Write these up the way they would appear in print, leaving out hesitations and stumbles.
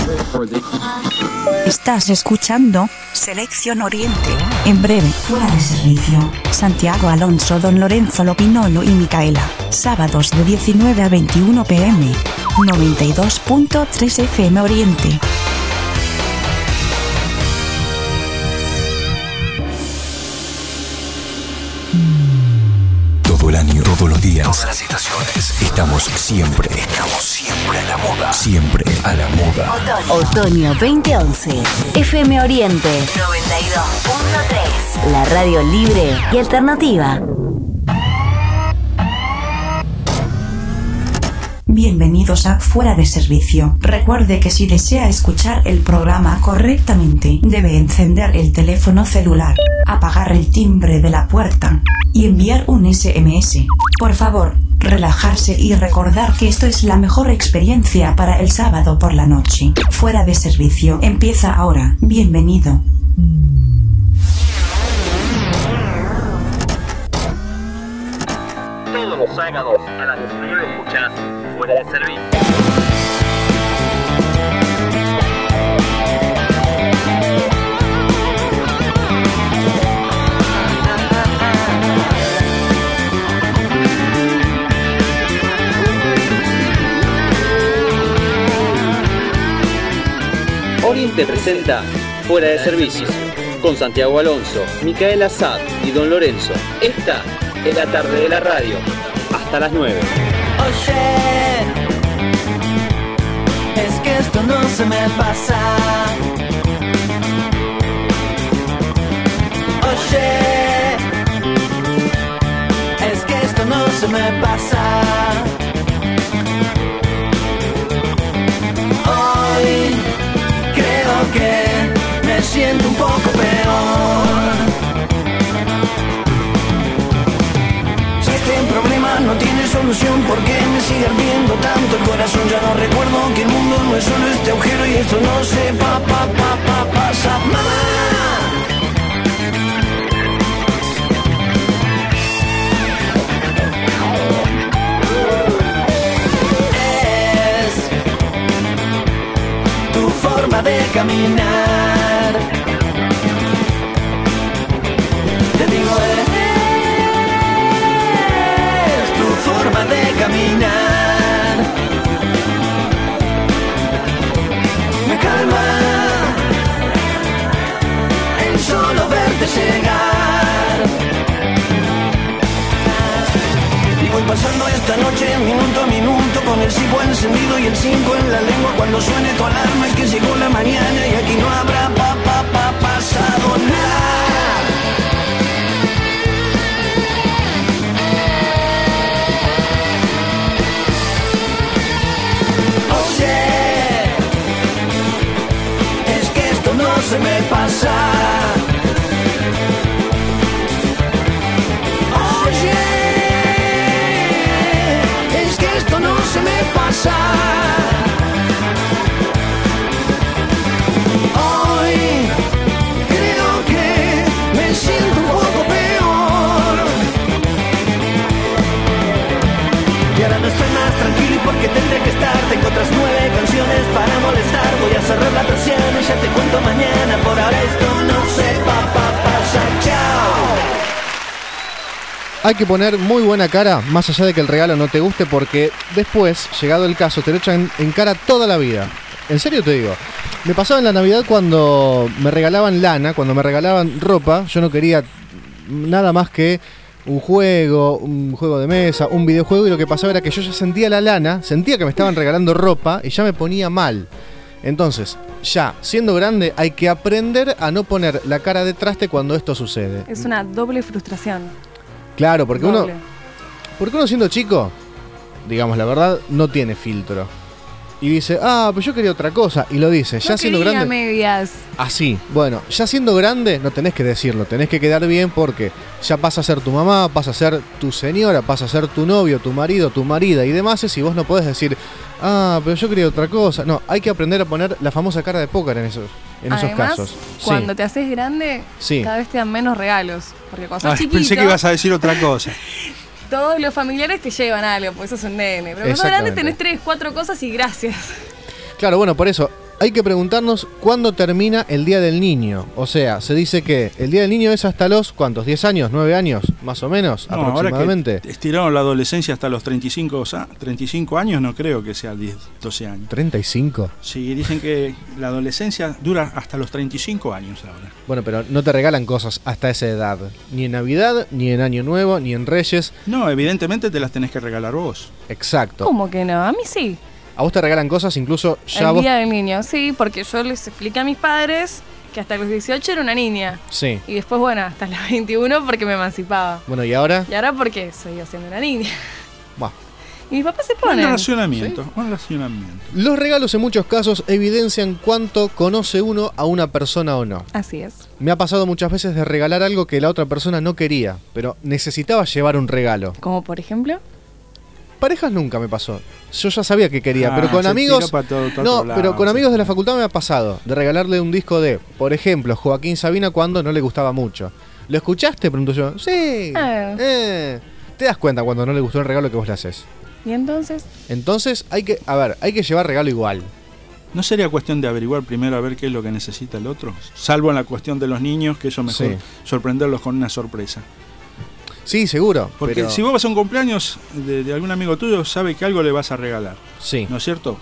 Estás escuchando Selección Oriente. En breve, fuera de servicio. Santiago Alonso, Don Lorenzo Lopinolo y Micaela. Sábados de 19 a 21 p.m. 92.3 FM Oriente. Todo el año, todos los días, todas las estaciones. Estamos siempre a la moda. Siempre a la moda. Otoño 2011. FM Oriente 92.3. La radio libre y alternativa. Bienvenidos a Fuera de Servicio. Recuerde que si desea escuchar el programa correctamente, debe encender el teléfono celular, apagar el timbre de la puerta y enviar un SMS. Por favor, relajarse y recordar que esto es la mejor experiencia para el sábado por la noche. Fuera de Servicio empieza ahora. Bienvenido. Todos los sábados a las 19 escuchás Fuera de Servicio. Oriente presenta Fuera de Servicio con Santiago Alonso, Micaela Sad y Don Lorenzo. Esta es la tarde de la radio. Hasta las 9. Oye, es que esto no se me pasa. Oye, es que esto no se me pasa. Hoy creo que me siento un poco peor. Si este problema no tiene solución, ¿por qué me sigue ardiendo tanto el corazón? Ya no recuerdo que el mundo no es solo este agujero y esto no se pasa. ¡Mamá! De caminar, te digo, es tu forma de caminar, me calma el solo verte llegar, y voy pasando esta noche minuto a minuto con el cipo encendido y el 5 en la lengua. Cuando suene tu alarma es que llegó la mañana y aquí no habrá pasado nada. Oye, es que esto no se me pasa. Se me pasa. Hoy creo que me siento un poco peor. Y ahora no estoy más tranquilo porque tendré que estar. Tengo otras 9 canciones para molestar. Voy a cerrar la persiana y ya te cuento mañana. Por ahora esto no se pasa. Chao. Hay que poner muy buena cara, más allá de que el regalo no te guste, porque después, llegado el caso, te lo echan en cara toda la vida. En serio te digo. Me pasaba en la Navidad cuando me regalaban lana, cuando me regalaban ropa. Yo no quería nada más que un juego de mesa, un videojuego. Y lo que pasaba era que yo ya sentía la lana, sentía que me estaban regalando ropa y ya me ponía mal. Entonces, ya, siendo grande, hay que aprender a no poner la cara de traste cuando esto sucede. Es una doble frustración. Claro, porque uno siendo chico, digamos la verdad, no tiene filtro. Y dice, pues yo quería otra cosa. Y lo dice, ya siendo grande. Medias. Así, bueno, ya siendo grande no tenés que decirlo, tenés que quedar bien porque ya pasa a ser tu mamá, pasa a ser tu señora, pasa a ser tu novio, tu marido, tu marida y demás. Y vos no podés decir, pero yo quería otra cosa. No, hay que aprender a poner la famosa cara de póker en esos casos. Cuando te haces grande, cada vez te dan menos regalos. Porque cuando sos chiquito, pensé que ibas a decir otra cosa. Todos los familiares te llevan algo, porque sos un nene. Pero cuando sos grande tenés 3, 4 cosas y gracias. Claro, bueno, por eso hay que preguntarnos cuándo termina el Día del Niño. O sea, se dice que el Día del Niño es hasta los, ¿cuántos? ¿10 años? ¿9 años? Más o menos, no, aproximadamente. Ahora que estiraron la adolescencia hasta los 35 años, no creo que sea 10, 12 años. ¿35? Sí, dicen que la adolescencia dura hasta los 35 años ahora. Bueno, pero no te regalan cosas hasta esa edad. Ni en Navidad, ni en Año Nuevo, ni en Reyes. No, evidentemente te las tenés que regalar vos. Exacto. ¿Cómo que no? A mí sí. A vos te regalan cosas incluso ya el vos... Día del Niño, sí, porque yo les expliqué a mis padres que hasta los 18 era una niña. Sí. Y después, bueno, hasta los 21 porque me emancipaba. Bueno, ¿y ahora? Y ahora porque seguía siendo una niña. Buah. Y mis papás se ponen. Un relacionamiento, ¿sí? Un relacionamiento. Los regalos en muchos casos evidencian cuánto conoce uno a una persona o no. Así es. Me ha pasado muchas veces de regalar algo que la otra persona no quería, pero necesitaba llevar un regalo. Como por ejemplo... Parejas nunca me pasó. Yo ya sabía que quería, pero con amigos... No, pero con amigos de la facultad me ha pasado de regalarle un disco de, por ejemplo, Joaquín Sabina cuando no le gustaba mucho. ¿Lo escuchaste? Pregunto yo. Sí. Te das cuenta cuando no le gustó el regalo que vos le haces. ¿Y entonces? Entonces hay que llevar regalo igual. ¿No sería cuestión de averiguar primero a ver qué es lo que necesita el otro? Salvo en la cuestión de los niños, que eso mejor sorprenderlos con una sorpresa. Sí, seguro. Porque pero... si vos vas a un cumpleaños de algún amigo tuyo, sabe que algo le vas a regalar. Sí. ¿No es cierto?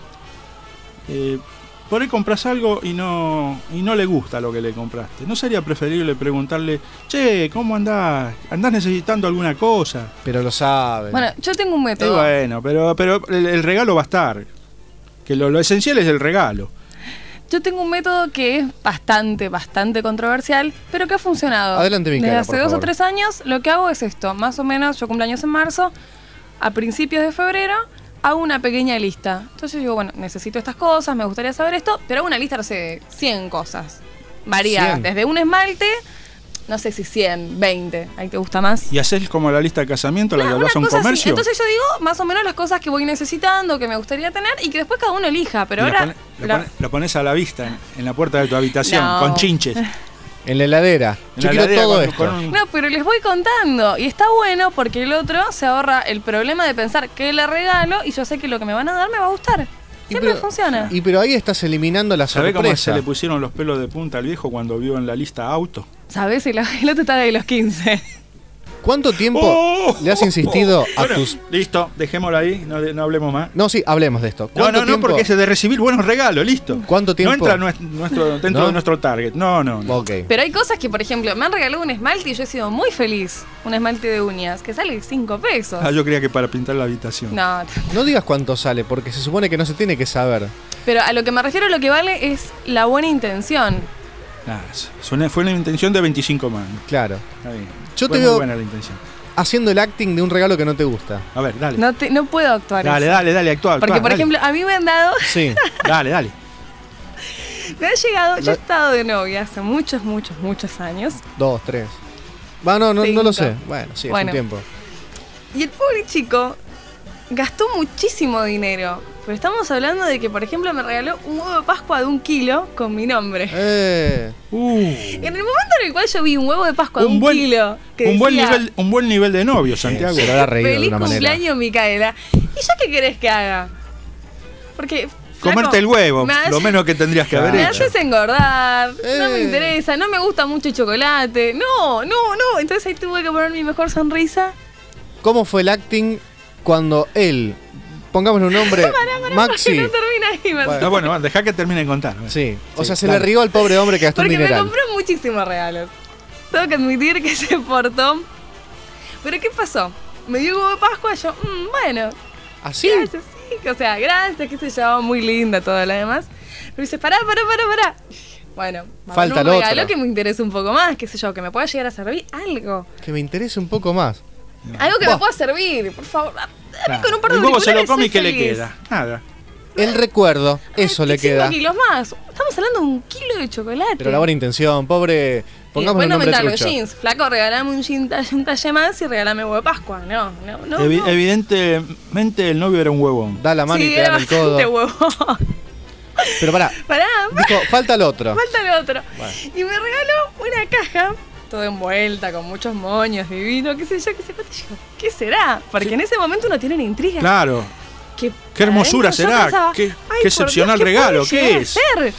Por ahí compras algo y no le gusta lo que le compraste. ¿No sería preferible preguntarle, che, ¿cómo andás? ¿Andás necesitando alguna cosa? Pero lo sabe. Bueno, yo tengo un método. Bueno, pero el regalo va a estar. Que lo esencial es el regalo. Yo tengo un método que es bastante controversial, pero que ha funcionado. Adelante, Micaela, desde hace 2 o 3 años lo que hago es esto. Más o menos, yo cumpleaños en marzo, a principios de febrero, hago una pequeña lista. Entonces digo, bueno, necesito estas cosas, me gustaría saber esto, pero hago una lista, no sé, de 100 cosas. Varía, desde un esmalte, no sé si 100, 20, ahí te gusta más. ¿Y haces como la lista de casamiento, la que vas a un comercio? Así. Entonces yo digo más o menos las cosas que voy necesitando, que me gustaría tener y que después cada uno elija. Pero ahora lo pones a la vista en la puerta de tu habitación, con chinches. En la heladera. Yo quiero todo esto. No, pero les voy contando. Y está bueno porque el otro se ahorra el problema de pensar que le regalo y yo sé que lo que me van a dar me va a gustar. Siempre funciona. Pero ahí estás eliminando la sorpresa. ¿Sabés cómo se le pusieron los pelos de punta al viejo cuando vio en la lista auto? ¿Sabés? El otro está de los 15. ¿Cuánto tiempo le has insistido a tus...? Listo, dejémoslo ahí, no hablemos más. No, sí, hablemos de esto. No, porque es de recibir buenos regalos, listo. ¿Cuánto tiempo? No entra dentro de nuestro target, no. Okay. Pero hay cosas que, por ejemplo, me han regalado un esmalte y yo he sido muy feliz. Un esmalte de uñas, que sale 5 pesos. Yo creía que para pintar la habitación. No digas cuánto sale, porque se supone que no se tiene que saber. Pero a lo que me refiero, lo que vale es la buena intención. Fue una intención de 25 más. Claro. Está bien. Yo fue te muy veo buena la intención. Haciendo el acting de un regalo que no te gusta. A ver, dale. No puedo actuar. Dale, actúa. Porque, por ejemplo, a mí me han dado... Sí. Dale. Me ha llegado... Yo he estado de novia hace muchos años. 2, 3. No lo sé. Bueno, sí, hace un tiempo. Y el pobre chico gastó muchísimo dinero. Pero estamos hablando de que, por ejemplo, me regaló un huevo de Pascua de 1 kilo con mi nombre. En el momento en el cual yo vi un huevo de Pascua de 1 kilo... Un buen nivel de novio, Santiago. Se lo habrá reído feliz de una manera. cumpleaños, Micaela. ¿Y yo qué querés que haga? Porque... Comerte el huevo, lo menos que tendrías que haber hecho. Me haces engordar, no me interesa, no me gusta mucho el chocolate. No. Entonces ahí tuve que poner mi mejor sonrisa. ¿Cómo fue el acting cuando él, pongámosle un nombre, Maxi? No termina ahí, bueno, dejá que termine de contar. Sí, o sea, se le rió al pobre hombre que gastó un dineral. Porque me compró muchísimos regalos. Tengo que admitir que se portó. Pero ¿qué pasó? Me dio huevo de Pascua, yo, bueno. ¿Así? Gracias, sí, o sea, gracias, qué sé yo, muy linda todo lo demás. Pero dice, pará. Bueno, falta un lo regalo otro. Que me interese un poco más, qué sé yo, que me pueda llegar a servir algo. Que me interese un poco más. Algo que me pueda servir, por favor. Con un par de el huevo se lo auriculares come y soy ¿qué le feliz. queda? Nada. El recuerdo, eso le queda. 5 kilos más. Estamos hablando de 1 kilo de chocolate. Pero la buena intención, pobre. Pongamos el nombre no trucho. los jeans. Flaco, regalame un talle más y regalame huevo de Pascua. No. Evidentemente el novio era un huevón. Da la mano y te era da el codo. huevón. Pero pará. Dijo, falta el otro. Bueno. Y me regaló una caja, toda envuelta, con muchos moños, divino, qué sé yo, qué será. Porque en ese momento uno tiene una intriga. Claro. que Qué hermosura adentro yo será, pensaba, qué "Ay, por excepcional Dios, ¿qué regalo, puede ¿qué llegar a es?". ser?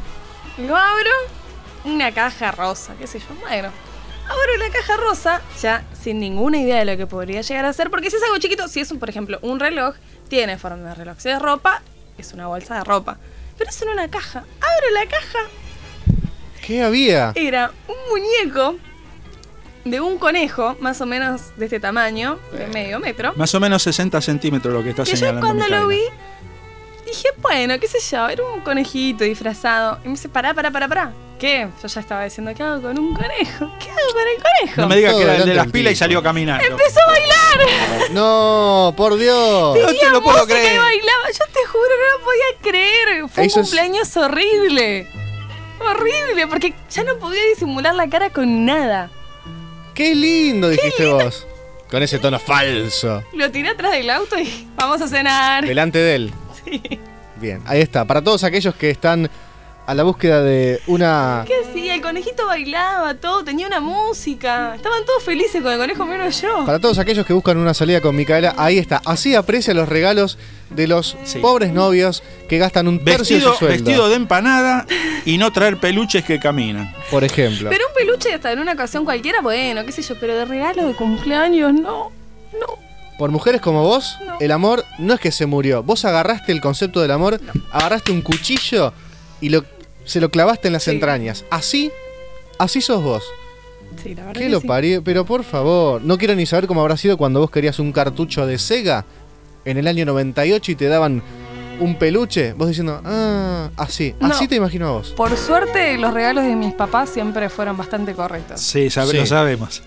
Lo abro, una caja rosa, qué sé yo, bueno. Abro la caja rosa, ya sin ninguna idea de lo que podría llegar a ser, porque si es algo chiquito, si es, por ejemplo, un reloj, tiene forma de reloj. Si es ropa, es una bolsa de ropa. Pero es en una caja. Abro la caja, ¿Qué había? era un muñeco de un conejo, más o menos de este tamaño, de medio metro. Más o menos 60 centímetros lo que está Que yo señalando cuando lo vi, Micaela. dije, bueno, qué sé yo, era un conejito disfrazado. Y me dice, pará. ¿Qué? Yo ya estaba diciendo, ¿qué hago con un conejo? ¿Qué hago con el conejo? No me digas Todo que era el de delante las del pilas y tipo. salió caminando. Empezó a bailar. No, por Dios. No te lo puedo Música y creer. bailaba. Yo te juro, no lo podía creer. Fue un Eso es- cumpleaños horrible. Horrible, porque ya no podía disimular la cara con nada. Qué lindo, dijiste vos. Con ese tono falso. Lo tiré atrás del auto y vamos a cenar. Delante de él. Sí. Bien, ahí está. Para todos aquellos que están a la búsqueda de una... ¿Qué hacía? El conejito bailaba, todo, tenía una música. Estaban todos felices con el conejo, menos yo. Para todos aquellos que buscan una salida con Micaela, ahí está. Así aprecia los regalos de los Sí. pobres novios que gastan un tercio de Vestido, su sueldo. vestido de empanada y no traer peluches que caminan. Por ejemplo. Pero un peluche hasta en una ocasión cualquiera, bueno, qué sé yo, pero de regalo de cumpleaños, no. Por mujeres como vos, No. el amor no es que se murió. Vos agarraste el concepto del amor, agarraste un cuchillo y se lo clavaste en las Sí. entrañas. Así sos vos. Sí, la verdad ¿Qué que lo sí. parió? Pero por favor, no quiero ni saber cómo habrá sido cuando vos querías un cartucho de Sega en el año 98 y te daban un peluche. Vos diciendo, así. No. Así te imagino a vos. Por suerte, los regalos de mis papás siempre fueron bastante correctos. Sí, Sí. lo sabemos.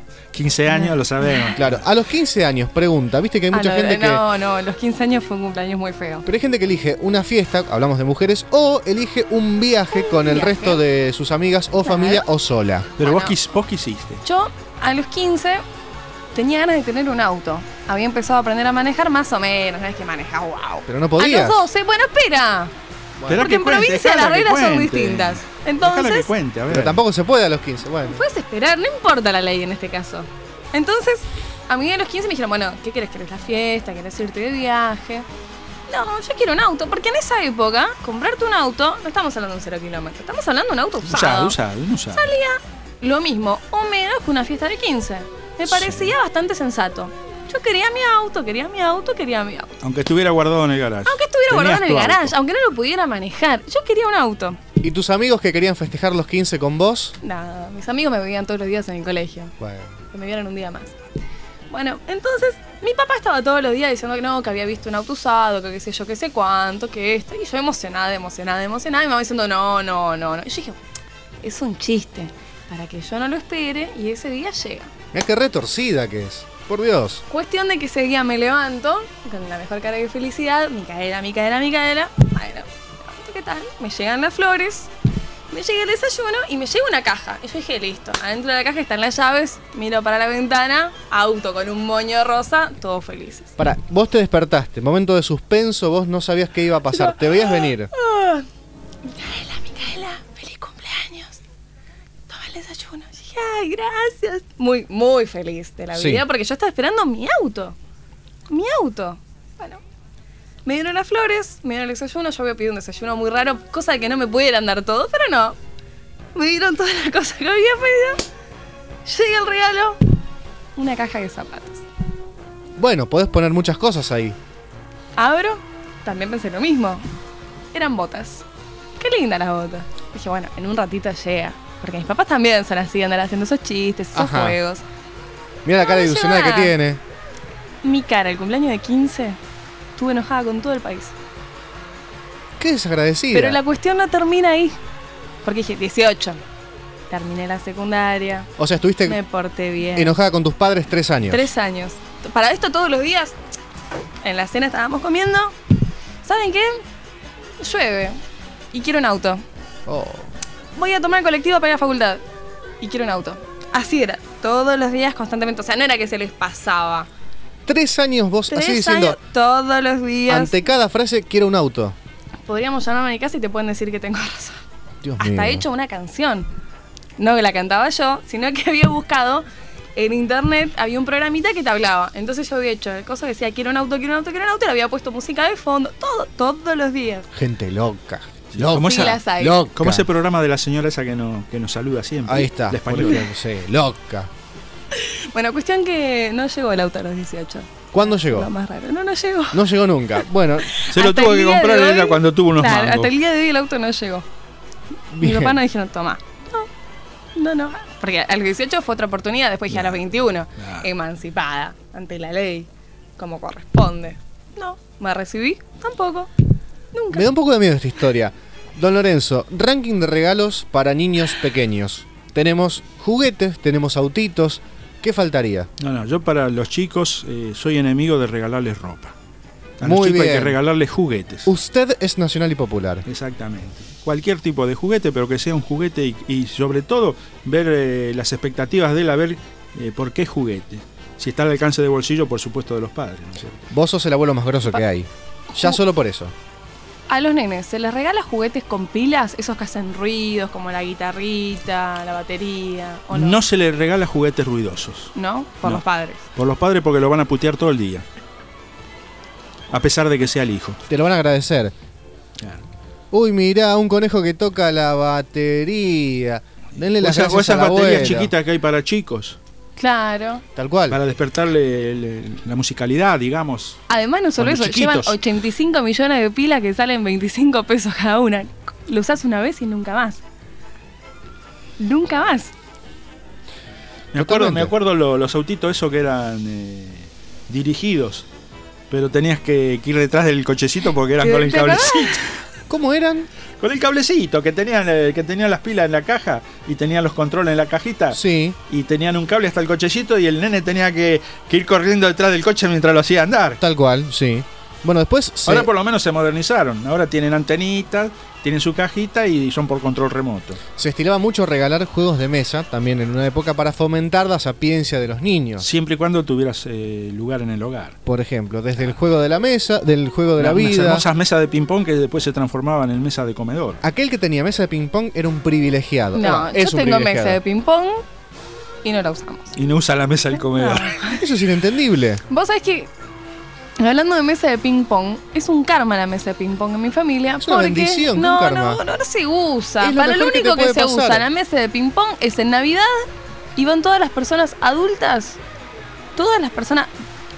15 años lo sabemos. Claro, a los 15 años, pregunta, viste que hay mucha gente que... No, los 15 años fue un cumpleaños muy feo. Pero hay gente que elige una fiesta, hablamos de mujeres, o elige un viaje con el viaje. resto de sus amigas o familia o sola. Pero Bueno. vos quisiste. Yo, a los 15, tenía ganas de tener un auto. Había empezado a aprender a manejar más o menos, no es que manejaba, wow. Pero no A podías. los 12, bueno, espera. Esperá Porque que en cuente, provincia dejala las que reglas son cuente. distintas. Dejala que Entonces, cuente, a ver. Pero tampoco se puede a los 15. Bueno, puedes esperar, no importa la ley en este caso. Entonces, a mí a los 15 me dijeron, bueno, ¿qué querés? ¿Querés la fiesta? ¿Querés irte de viaje? No, yo quiero un auto, porque en esa época, comprarte un auto, no estamos hablando de un 0 kilómetros, estamos hablando de un auto usado. Usado. Lo mismo o menos que una fiesta de 15. Me parecía bastante sensato. Yo quería mi auto. Aunque estuviera guardado en el garaje. Aunque estuviera guardado en el Tenías tu garage, auto. aunque no lo pudiera manejar. Yo quería un auto. ¿y tus amigos que querían festejar los 15 con vos? Nada, mis amigos me veían todos los días en el colegio. Bueno. Que me vieran un día más. Bueno, entonces mi papá estaba todos los días diciendo que no, que había visto un auto usado, que qué sé yo, qué sé cuánto, que esto. Y yo emocionada. Y mi mamá diciendo no. Y yo dije, es un chiste. Para que yo no lo espere y ese día llega. Mirá qué retorcida que es. Por Dios. Cuestión de que ese día me levanto con la mejor cara de felicidad. Micaela. Bueno, ¿qué tal? Me llegan las flores, me llega el desayuno y me llega una caja. Y yo dije, listo. Adentro de la caja están las llaves. Miro para la ventana, auto con un moño rosa, todos felices. Para, vos te despertaste, momento de suspenso, vos no sabías qué iba a pasar, te veías venir. Micaela, feliz cumpleaños. Toma el desayuno. Y dije, ay, gracias. Muy, muy feliz de la Sí. vida porque yo estaba esperando mi auto. Bueno, me dieron las flores, me dieron el desayuno. Yo había pedido un desayuno muy raro, cosa de que no me pudieran dar todo, pero no. Me dieron todas las cosas que había pedido. Llega el regalo, una caja de zapatos. Bueno, podés poner muchas cosas ahí. Abro, también pensé lo mismo. Eran botas. Qué lindas las botas. Dije, bueno, en un ratito llega. Porque mis papás también son así, andar haciendo esos chistes, esos Ajá. juegos. Mira la cara No, ilusionada llega que nada. tiene. Mi cara, el cumpleaños de 15, estuve enojada con todo el país. Qué desagradecida. Pero la cuestión no termina ahí. Porque dije, 18. Terminé la secundaria. O sea, estuviste Me porté bien. enojada con tus padres 3 años. 3 años. Para esto todos los días, en la cena estábamos comiendo. ¿Saben qué? Llueve. Y quiero un auto. Oh. Voy a tomar el colectivo para ir a la facultad. Y quiero un auto. Así era. Todos los días, constantemente. O sea, no era que se les pasaba. 3 años vos 3 así diciendo, años, todos los días. ante cada frase, quiero un auto. Podríamos llamarme a mi casa y te pueden decir que tengo razón. Dios Hasta mío. he hecho una canción. No que la cantaba yo, sino que había buscado en internet había un programita que te hablaba. Entonces yo había hecho el coso que decía quiero un auto, y le había puesto música de fondo, todos los días. Gente loca. Como, Sí, las hay. loca. como ese programa de la señora esa que nos saluda siempre. Ahí está. La por española. ejemplo, sí, loca. Bueno, cuestión que no llegó el auto a los 18. ¿Cuándo llegó? Lo más raro. No llegó. No llegó nunca. Bueno, Se lo Hasta tuvo el que día comprar de ella hoy, cuando tuvo unos claro, mangos. hasta el día de hoy el auto no llegó. Mi bien. papá nos dijeron, toma. No. Porque a los 18 fue otra oportunidad, después dije a los 21. Emancipada ante la ley, como corresponde. No, me recibí, tampoco. Nunca. Me da un poco de miedo esta historia. Don Lorenzo, ranking de regalos para niños pequeños. Tenemos juguetes, tenemos autitos. ¿Qué faltaría? No, yo para los chicos soy enemigo de regalarles ropa. A Muy los chicos hay bien. que regalarles juguetes. Usted es nacional y popular. Exactamente. Cualquier tipo de juguete, pero que sea un juguete y sobre todo ver las expectativas de él, a ver por qué juguete. Si está al alcance de bolsillo, por supuesto, de los padres. ¿no es cierto? Vos sos el abuelo más grosso que hay. Ya solo por eso. A los nenes, ¿se les regala juguetes con pilas? Esos que hacen ruidos, como la guitarrita, la batería, ¿o no? No se les regala juguetes ruidosos. ¿No? Por No. los padres. Por los padres porque lo van a putear todo el día. A pesar de que sea el hijo. Te lo van a agradecer. Claro. Uy, mirá, un conejo que toca la batería. Denle las O gracias esas al baterías abuelo. chiquitas que hay para chicos. Claro. Tal cual. Para despertarle la musicalidad, digamos. Además, no solo Con los eso, llevan chiquitos. 85 millones de pilas que salen 25 pesos cada una. Lo usás una vez y nunca más. Nunca más. Me Totalmente. acuerdo los autitos esos que eran dirigidos. Pero tenías que ir detrás del cochecito porque eran con el ¿Te acordás? cablecito. ¿Cómo eran? Con el cablecito, que tenían las pilas en la caja y tenían los controles en la cajita. Sí. Y tenían un cable hasta el cochecito y el nene tenía que ir corriendo detrás del coche mientras lo hacía andar. Tal cual, sí. Bueno, después Ahora por lo menos se modernizaron. Ahora tienen antenitas, tienen su cajita y son por control remoto. se estilaba mucho regalar juegos de mesa, también en una época para fomentar la sapiencia de los niños. Siempre y cuando tuvieras lugar en el hogar. Por ejemplo, desde el juego de la mesa, del juego de la Unas vida. hermosas mesas de ping-pong que después se transformaban en mesa de comedor. Aquel que tenía mesa de ping-pong era un privilegiado. No, es yo un tengo privilegiado. mesa de ping-pong y no la usamos. Y no usa la mesa del comedor. Eso es inentendible. Vos sabés que, hablando de mesa de ping-pong, es un karma la mesa de ping-pong en mi familia. Es una porque bendición, no, ¿qué un karma? no se usa. Es lo Para lo mejor que te único que, puede se pasar. usa la mesa de ping-pong es en Navidad y van todas las personas adultas. Todas las personas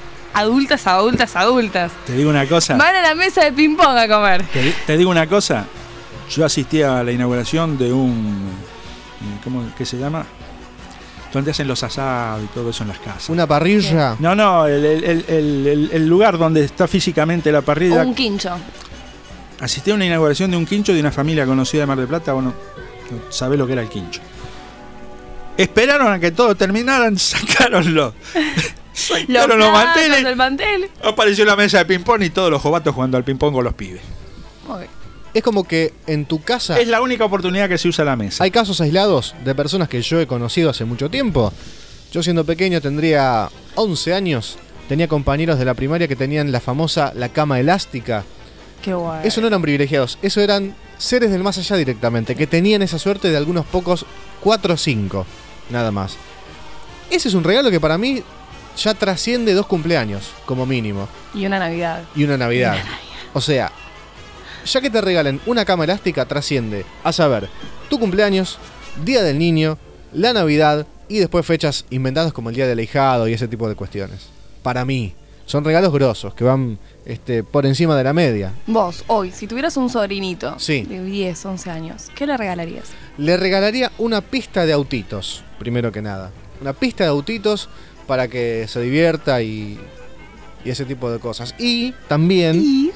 adultas. Te digo una cosa. Van a la mesa de ping-pong a comer. Te digo una cosa. Yo asistí a la inauguración de un... ¿qué se llama? Donde hacen los asados y todo eso en las casas. Una parrilla. No, el lugar donde está físicamente la O parrilla. un quincho. Asistí a una inauguración de un quincho de una familia conocida de Mar del Plata. Bueno, no sabés lo que era el quincho. Esperaron a que todo terminaran, sacaron los Los manteles. el mantel. Apareció la mesa de ping-pong y todos los jovatos jugando al ping-pong con los pibes. Ok. Es como que en tu casa Es la única oportunidad que se usa la mesa. hay casos aislados de personas que yo he conocido hace mucho tiempo. Yo siendo pequeño tendría 11 años. Tenía compañeros de la primaria que tenían la cama elástica. Qué guay. Eso no eran privilegiados, eso eran seres del más allá directamente, que tenían esa suerte de algunos pocos 4 o 5, nada más. Ese es un regalo que para mí ya trasciende 2 cumpleaños, como mínimo, Y una Navidad. y una Navidad. O sea, ya que te regalen una cama elástica, trasciende, a saber, tu cumpleaños, Día del Niño, la Navidad y después fechas inventadas como el Día del Ahijado y ese tipo de cuestiones. Para mí, son regalos grosos que van por encima de la media. Vos, hoy, si tuvieras un sobrinito Sí. de 10, 11 años, ¿qué le regalarías? Le regalaría una pista de autitos, primero que nada. Una pista de autitos para que se divierta y ese tipo de cosas. Y también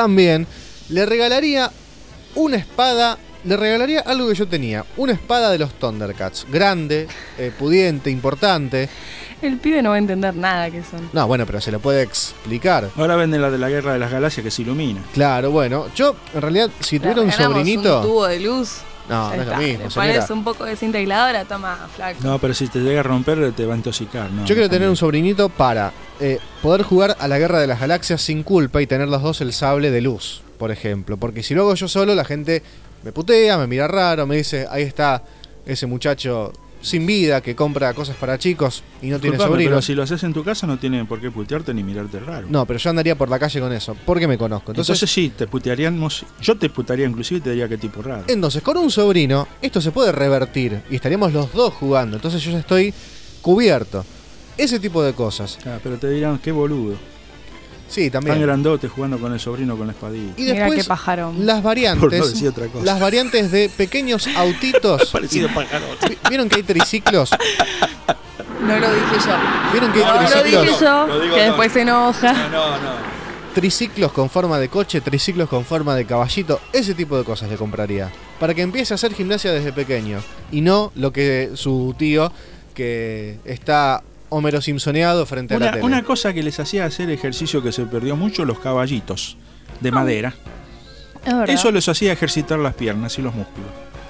le regalaría una espada. Le regalaría algo que yo tenía. Una espada de los Thundercats. Grande, pudiente, importante. El pibe no va a entender nada que son. No, bueno, pero se lo puede explicar. Ahora venden la de la Guerra de las Galaxias que se ilumina. Claro, bueno. Yo, en realidad, si tuviera un Le regalamos sobrinito... un tubo de luz. No, Ya no es lo está. mismo, Le señora. pones un poco de cinta aisladora, toma, flaco. No, pero si te llega a romper te va a intoxicar. No, Yo quiero tener un sobrinito para poder jugar a la Guerra de las Galaxias sin culpa y tener los dos el sable de luz, por ejemplo. Porque si lo hago yo solo, la gente me putea, me mira raro, me dice, ahí está ese muchacho sin vida que compra cosas para chicos y no tiene Disculpame, sobrinos. pero si lo haces en tu casa no tienen por qué putearte ni mirarte raro. No, pero yo andaría por la calle con eso, porque me conozco. Entonces sí, te putearíamos. Yo te putearía inclusive y te diría qué tipo raro. Entonces, con un sobrino, esto se puede revertir y estaríamos los dos jugando. Entonces yo ya estoy cubierto. Ese tipo de cosas. Ah, pero te dirán, qué boludo. Sí, también. Tan grandote jugando con el sobrino con la espadilla. Y Mira después, qué pájaro. las variantes. Por no decir otra cosa. Las variantes de pequeños autitos. Parecido pájaro. ¿Vieron que hay triciclos? No lo dije yo. ¿Vieron que hay No lo triciclos? dije yo, Lo digo que yo. después se enoja. No. Triciclos con forma de coche, triciclos con forma de caballito, ese tipo de cosas le compraría. Para que empiece a hacer gimnasia desde pequeño. Y no lo que su tío, que está Homero Simpsoneado frente a la tele. Una cosa que les hacía hacer ejercicio que se perdió mucho, los caballitos de madera. Es verdad. Eso les hacía ejercitar las piernas y los músculos.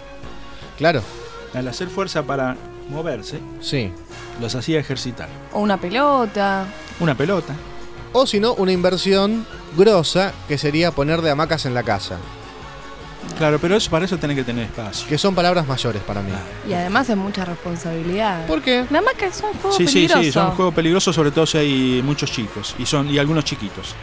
Claro, Al hacer fuerza para moverse, sí. los hacía ejercitar. O una pelota. Una pelota. O si no, una inversión grosa que sería poner de hamacas en la casa. Claro, pero para eso tenés que tener espacio. Que son palabras mayores para mí. Y además es mucha responsabilidad. ¿Por qué? Nada más que es un juego Sí, peligroso. son juegos peligrosos, sobre todo si hay muchos chicos y algunos chiquitos.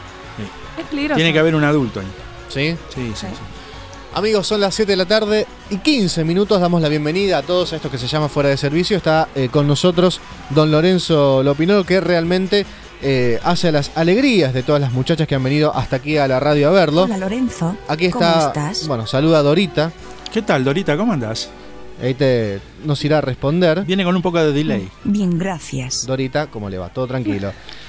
Es peligroso. Tiene que haber un adulto ahí. ¿Sí? Sí. Amigos, son las 7 de la tarde y 15 minutos. Damos la bienvenida a todos a esto que se llama Fuera de Servicio. Está con nosotros don Lorenzo Lopinolo, que realmente hace las alegrías de todas las muchachas que han venido hasta aquí a la radio a verlo. Hola Lorenzo, Aquí ¿cómo está, estás? bueno, saluda a Dorita. ¿Qué tal, Dorita? ¿Cómo andás? Ahí nos irá a responder. Viene con un poco de delay. Bien, gracias. Dorita, ¿cómo le va? Todo tranquilo.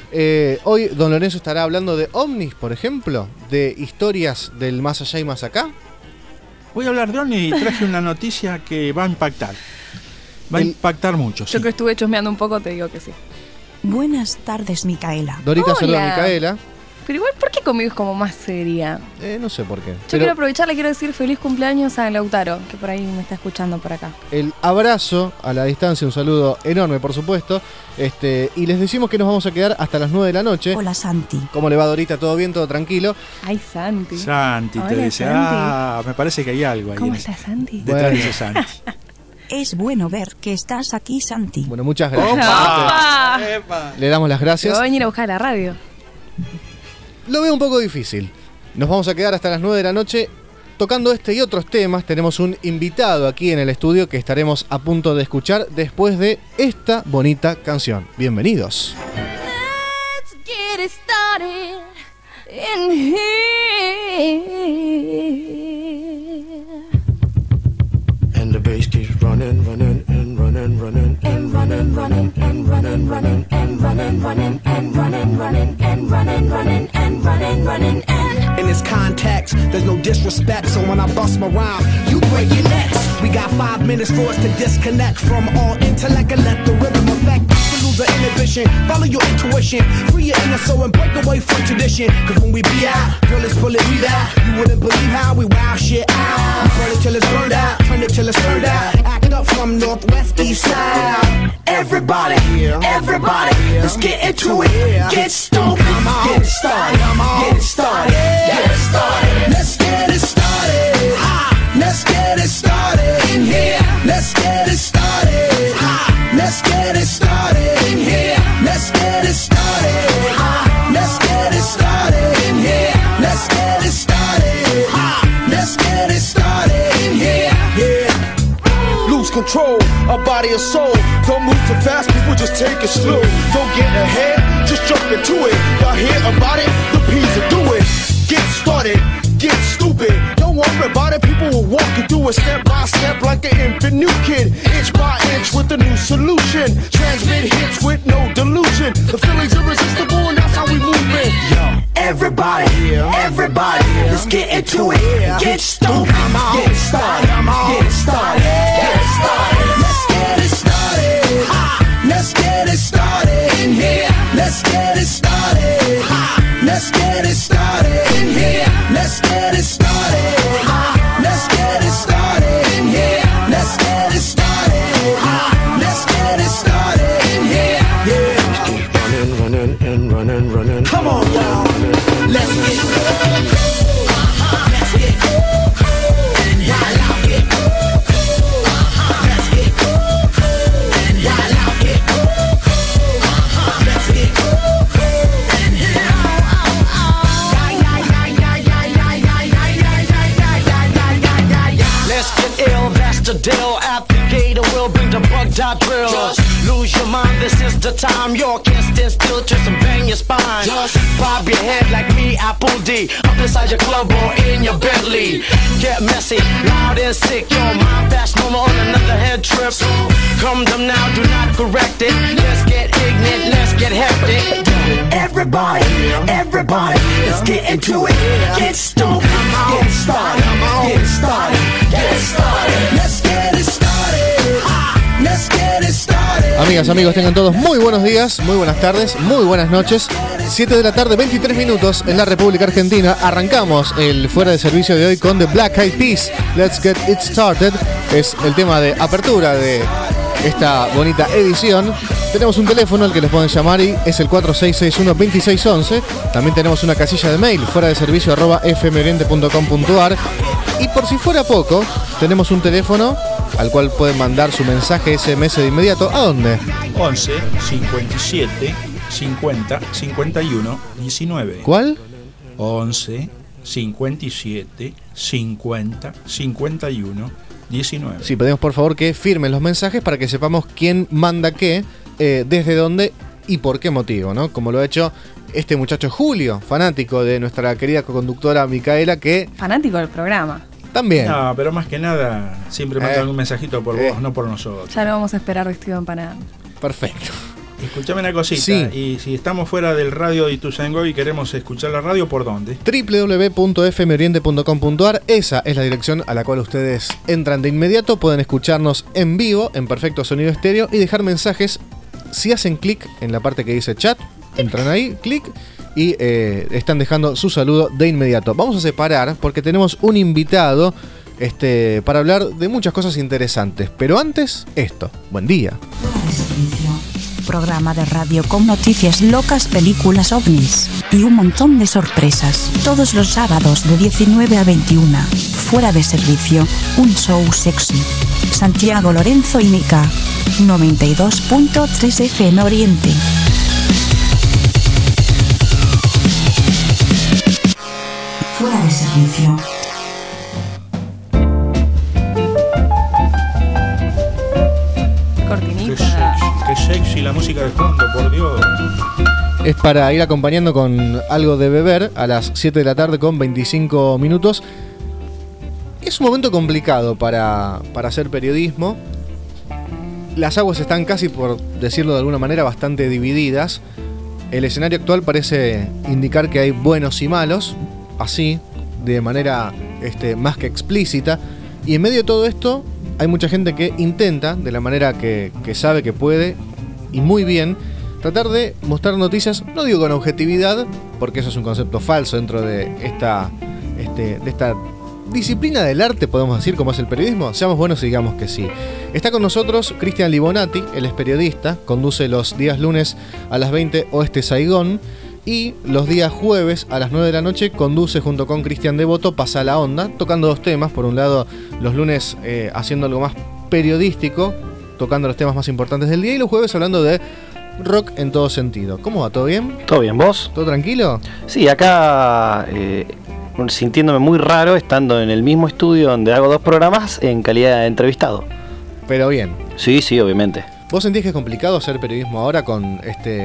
Hoy don Lorenzo estará hablando de ovnis, por ejemplo, de historias del más allá y más acá. Voy a hablar de ovni y traje una noticia que va a impactar. Va a impactar mucho. Yo Sí. que estuve chusmeando un poco te digo que sí. Buenas tardes, Micaela. Dorita Hola. saluda a Micaela. Pero igual, ¿por qué conmigo es como más seria? No sé por qué. Yo Pero quiero aprovechar, le quiero decir feliz cumpleaños a Lautaro, que por ahí me está escuchando por acá. el abrazo a la distancia, un saludo enorme, por supuesto. Y les decimos que nos vamos a quedar hasta las 9 de la noche. Hola Santi. ¿Cómo le va, Dorita? ¿Todo bien? ¿Todo tranquilo? Ay, Santi. Santi te Hola, dice, Santi. me parece que hay algo ahí. ¿Cómo en estás, Santi? Detrás Bueno. de ese Santi. Es bueno ver que estás aquí, Santi. Bueno, muchas gracias. ¡Opa! Le damos las Te gracias. voy a venir a buscar a la radio. Lo veo un poco difícil. Nos vamos a quedar hasta las 9 de la noche tocando este y otros temas. Tenemos un invitado aquí en el estudio que estaremos a punto de escuchar después de esta bonita canción. Bienvenidos. Let's get it started in here. And the bass keeps running, running, and running, running, and running, running, and running, running, and running, running, and running, running, and running, running, and running, running, and in this context, there's no disrespect. So when I bust my rhyme, you break your necks. We got 5 minutes for us to disconnect from all intellect and let the rhythm affect. To lose the inhibition, follow your intuition, free your inner soul and break away from tradition. Cause when we be out, girl, it's full of weed out. You wouldn't believe how we wow shit out. We burn it till it's burned out, turn it till it's turned out. Act up from northwest, east side. Everybody, everybody, let's get into it. Get stoked, get it started, get it started, get it started. Let's get it started. Let's get it started in here. Let's get it started. Let's get it started in here. Let's get it started. Let's get it started in here. Let's get it started. Let's get it started in here. Yeah. Lose control of body and soul. Don't move too fast, people just take it slow. Don't get ahead, just jump into it. Y'all hear about it? The P's will do it. Get started, get stupid. Don't worry about it, people will walk you through it step by step like an infant new kid. Inch by inch with a new solution. Transmit hits with no delusion. The feeling's irresistible and that's how we move it. Yo, everybody, everybody, let's get into it. Get stoked, get it started, get it started, get it started. Let's get it started. Let's get it started in here. Let's get it started. Let's get it started in here. Let's get it started. Let's get it started in here. Let's get it started. Let's get it started in here. Yeah. Running, running, and running, running. Come on, y'all. Let's get it. Let's get it. the deal. Applicator will bring the bug dot drill. Just lose your mind, this is the time. You can't stand still, twist and bang your spine. Just bob your head like me, Apple D. Up inside your club or in your Bentley. Get messy, loud and sick. Your mind fast, no more on another head trip. So come them now, do not correct it. Let's get ignorant, let's get hectic. Everybody, everybody, let's get into it. Get stoked, get started, get started, get started. Let's get it started. Let's get it started. Amigas, amigos, tengan todos muy buenos días, muy buenas tardes, muy buenas noches. 7 de la tarde, 23 minutos en la República Argentina. Arrancamos el fuera de servicio de hoy con The Black Eyed Peas. Let's Get It Started. Es el tema de apertura de esta bonita edición. Tenemos un teléfono al que les pueden llamar y es el 4661-2611. También tenemos una casilla de mail, fuera de servicio @fmoriente.com.ar. Y por si fuera poco, tenemos un teléfono al cual pueden mandar su mensaje SMS de inmediato. ¿A dónde? 11 57 50 51 19. ¿Cuál? 11 57 50 51 19. Sí, pedimos por favor que firmen los mensajes para que sepamos quién manda qué, desde dónde y por qué motivo, ¿no? Como lo ha hecho este muchacho Julio, fanático de nuestra querida conductora Micaela, que... Fanático del programa. También. No, pero más que nada, siempre manda algún mensajito por vos, no por nosotros. Ya lo vamos a esperar vestido de empanada. Perfecto. Escuchame una cosita, sí. Y si estamos fuera del radio de Ituzaingó y queremos escuchar la radio, ¿por dónde? www.fmoriente.com.ar. Esa es la dirección a la cual ustedes entran de inmediato. Pueden escucharnos en vivo, en perfecto sonido estéreo, y dejar mensajes. Si hacen clic en la parte que dice chat, entran ahí, clic, y están dejando su saludo de inmediato. Vamos a separar porque tenemos un invitado para hablar de muchas cosas interesantes. Pero antes, esto. Buen día. Programa de radio con noticias locas, películas ovnis y un montón de sorpresas. Todos los sábados de 19 a 21. Fuera de servicio, un show sexy. Santiago Lorenzo y Mica. 92.3 FM Oriente. Fuera de servicio. Qué sexy la música de fondo, por Dios. Es para ir acompañando con algo de beber a las 7 de la tarde con 25 minutos. Es un momento complicado para hacer periodismo. Las aguas están casi, por decirlo de alguna manera, bastante divididas. El escenario actual parece indicar que hay buenos y malos, así, de manera más que explícita. Y en medio de todo esto hay mucha gente que intenta, de la manera que sabe que puede, y muy bien, tratar de mostrar noticias, no digo con objetividad, porque eso es un concepto falso dentro de esta disciplina del arte, podemos decir, como es el periodismo. Seamos buenos y digamos que sí. Está con nosotros Cristian Libonati, él es periodista, conduce los días lunes a las 20 Oeste Saigón, y los días jueves a las 9 de la noche conduce junto con Cristian Devoto Pasa la Onda, tocando dos temas. Por un lado, los lunes haciendo algo más periodístico, tocando los temas más importantes del día, y los jueves hablando de rock en todo sentido. ¿Cómo va? ¿Todo bien? ¿Todo bien, vos? ¿Todo tranquilo? Sí, acá sintiéndome muy raro estando en el mismo estudio donde hago dos programas en calidad de entrevistado. Pero bien. Sí, obviamente. ¿Vos sentís que es complicado hacer periodismo ahora con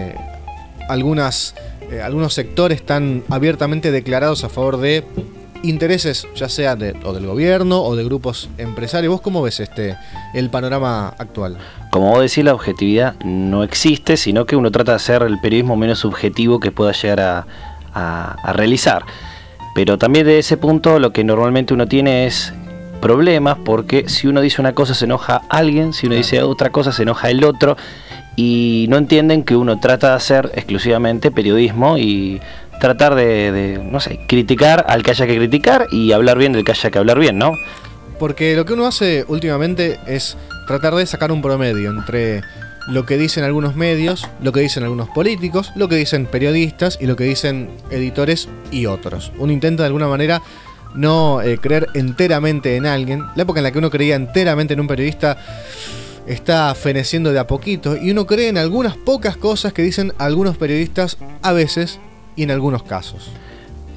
algunos sectores tan abiertamente declarados a favor de intereses, ya sea o del gobierno o de grupos empresarios? ¿Vos cómo ves el panorama actual? Como vos decís, la objetividad no existe, sino que uno trata de hacer el periodismo menos subjetivo que pueda llegar a realizar. Pero también de ese punto lo que normalmente uno tiene es problemas, porque si uno dice una cosa se enoja alguien, si uno dice otra cosa se enoja el otro, y no entienden que uno trata de hacer exclusivamente periodismo y tratar de no sé, criticar al que haya que criticar y hablar bien del que haya que hablar bien, ¿no? Porque lo que uno hace últimamente es tratar de sacar un promedio entre lo que dicen algunos medios, lo que dicen algunos políticos, lo que dicen periodistas y lo que dicen editores y otros. Uno intenta de alguna manera no creer enteramente en alguien. La época en la que uno creía enteramente en un periodista está feneciendo de a poquito, y uno cree en algunas pocas cosas que dicen algunos periodistas a veces y en algunos casos.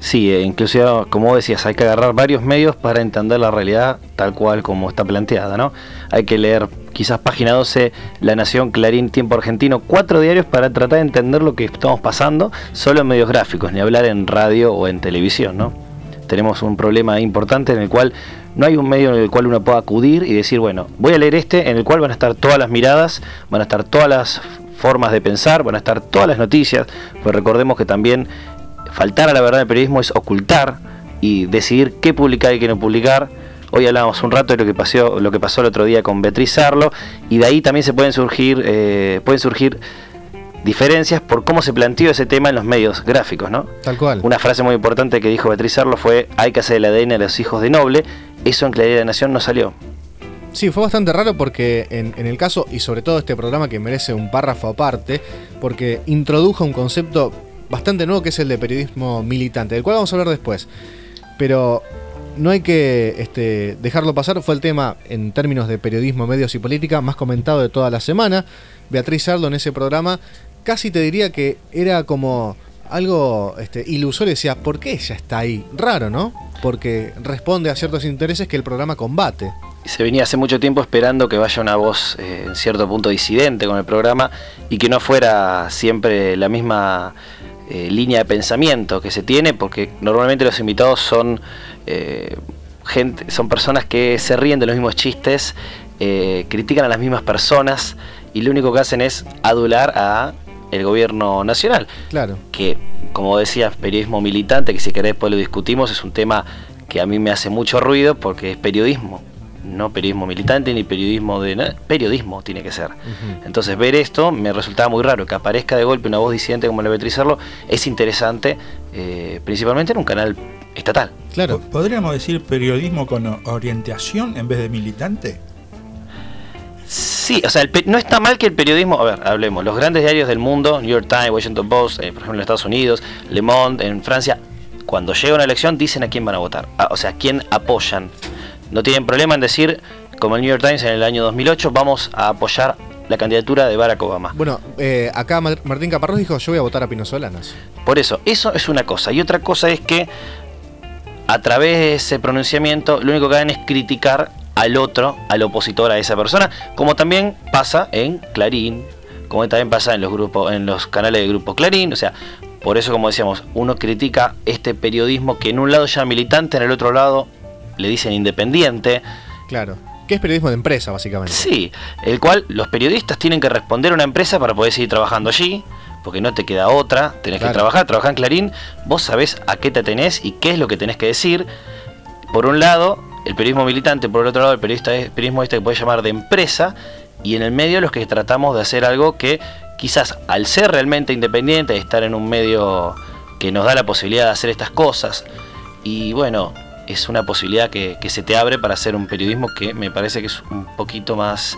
Sí, inclusive, como decías, hay que agarrar varios medios para entender la realidad tal cual como está planteada, ¿no? Hay que leer quizás página 12, La Nación, Clarín, Tiempo Argentino, 4 diarios para tratar de entender lo que estamos pasando, solo en medios gráficos, ni hablar en radio o en televisión, ¿no? Tenemos un problema importante en el cual no hay un medio en el cual uno pueda acudir y decir, bueno, voy a leer en el cual van a estar todas las miradas, van a estar todas las formas de pensar, van a estar todas las noticias, pues recordemos que también faltar a la verdad del periodismo es ocultar y decidir qué publicar y qué no publicar. Hoy hablábamos un rato de lo que pasó el otro día con Beatriz Sarlo, y de ahí también se pueden surgir diferencias por cómo se planteó ese tema en los medios gráficos, ¿no? Tal cual. Una frase muy importante que dijo Beatriz Sarlo fue: hay que hacer el ADN a los hijos de Noble. Eso en Claridad de la Nación no salió. Sí, fue bastante raro porque en el caso, y sobre todo este programa que merece un párrafo aparte, porque introdujo un concepto bastante nuevo que es el de periodismo militante, del cual vamos a hablar después. Pero no hay que dejarlo pasar, fue el tema en términos de periodismo, medios y política más comentado de toda la semana. Beatriz Sarlo en ese programa casi te diría que era como algo ilusorio, decía, ¿por qué ella está ahí? Raro, ¿no? Porque responde a ciertos intereses que el programa combate. Se venía hace mucho tiempo esperando que vaya una voz en cierto punto disidente con el programa y que no fuera siempre la misma línea de pensamiento que se tiene, porque normalmente los invitados son son personas que se ríen de los mismos chistes, critican a las mismas personas y lo único que hacen es adular a el gobierno nacional. Claro. Que, como decías, periodismo militante, que si querés después lo discutimos, es un tema que a mí me hace mucho ruido porque es periodismo. No periodismo militante ni periodismo periodismo tiene que ser. Entonces ver esto me resultaba muy raro, que aparezca de golpe una voz disidente como la de Beatriz Sarlo es interesante, principalmente en un canal estatal. Claro. ¿Podríamos decir periodismo con orientación en vez de militante? Sí, o sea, no está mal que el periodismo, a ver, hablemos, los grandes diarios del mundo, New York Times, Washington Post, por ejemplo en Estados Unidos, Le Monde, en Francia, cuando llega una elección dicen a quién van a votar, o sea, a quién apoyan. No tienen problema en decir, como el New York Times en el año 2008, vamos a apoyar la candidatura de Barack Obama. Bueno, acá Martín Caparrós dijo, yo voy a votar a Pino Solanas. Por eso es una cosa. Y otra cosa es que a través de ese pronunciamiento, lo único que hagan es criticar al otro, al opositor a esa persona, como también pasa en Clarín, como también pasa en los grupos, en los canales de Grupo Clarín. O sea, por eso, como decíamos, uno critica este periodismo que en un lado llama militante, en el otro lado le dicen independiente. Claro, que es periodismo de empresa, básicamente. Sí, el cual los periodistas tienen que responder a una empresa para poder seguir trabajando allí, porque no te queda otra, tenés que trabajar en Clarín, vos sabés a qué te tenés y qué es lo que tenés que decir. Por un lado, el periodismo militante, por el otro lado, el periodismo que puede llamar de empresa, y en el medio los que tratamos de hacer algo que quizás al ser realmente independiente, estar en un medio que nos da la posibilidad de hacer estas cosas, y bueno, es una posibilidad que se te abre para hacer un periodismo que me parece que es un poquito más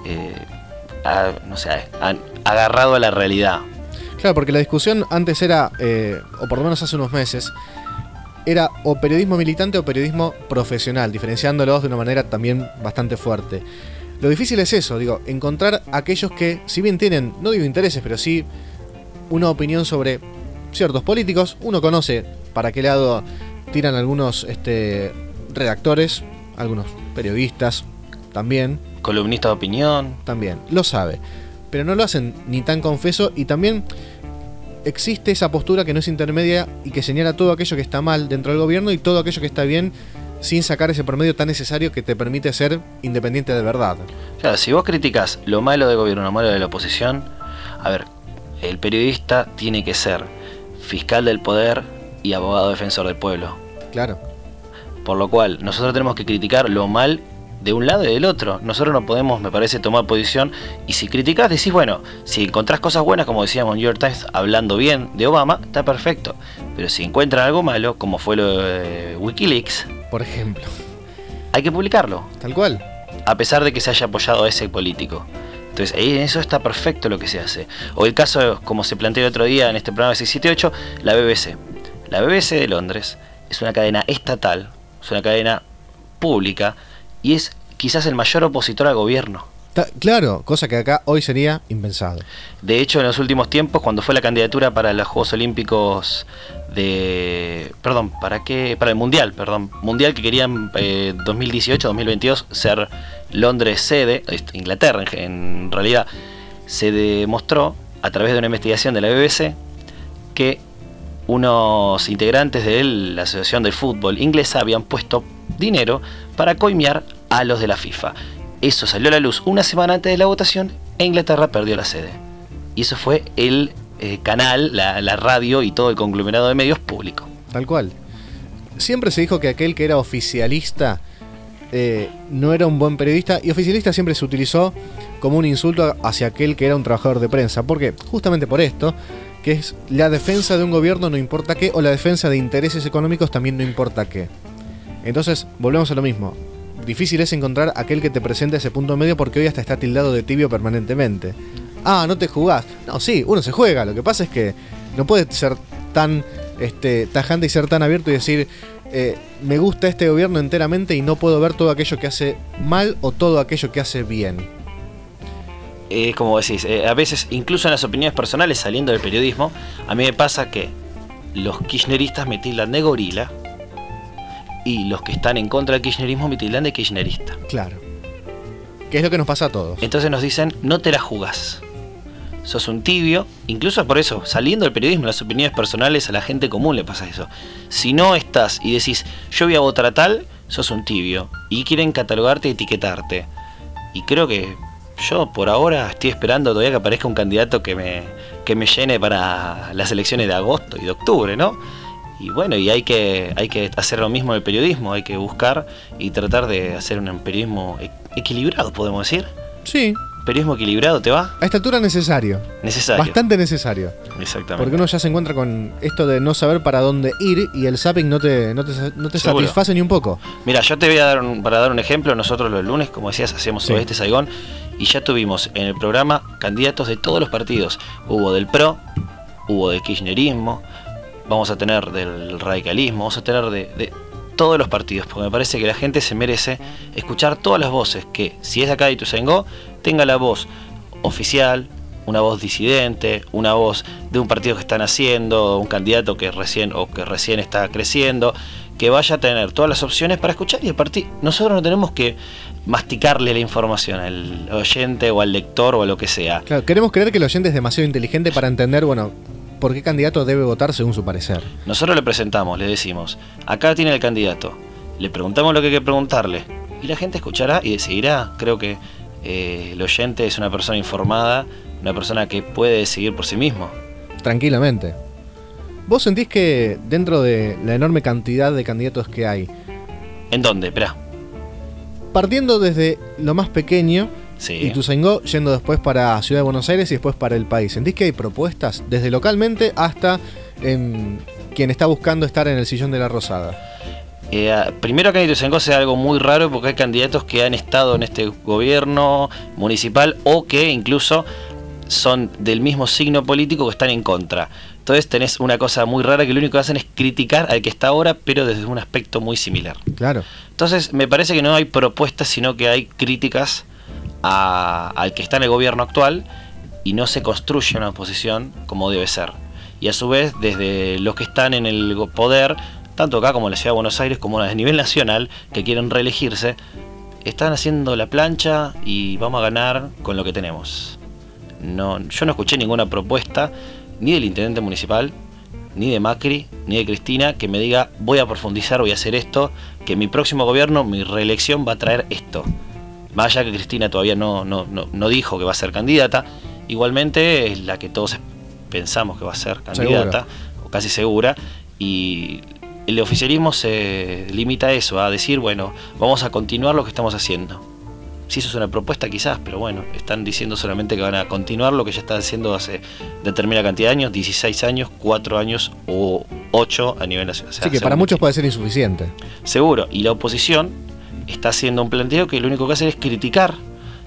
agarrado a la realidad. Claro, porque la discusión antes era, o por lo menos hace unos meses, era o periodismo militante o periodismo profesional, diferenciándolos de una manera también bastante fuerte. Lo difícil es eso, digo, encontrar aquellos que, si bien tienen, no digo intereses, pero sí una opinión sobre ciertos políticos, uno conoce para qué lado tiran algunos redactores, algunos periodistas también. Columnistas de opinión. También, lo sabe. Pero no lo hacen ni tan confeso, y también existe esa postura que no es intermedia y que señala todo aquello que está mal dentro del gobierno y todo aquello que está bien, sin sacar ese promedio tan necesario que te permite ser independiente de verdad. Claro, si vos criticás lo malo del gobierno, lo malo de la oposición, a ver, el periodista tiene que ser fiscal del poder y abogado defensor del pueblo. Claro. Por lo cual, nosotros tenemos que criticar lo mal de un lado y del otro. Nosotros no podemos, me parece, tomar posición, y si criticás, decís, bueno, si encontrás cosas buenas, como decíamos en New York Times, hablando bien de Obama, está perfecto. Pero si encuentran algo malo, como fue lo de Wikileaks, por ejemplo, hay que publicarlo. Tal cual. A pesar de que se haya apoyado a ese político. Entonces, ahí en eso está perfecto lo que se hace. O el caso, como se planteó el otro día en este programa 678, la BBC. La BBC de Londres es una cadena estatal, es una cadena pública, y es quizás el mayor opositor al gobierno. Claro, cosa que acá hoy sería impensado. De hecho, en los últimos tiempos, cuando fue la candidatura para los Juegos Olímpicos para el Mundial que querían 2018-2022 ser Londres sede, Inglaterra en realidad, se demostró a través de una investigación de la BBC que unos integrantes de la Asociación de Fútbol Inglesa habían puesto dinero para coimear a los de la FIFA. Eso salió a la luz una semana antes de la votación e Inglaterra perdió la sede. Y eso fue el canal, la radio y todo el conglomerado de medios público. Tal cual. Siempre se dijo que aquel que era oficialista no era un buen periodista, y oficialista siempre se utilizó como un insulto hacia aquel que era un trabajador de prensa. Porque justamente por esto, que es la defensa de un gobierno no importa qué, o la defensa de intereses económicos también no importa qué. Entonces, volvemos a lo mismo. Difícil es encontrar aquel que te presente ese punto medio, porque hoy hasta está tildado de tibio permanentemente. Ah, no te jugás. No, sí, uno se juega. Lo que pasa es que no puede ser tan tajante y ser tan abierto y decir me gusta este gobierno enteramente y no puedo ver todo aquello que hace mal o todo aquello que hace bien. Como decís, a veces, incluso en las opiniones personales, saliendo del periodismo, a mí me pasa que los kirchneristas me tildan de gorila y los que están en contra del kirchnerismo me tildan de kirchnerista. Claro. ¿Qué es lo que nos pasa a todos? Entonces nos dicen, no te la jugás. Sos un tibio. Incluso por eso, saliendo del periodismo, en las opiniones personales, a la gente común le pasa eso. Si no estás y decís, yo voy a votar a tal, sos un tibio. Y quieren catalogarte y etiquetarte. Y creo que yo por ahora estoy esperando todavía que aparezca un candidato que me llene para las elecciones de agosto y de octubre, ¿no? Y bueno, y hay que hacer lo mismo en el periodismo, hay que buscar y tratar de hacer un periodismo equilibrado, podemos decir. Sí. ¿Periodismo equilibrado te va? A esta altura necesario. Necesario. Bastante necesario. Exactamente. Porque uno ya se encuentra con esto de no saber para dónde ir, y el zapping no te satisface ni un poco. Mira, yo te voy a dar para dar un ejemplo. Nosotros los lunes, como decías, hacíamos Oeste Saigón, y ya tuvimos en el programa candidatos de todos los partidos. Hubo del PRO, hubo del kirchnerismo, vamos a tener del radicalismo, vamos a tener de todos los partidos, porque me parece que la gente se merece escuchar todas las voces, que si es de acá de Ituzaingó, tenga la voz oficial, una voz disidente, una voz de un partido que están haciendo, un candidato que recién está creciendo, que vaya a tener todas las opciones para escuchar, y nosotros no tenemos que masticarle la información al oyente o al lector o a lo que sea. Claro, queremos creer que el oyente es demasiado inteligente para entender, bueno, por qué candidato debe votar según su parecer. Nosotros le presentamos, le decimos, acá tiene el candidato, le preguntamos lo que hay que preguntarle, y la gente escuchará y decidirá. Creo que el oyente es una persona informada, una persona que puede decidir por sí mismo. Tranquilamente. ¿Vos sentís que dentro de la enorme cantidad de candidatos que hay... ¿En dónde? Esperá. Partiendo desde lo más pequeño, sí, Ituzaingó, yendo después para Ciudad de Buenos Aires y después para el país, ¿sentís que hay propuestas desde localmente hasta quien está buscando estar en el sillón de la Rosada? Primero, acá en Ituzaingó se da algo muy raro, porque hay candidatos que han estado en este gobierno municipal o que incluso son del mismo signo político que están en contra. Entonces tenés una cosa muy rara, que lo único que hacen es criticar al que está ahora, pero desde un aspecto muy similar. Claro. Entonces me parece que no hay propuestas, sino que hay críticas al que está en el gobierno actual, y no se construye una oposición como debe ser. Y a su vez, desde los que están en el poder, tanto acá como en la Ciudad de Buenos Aires, como a nivel nacional, que quieren reelegirse, están haciendo la plancha y vamos a ganar con lo que tenemos. Yo no escuché ninguna propuesta, ni del intendente municipal, ni de Macri, ni de Cristina, que me diga, voy a profundizar, voy a hacer esto, que mi próximo gobierno, mi reelección va a traer esto. Más allá que Cristina todavía no dijo que va a ser candidata, igualmente es la que todos pensamos que va a ser candidata, o casi segura, y el oficialismo se limita a eso, a decir, bueno, vamos a continuar lo que estamos haciendo. Si eso es una propuesta quizás, pero bueno, están diciendo solamente que van a continuar lo que ya están haciendo hace determinada cantidad de años, 16 años, 4 años o 8 a nivel nacional. O sea, sí, que para muchos puede ser insuficiente. Seguro, y la oposición está haciendo un planteo que lo único que hace es criticar,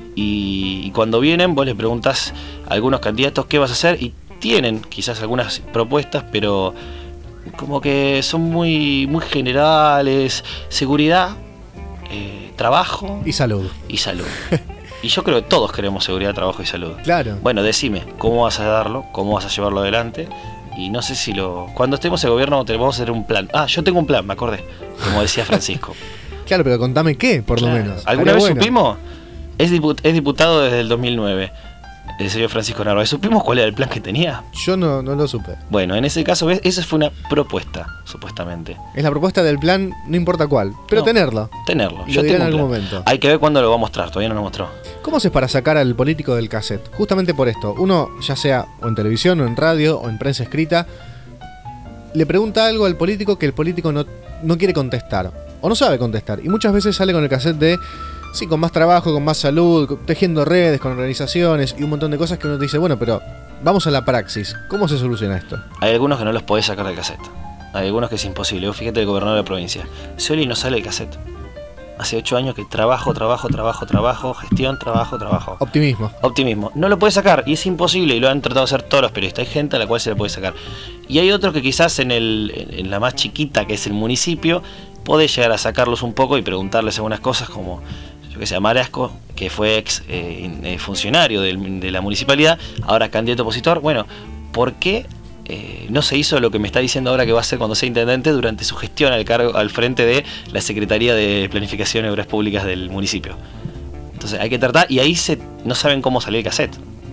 y cuando vienen vos les preguntás a algunos candidatos qué vas a hacer, y tienen quizás algunas propuestas, pero como que son muy generales. Seguridad, trabajo y salud. Y yo creo que todos queremos seguridad, trabajo y salud. Claro. Bueno, decime, ¿cómo vas a darlo? ¿Cómo vas a llevarlo adelante? Y no sé si cuando estemos en gobierno vamos a hacer un plan. Yo tengo un plan, me acordé. Como decía Francisco. Claro, pero contame qué, por lo menos. ¿Alguna vez bueno. supimos? Es diputado desde el 2009. El señor Francisco Narváez. ¿Supimos cuál era el plan que tenía? Yo no lo supe. Bueno, en ese caso, ¿ves? Esa fue una propuesta, supuestamente. Es la propuesta del plan, no importa cuál, pero No, tenerlo. Tenerlo. Lo diré en tengo un algún plan. momento. Hay que ver cuándo lo va a mostrar, todavía no lo mostró. ¿Cómo haces para sacar al político del cassette? Justamente por esto. Uno, ya sea o en televisión, o en radio, o en prensa escrita, le pregunta algo al político que el político no quiere contestar. O no sabe contestar. Y muchas veces sale con el cassette de... Sí, con más trabajo, con más salud, tejiendo redes, con organizaciones y un montón de cosas que uno te dice, bueno, pero vamos a la praxis. ¿Cómo se soluciona esto? Hay algunos que no los podés sacar del cassette. Hay algunos que es imposible. Vos fíjate el gobernador de la provincia. Scioli no sale del cassette. Hace 8 años que trabajo, gestión, trabajo. Optimismo. No lo puede sacar y es imposible y lo han tratado de hacer todos los periodistas. Hay gente a la cual se le puede sacar. Y hay otros que quizás en la más chiquita, que es el municipio, podés llegar a sacarlos un poco y preguntarles algunas cosas como... que se llama Marasco, que fue ex funcionario de la municipalidad, ahora candidato opositor. Bueno, ¿por qué no se hizo lo que me está diciendo ahora que va a hacer cuando sea intendente durante su gestión al frente de la Secretaría de Planificación y Obras Públicas del municipio? Entonces hay que tratar, y ahí no saben cómo salir el cassette.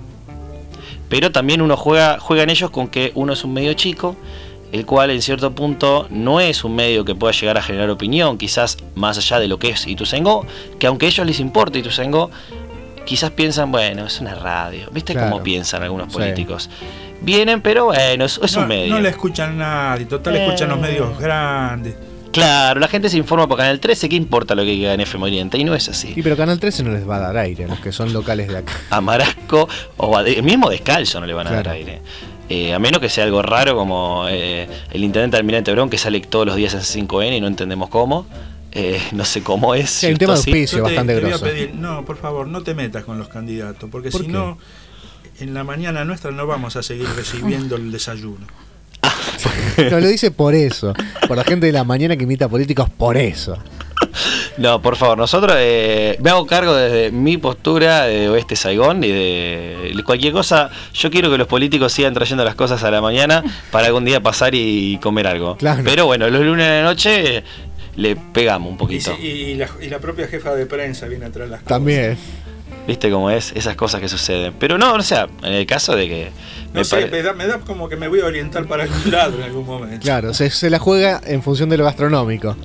Pero también uno juega en ellos con que uno es un medio chico, el cual en cierto punto no es un medio que pueda llegar a generar opinión, quizás más allá de lo que es Ituzaingó, que aunque a ellos les importe Ituzaingó, quizás piensan, bueno, es una radio. ¿Viste Claro. cómo piensan algunos políticos? Vienen, pero bueno, es un medio. No le escuchan nadie, total escuchan los medios grandes. Claro, la gente se informa por Canal 13, ¿qué importa lo que diga en FM Oriente? Y no es así. Y pero Canal 13 no les va a dar aire, los que son locales de acá. A Marasco o mismo Descalzo no le van a dar Claro. aire. A menos que sea algo raro como el intendente Almirante Brown, que sale todos los días en 5N y no entendemos cómo. No sé cómo es. Sí, hay un tema de auspicio Yo bastante te voy a grosso. pedir, no, por favor, no te metas con los candidatos, porque ¿Por si qué? no, en la mañana nuestra no vamos a seguir recibiendo el desayuno. No, lo dice por eso. Por la gente de la mañana que imita políticos, por eso. No, por favor, nosotros me hago cargo desde mi postura de Oeste Saigón y de cualquier cosa. Yo quiero que los políticos sigan trayendo las cosas a la mañana para algún día pasar y comer algo. Claro. Pero bueno, los lunes de la noche le pegamos un poquito. Y la propia jefa de prensa viene a traer las También. ¿Viste cómo es? Esas cosas que suceden. Pero no, o sea, en el caso de que... No sé, me da como que me voy a orientar para algún lado en algún momento. Claro, se la juega en función de lo gastronómico.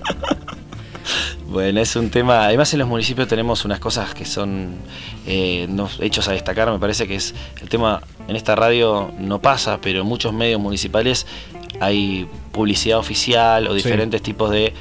Bueno, es un tema. Además, en los municipios tenemos unas cosas que son hechos a destacar. Me parece que es el tema. En esta radio no pasa, pero en muchos medios municipales hay publicidad oficial o diferentes tipos de.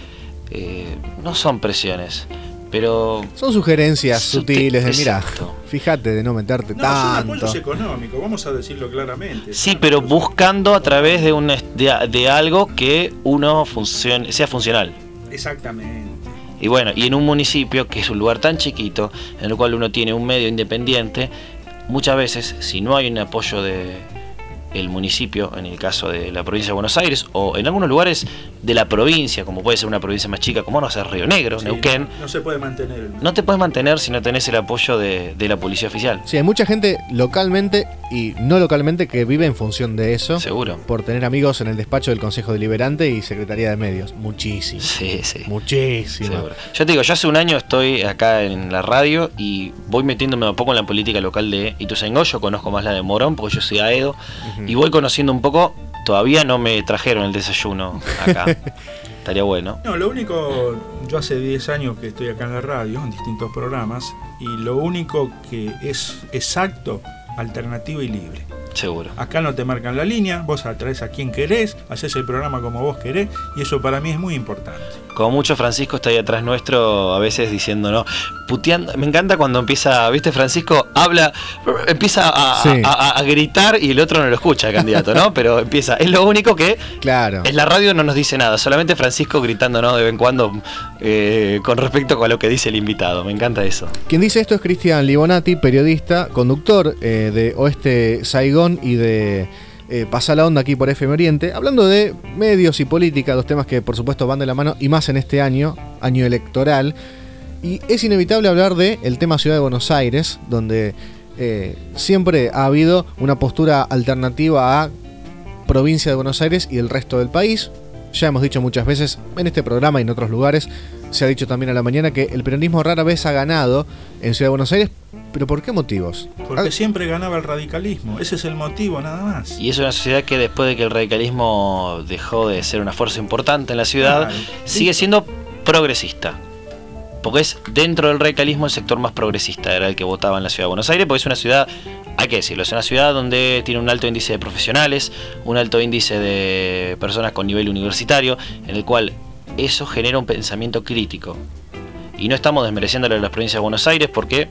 No son presiones, pero. Son sugerencias sutiles de, mira, Exacto. fíjate de no meterte No, son tanto. apoyos económicos, vamos a decirlo claramente. Sí, pero buscando a través de algo que uno sea funcional. Exactamente. Y bueno, y en un municipio que es un lugar tan chiquito, en el cual uno tiene un medio independiente, muchas veces, si no hay un apoyo del municipio, en el caso de la provincia de Buenos Aires, o en algunos lugares de la provincia, como puede ser una provincia más chica, como no sé, Río Negro, Sí, Neuquén, no se puede mantener. no te puedes mantener si no tenés el apoyo de la policía oficial. Sí, hay mucha gente localmente y no localmente que vive en función de eso. Seguro. Por tener amigos en el despacho del Consejo Deliberante y Secretaría de Medios. Muchísimo. Sí, sí. Muchísimo. Seguro. Yo te digo, yo hace un año estoy acá en la radio y voy metiéndome un poco en la política local de Ituzaingó. Yo conozco más la de Morón porque yo soy Aedo y voy conociendo un poco. Todavía no me trajeron el desayuno acá. Estaría bueno. No, lo único, yo hace 10 años que estoy acá en la radio, en distintos programas, y lo único que es exacto, alternativo y libre. Seguro. Acá no te marcan la línea, vos atraes a quien querés, haces el programa como vos querés, y eso para mí es muy importante. Como mucho Francisco está ahí atrás nuestro, a veces diciéndonos, puteando. Me encanta cuando empieza, ¿viste? Francisco habla, empieza a gritar y el otro no lo escucha, el candidato, ¿no? Pero empieza. Es lo único que Claro. en la radio no nos dice nada, solamente Francisco gritándonos de vez en cuando con respecto a lo que dice el invitado. Me encanta eso. Quien dice esto es Cristian Libonati, periodista, conductor de Oeste Saigón y de Pasá la Onda aquí por FM Oriente, hablando de medios y política, dos temas que por supuesto van de la mano y más en este año electoral. Y es inevitable hablar del tema Ciudad de Buenos Aires, donde siempre ha habido una postura alternativa a provincia de Buenos Aires y el resto del país. Ya hemos dicho muchas veces en este programa y en otros lugares, se ha dicho también a la mañana, que el peronismo rara vez ha ganado en Ciudad de Buenos Aires. ¿Pero por qué motivos? Porque siempre ganaba el radicalismo, ese es el motivo nada más. Y es una sociedad que después de que el radicalismo dejó de ser una fuerza importante en la ciudad, claro, sigue siendo progresista. Porque es dentro del radicalismo el sector más progresista, era el que votaba en la ciudad de Buenos Aires, porque es una ciudad, hay que decirlo, es una ciudad donde tiene un alto índice de profesionales, un alto índice de personas con nivel universitario, en el cual eso genera un pensamiento crítico. Y no estamos desmereciéndole a las provincias de Buenos Aires, porque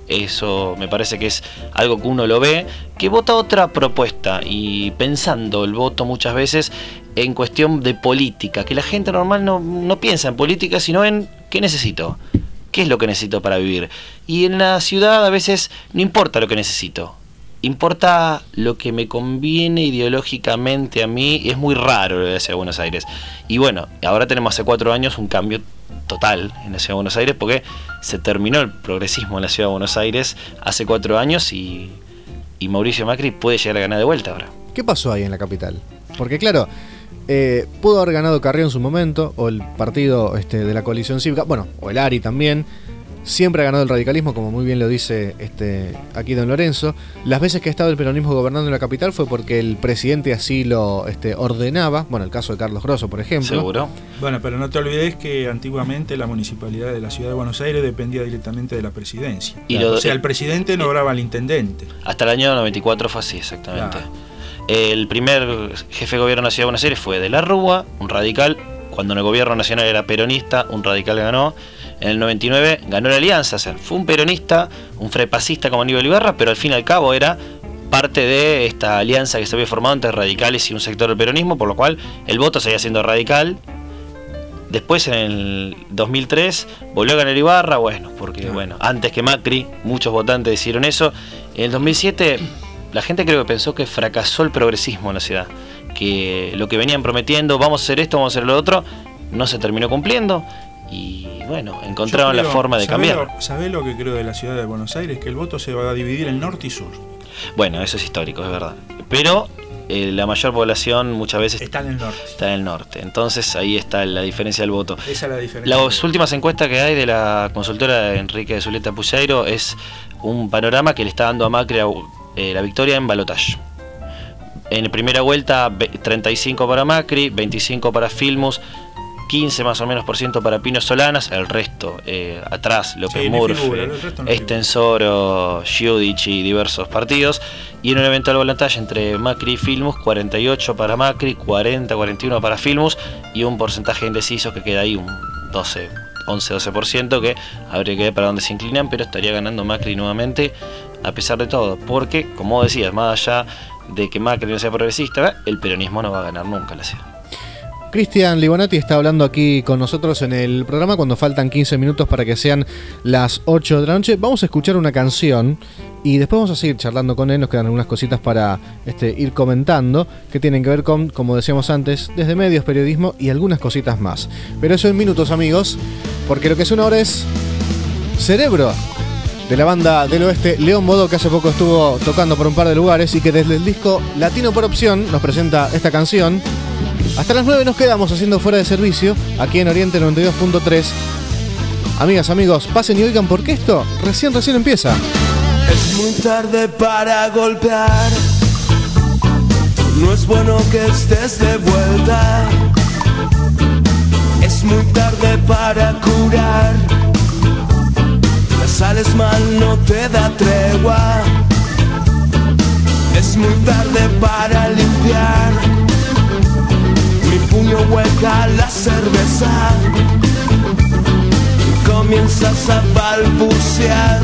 eso me parece que es algo que uno lo ve, que vota otra propuesta, y pensando el voto muchas veces en cuestión de política, que la gente normal no piensa en política, sino en ¿qué necesito? ¿Qué es lo que necesito para vivir? Y en la ciudad a veces no importa lo que necesito, importa lo que me conviene ideológicamente a mí. Es muy raro lo de la ciudad de Buenos Aires. Y bueno, ahora tenemos hace 4 años un cambio total en la ciudad de Buenos Aires, porque se terminó el progresismo en la ciudad de Buenos Aires hace 4 años y Mauricio Macri puede llegar a ganar de vuelta ahora. ¿Qué pasó ahí en la capital? Porque claro, pudo haber ganado Carrió en su momento, o el partido de la coalición cívica, bueno, o el ARI también. Siempre ha ganado el radicalismo, como muy bien lo dice aquí don Lorenzo. Las veces que ha estado el peronismo gobernando en la capital fue porque el presidente así lo ordenaba. Bueno, el caso de Carlos Grosso, por ejemplo. Seguro. Bueno, pero no te olvides que antiguamente la municipalidad de la ciudad de Buenos Aires dependía directamente de la presidencia. Y o sea, el presidente nombraba al intendente. Hasta el año 94 fue así, exactamente. Claro. El primer jefe de gobierno de la ciudad de Buenos Aires fue de la Rúa, un radical. Cuando en el gobierno nacional era peronista, un radical ganó. En el 99 ganó la alianza, o sea, fue un peronista, un frepasista como Aníbal Ibarra, pero al fin y al cabo era parte de esta alianza que se había formado entre radicales y un sector del peronismo, por lo cual el voto seguía siendo radical. Después en el 2003 volvió a ganar Ibarra, porque antes que Macri, muchos votantes hicieron eso. En el 2007 la gente creo que pensó que fracasó el progresismo en la ciudad, que lo que venían prometiendo, vamos a hacer esto, vamos a hacer lo otro, no se terminó cumpliendo. Y encontraron la forma de cambiar. ¿Sabés lo que creo de la ciudad de Buenos Aires? Que el voto se va a dividir en norte y sur. Bueno, eso es histórico, es verdad. Pero la mayor población muchas veces está en el norte. Está en el norte. Entonces ahí está la diferencia del voto. Esa es la diferencia. Las últimas encuestas que hay de la consultora Enrique de Zuleta Pucheiro es un panorama que le está dando a Macri la victoria en balotaje. En primera vuelta 35 para Macri, 25 para Filmus, 15 más o menos % para Pino Solanas, el resto atrás, López Murphy, Estensoro, Giudici y diversos partidos. Y en un eventual balotaje entre Macri y Filmus, 48 para Macri, 41 para Filmus, y un porcentaje indeciso que queda ahí, un 11-12%, que habría que ver para dónde se inclinan, pero estaría ganando Macri nuevamente, a pesar de todo, porque, como decías, más allá de que Macri no sea progresista, el peronismo no va a ganar nunca la ciudad. Cristian Libonati está hablando aquí con nosotros en el programa cuando faltan 15 minutos para que sean las 8 de la noche. Vamos a escuchar una canción y después vamos a seguir charlando con él. Nos quedan algunas cositas para ir comentando que tienen que ver con, como decíamos antes, desde medios, periodismo y algunas cositas más. Pero eso en minutos, amigos, porque lo que suena ahora es Cerebro, de la banda del oeste León Bodó, que hace poco estuvo tocando por un par de lugares y que desde el disco Latino por Opción nos presenta esta canción. Hasta las 9 nos quedamos haciendo Fuera de Servicio, aquí en Oriente 92.3. Amigas, amigos, pasen y oigan porque esto recién empieza. Es muy tarde para golpear, no es bueno que estés de vuelta. Es muy tarde para curar, sales mal, no te da tregua. Es muy tarde para limpiar, mi puño hueca la cerveza. Comienzas a balbucear,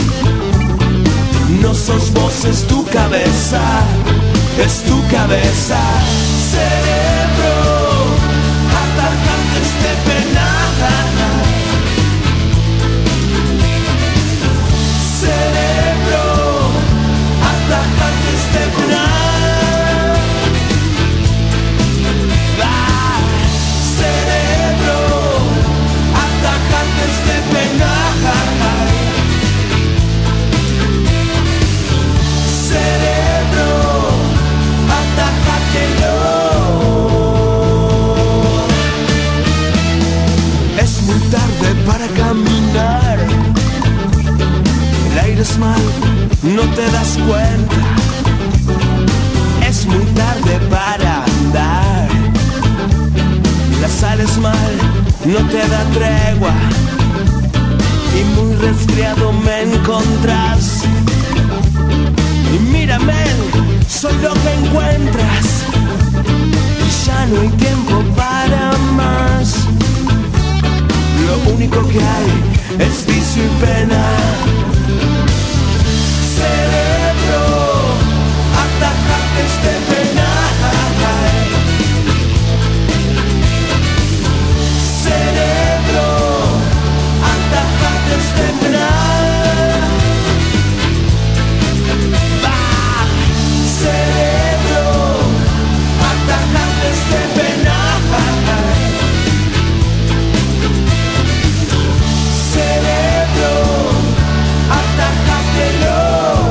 no sos vos, es tu cabeza, es tu cabeza. Cerebro, atacantes de penada. Cerebro, atacantes de penada. Cerebro, atacantes de penada. sales mal, no te das cuenta. Es muy tarde para andar. La sales mal, no te da tregua. Y muy resfriado me encontrás. Y mírame, soy lo que encuentras. Y ya no hay tiempo para más. Lo único que hay es vicio y pena. Cerebro, atajate este penal. Cerebro, atajate este penal. Va, cerebro, atajate este penal. Cerebro, atajátelo.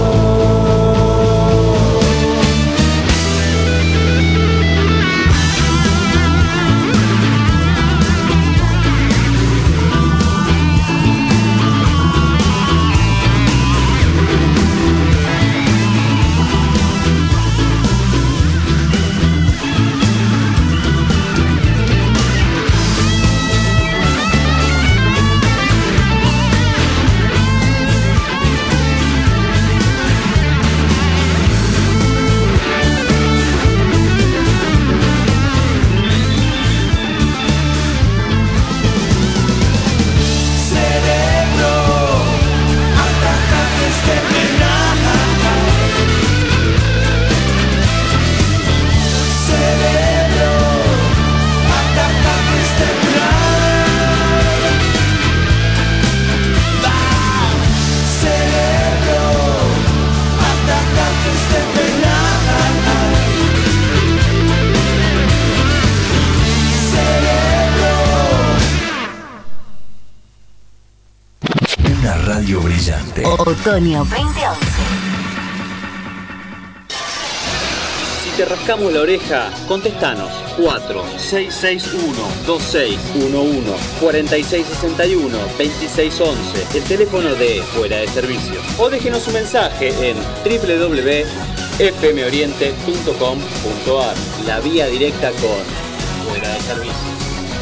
Radio brillante. Otoño 2011. Si te rascamos la oreja, contestanos 4661-2611, 4661-2611, el teléfono de Fuera de Servicio. O déjenos un mensaje en www.fmoriente.com.ar, la vía directa con Fuera de Servicio.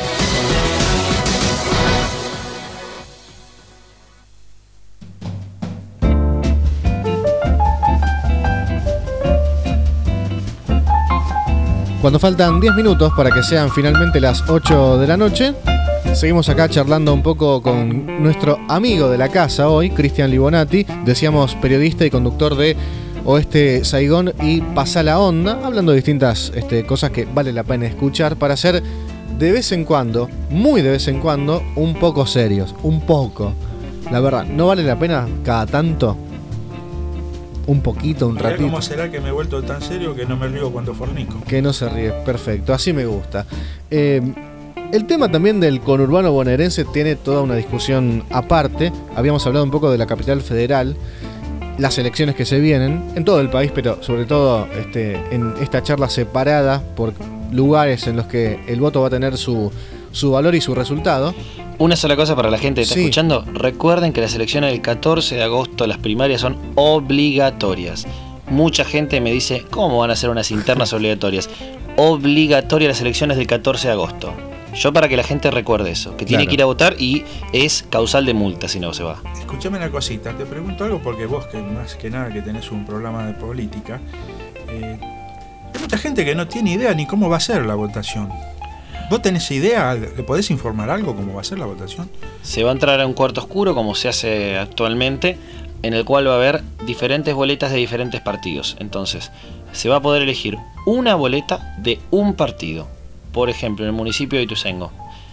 Cuando faltan 10 minutos para que sean finalmente las 8 de la noche, seguimos acá charlando un poco con nuestro amigo de la casa hoy, Cristian Libonati, decíamos periodista y conductor de Oeste Saigón y Pasa la Onda, hablando de distintas cosas que vale la pena escuchar para ser de vez en cuando, muy de vez en cuando, un poco serios, un poco. La verdad, ¿no vale la pena cada tanto? Un poquito, un ratito. ¿Cómo será que me he vuelto tan serio que no me río cuando fornico? Que no se ríe, perfecto, así me gusta. El tema también del conurbano bonaerense tiene toda una discusión aparte. Habíamos hablado un poco de la capital federal, las elecciones que se vienen en todo el país, pero sobre todo en esta charla separada por lugares en los que el voto va a tener su valor y su resultado. Una sola cosa para la gente que está escuchando. Recuerden que las elecciones del 14 de agosto, las primarias, son obligatorias. Mucha gente me dice, ¿cómo van a ser unas internas obligatorias? Obligatorias las elecciones del 14 de agosto. Yo para que la gente recuerde eso, que tiene que ir a votar y es causal de multa si no se va. Escuchame una cosita, te pregunto algo porque vos, que más que nada que tenés un programa de política, hay mucha gente que no tiene idea ni cómo va a ser la votación. ¿Vos tenés idea? ¿Le podés informar algo cómo va a ser la votación? Se va a entrar a un cuarto oscuro, como se hace actualmente, en el cual va a haber diferentes boletas de diferentes partidos. Entonces, se va a poder elegir una boleta de un partido. Por ejemplo, en el municipio de Ituzaingó,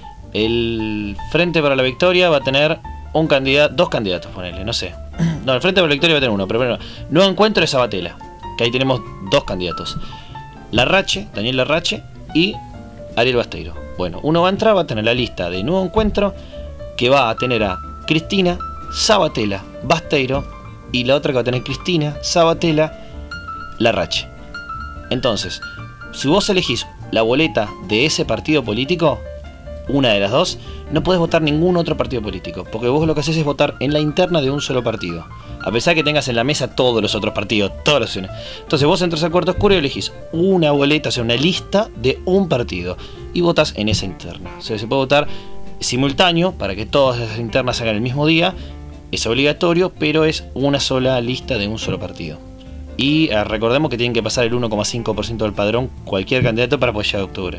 el Frente para la Victoria va a tener dos candidatos, ponele, no sé. No, el Frente para la Victoria va a tener uno, pero bueno, Nuevo Encuentro de Sabatella, que ahí tenemos dos candidatos. Larrache, Daniel Larrache y Ariel Basteiro. Bueno, uno va a entrar, va a tener la lista de Nuevo Encuentro, que va a tener a Cristina, Sabatella, Basteiro, y la otra que va a tener Cristina, Sabatella, Larrache. Entonces, si vos elegís la boleta de ese partido político, una de las dos, no podés votar ningún otro partido político, porque vos lo que haces es votar en la interna de un solo partido. A pesar que tengas en la mesa todos los otros partidos, todas las opciones. Entonces vos entras al cuarto oscuro y elegís una boleta, o sea, una lista de un partido. Y votás en esa interna. O sea, se puede votar simultáneo para que todas esas internas se hagan el mismo día. Es obligatorio, pero es una sola lista de un solo partido. Y recordemos que tienen que pasar el 1,5% del padrón cualquier candidato para poder llegar a octubre.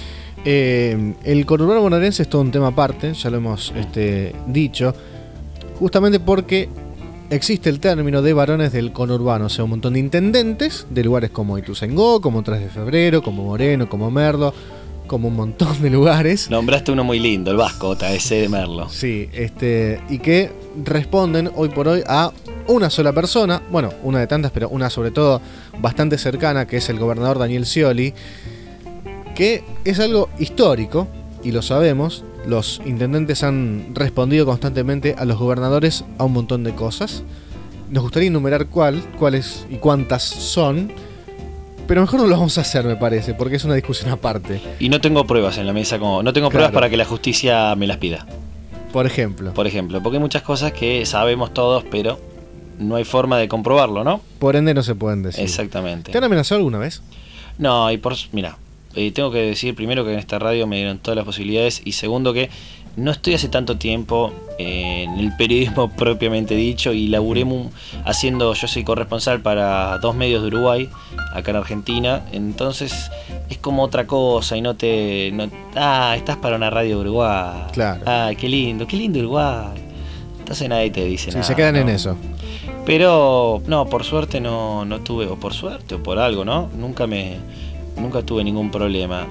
El conurbano bonaerense es todo un tema aparte, ya lo hemos dicho, justamente porque existe el término de varones del conurbano, o sea, un montón de intendentes de lugares como Ituzaingó, como 3 de Febrero, como Moreno, como Merlo, como un montón de lugares. Nombraste uno muy lindo, el Vasco, ese de Merlo. Sí, y que responden hoy por hoy a una sola persona, bueno, una de tantas, pero una sobre todo bastante cercana, que es el gobernador Daniel Scioli, que es algo histórico, y lo sabemos. Los intendentes han respondido constantemente a los gobernadores a un montón de cosas. Nos gustaría enumerar cuáles y cuántas son, pero mejor no lo vamos a hacer, me parece, porque es una discusión aparte. Y no tengo pruebas en la mesa, no tengo pruebas para que la justicia me las pida. Por ejemplo, porque hay muchas cosas que sabemos todos, pero no hay forma de comprobarlo, ¿no? Por ende no se pueden decir. Exactamente. ¿Te han amenazado alguna vez? No, mira, tengo que decir primero que en esta radio me dieron todas las posibilidades, y segundo que no estoy hace tanto tiempo en el periodismo propiamente dicho, y laburé yo soy corresponsal para 2 medios de Uruguay, acá en Argentina, entonces es como otra cosa y estás para una radio de Uruguay. Claro. Qué lindo Uruguay. Entonces nadie te dice nada. Sí, se quedan en eso. Pero no, por suerte no tuve, o por suerte o por algo, ¿no? Nunca tuve ningún problema.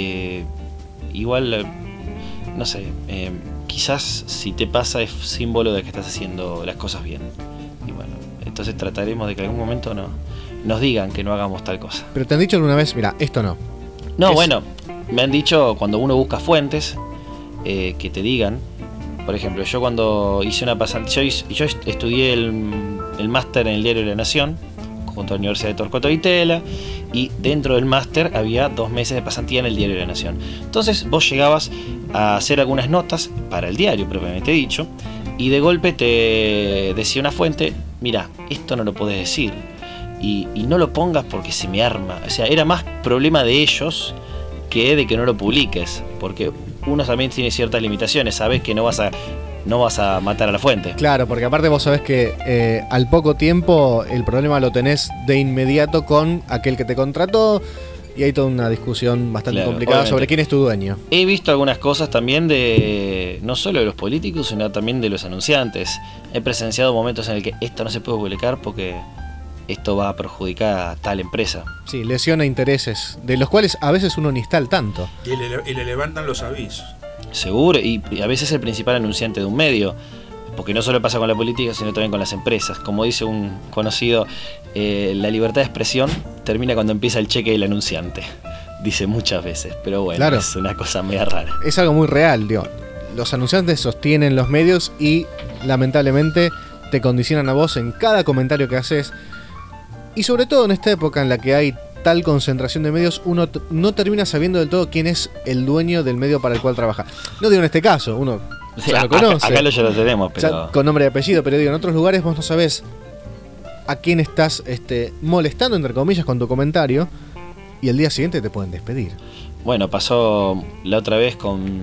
Igual, no sé, quizás si te pasa es símbolo de que estás haciendo las cosas bien. Y bueno, entonces trataremos de que en algún momento nos digan que no hagamos tal cosa. Pero te han dicho alguna vez, mira, esto no. No, bueno, me han dicho cuando uno busca fuentes que te digan. Por ejemplo, yo cuando hice una pasantía, yo estudié el máster en el Diario de la Nación, junto a la Universidad de Torcuato Ditela, y dentro del máster había 2 meses de pasantía en el Diario de la Nación. Entonces vos llegabas a hacer algunas notas para el diario propiamente dicho, y de golpe te decía una fuente, mira, esto no lo podés decir, y no lo pongas porque se me arma. O sea, era más problema de ellos que de que no lo publiques, porque uno también tiene ciertas limitaciones, sabes que no vas a matar a la fuente. Claro, porque aparte vos sabés que al poco tiempo el problema lo tenés de inmediato con aquel que te contrató, y hay toda una discusión bastante complicada, obviamente, sobre quién es tu dueño. He visto algunas cosas también no solo de los políticos, sino también de los anunciantes. He presenciado momentos en el que esto no se puede publicar porque esto va a perjudicar a tal empresa. Sí, lesiona intereses, de los cuales a veces uno ni está al tanto. Y le levantan los avisos. Seguro, y a veces el principal anunciante de un medio, porque no solo pasa con la política, sino también con las empresas. Como dice un conocido, la libertad de expresión termina cuando empieza el cheque del anunciante. Dice muchas veces, pero bueno, claro, es una cosa media rara. Es algo muy real, digo. Los anunciantes sostienen los medios y lamentablemente te condicionan a vos en cada comentario que haces. Y sobre todo en esta época en la que hay tal concentración de medios, uno no termina sabiendo del todo quién es el dueño del medio para el cual trabaja. No digo en este caso, uno ya lo conoce. Acá ya lo tenemos, pero con nombre y apellido, pero digo, en otros lugares vos no sabés a quién estás molestando, entre comillas, con tu comentario, y el día siguiente te pueden despedir. Bueno, pasó la otra vez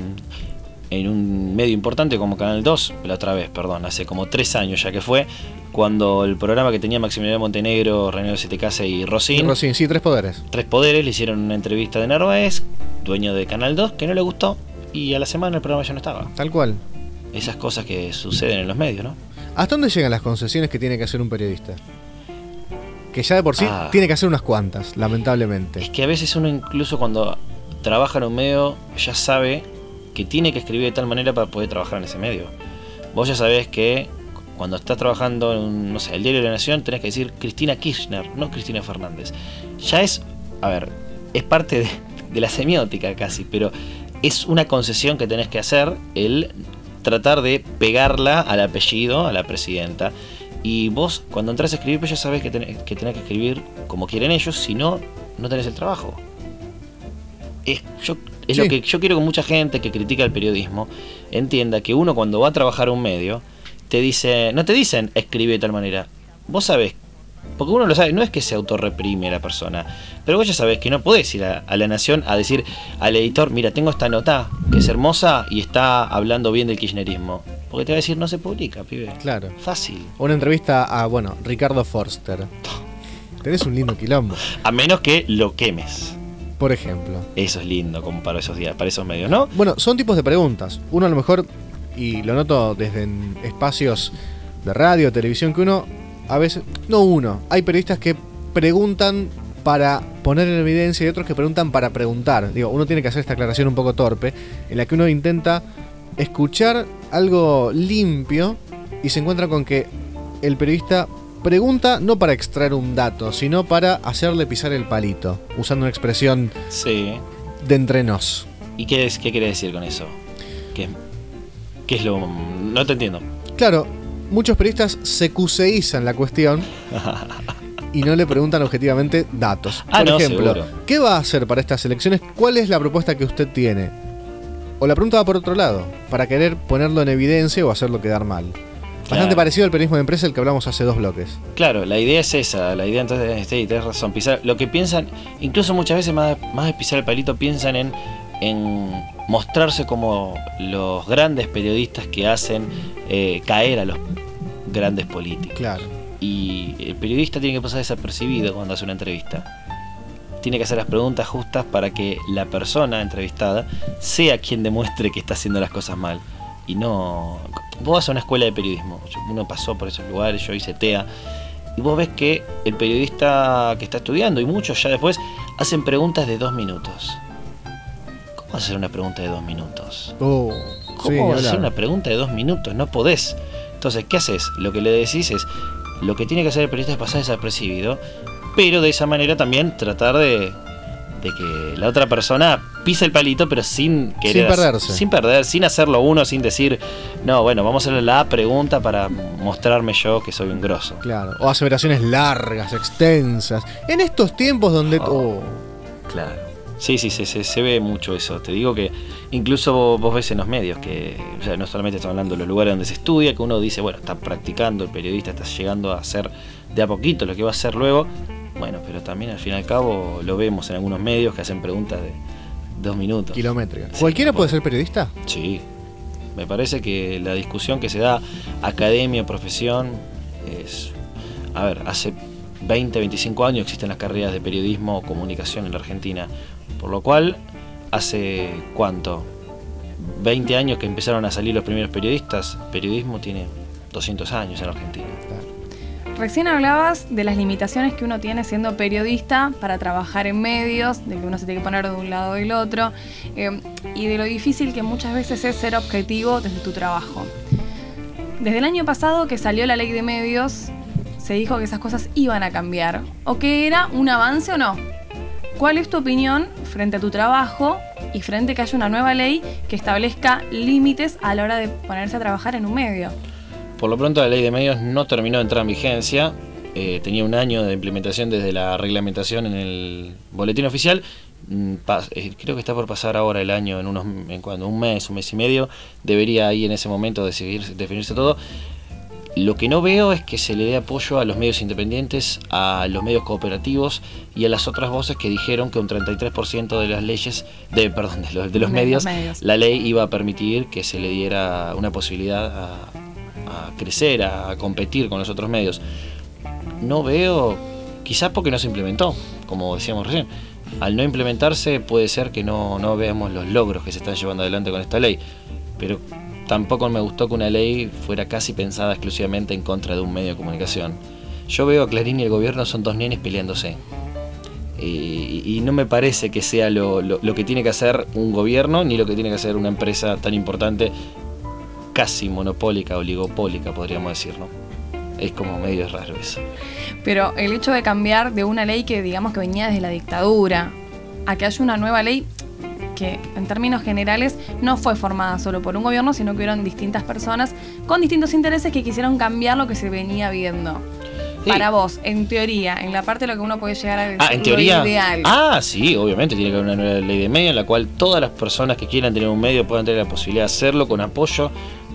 en un medio importante como Canal 2, hace como 3 años ya que fue, cuando el programa que tenía Maximiliano Montenegro, René Setecase y Rosín, sí, 3 Poderes. 3 Poderes, le hicieron una entrevista de Narváez, dueño de Canal 2, que no le gustó, y a la semana el programa ya no estaba. Tal cual. Esas cosas que suceden en los medios, ¿no? ¿Hasta dónde llegan las concesiones que tiene que hacer un periodista? Que ya de por sí tiene que hacer unas cuantas, lamentablemente. Es que a veces uno, incluso cuando trabaja en un medio, ya sabe que tiene que escribir de tal manera para poder trabajar en ese medio. Vos ya sabés que cuando estás trabajando en, el Diario de la Nación, tenés que decir Cristina Kirchner, no Cristina Fernández. Ya es parte de la semiótica casi, pero es una concesión que tenés que hacer, el tratar de pegarla al apellido, a la presidenta. Y vos, cuando entras a escribir, pues ya sabés que tenés que escribir como quieren ellos, si no, no tenés el trabajo. Es lo que yo quiero que mucha gente que critica el periodismo entienda, que uno cuando va a trabajar un medio no te dicen escribe de tal manera. Vos sabés, porque uno lo sabe, no es que se autorreprime la persona, pero vos ya sabés que no podés ir a La Nación a decir al editor, mira, tengo esta nota que es hermosa y está hablando bien del kirchnerismo. Porque te va a decir, no se publica, pibe. Claro. Fácil. Una entrevista a, Ricardo Forster. Tenés un lindo quilombo. A menos que lo quemes. Por ejemplo. Eso es lindo como para esos días, para esos medios, ¿no? Bueno, son tipos de preguntas. Uno a lo mejor, y lo noto desde en espacios de radio, televisión, que uno, a veces, hay periodistas que preguntan para poner en evidencia y otros que preguntan para preguntar. Digo, uno tiene que hacer esta aclaración un poco torpe, en la que uno intenta escuchar algo limpio y se encuentra con que el periodista pregunta no para extraer un dato, sino para hacerle pisar el palito, usando una expresión de entre nos. ¿Y qué quiere decir con eso? ¿Qué es lo...? No te entiendo. Claro, muchos periodistas secuseizan la cuestión y no le preguntan objetivamente datos. Por ejemplo, seguro. ¿Qué va a hacer para estas elecciones? ¿Cuál es la propuesta que usted tiene? O la pregunta va por otro lado, para querer ponerlo en evidencia o hacerlo quedar mal. Bastante parecido al periodismo de empresa del que hablamos hace 2 bloques. Claro, la idea es esa, la idea entonces, tenés razón, pisar, lo que piensan, incluso muchas veces más de pisar el palito, piensan en mostrarse como los grandes periodistas que hacen caer a los grandes políticos. Claro. Y el periodista tiene que pasar desapercibido cuando hace una entrevista. Tiene que hacer las preguntas justas para que la persona entrevistada sea quien demuestre que está haciendo las cosas mal. Y no... Vos vas a una escuela de periodismo, uno pasó por esos lugares, yo hice TEA, y vos ves que el periodista que está estudiando, y muchos ya después, hacen preguntas de 2 minutos. ¿Cómo hacer una pregunta de 2 minutos? ¿Cómo vas a hacer una pregunta de 2 minutos? No podés. Entonces, ¿qué haces? Lo que le decís es, lo que tiene que hacer el periodista es pasar desapercibido, pero de esa manera también tratar de que la otra persona pise el palito, pero sin querer, sin perder, sin hacerlo uno, sin decir, no, bueno, vamos a hacerle la pregunta para mostrarme yo que soy un grosso. Claro, o aseveraciones largas, extensas, en estos tiempos donde... Claro, sí, se ve mucho eso. Te digo que incluso vos ves en los medios que, o sea, no solamente estamos hablando de los lugares donde se estudia, que uno dice, bueno, está practicando, el periodista está llegando a hacer de a poquito lo que va a hacer luego. Bueno, pero también al fin y al cabo lo vemos en algunos medios que hacen preguntas de 2 minutos. Kilométricas. ¿Cualquiera puede ser periodista? Sí. Me parece que la discusión que se da academia, profesión, es... A ver, hace 20, 25 años existen las carreras de periodismo o comunicación en la Argentina. Por lo cual, hace ¿cuánto? 20 años que empezaron a salir los primeros periodistas. Periodismo tiene 200 años en Argentina. Claro. Recién hablabas de las limitaciones que uno tiene siendo periodista para trabajar en medios, de que uno se tiene que poner de un lado o del otro, y de lo difícil que muchas veces es ser objetivo desde tu trabajo. Desde el año pasado que salió la ley de medios, se dijo que esas cosas iban a cambiar, o que era un avance o no. ¿Cuál es tu opinión frente a tu trabajo y frente a que haya una nueva ley que establezca límites a la hora de ponerse a trabajar en un medio? Por lo pronto la ley de medios no terminó de entrar en vigencia, tenía 1 año de implementación desde la reglamentación en el boletín oficial, creo que está por pasar ahora el año, en un mes y medio, debería ahí en ese momento definirse todo. Lo que no veo es que se le dé apoyo a los medios independientes, a los medios cooperativos y a las otras voces que dijeron que un 33% de las leyes, de los medios, la ley iba a permitir que se le diera una posibilidad a crecer, a competir con los otros medios. No veo, quizás porque no se implementó, como decíamos recién. Al no implementarse puede ser que no veamos los logros que se están llevando adelante con esta ley, pero tampoco me gustó que una ley fuera casi pensada exclusivamente en contra de un medio de comunicación. Yo veo a Clarín y el gobierno son 2 nenes peleándose, y no me parece que sea lo que tiene que hacer un gobierno ni lo que tiene que hacer una empresa tan importante, casi monopólica, oligopólica, podríamos decir, ¿no? Es como medio raro eso. Pero el hecho de cambiar de una ley que digamos que venía desde la dictadura a que haya una nueva ley que en términos generales no fue formada solo por un gobierno, sino que hubieron distintas personas con distintos intereses que quisieron cambiar lo que se venía viendo. Sí. Para vos, en teoría, en la parte de lo que uno puede llegar a decir, en teoría, lo ideal. Sí, obviamente tiene que haber una nueva ley de medios en la cual todas las personas que quieran tener un medio puedan tener la posibilidad de hacerlo con apoyo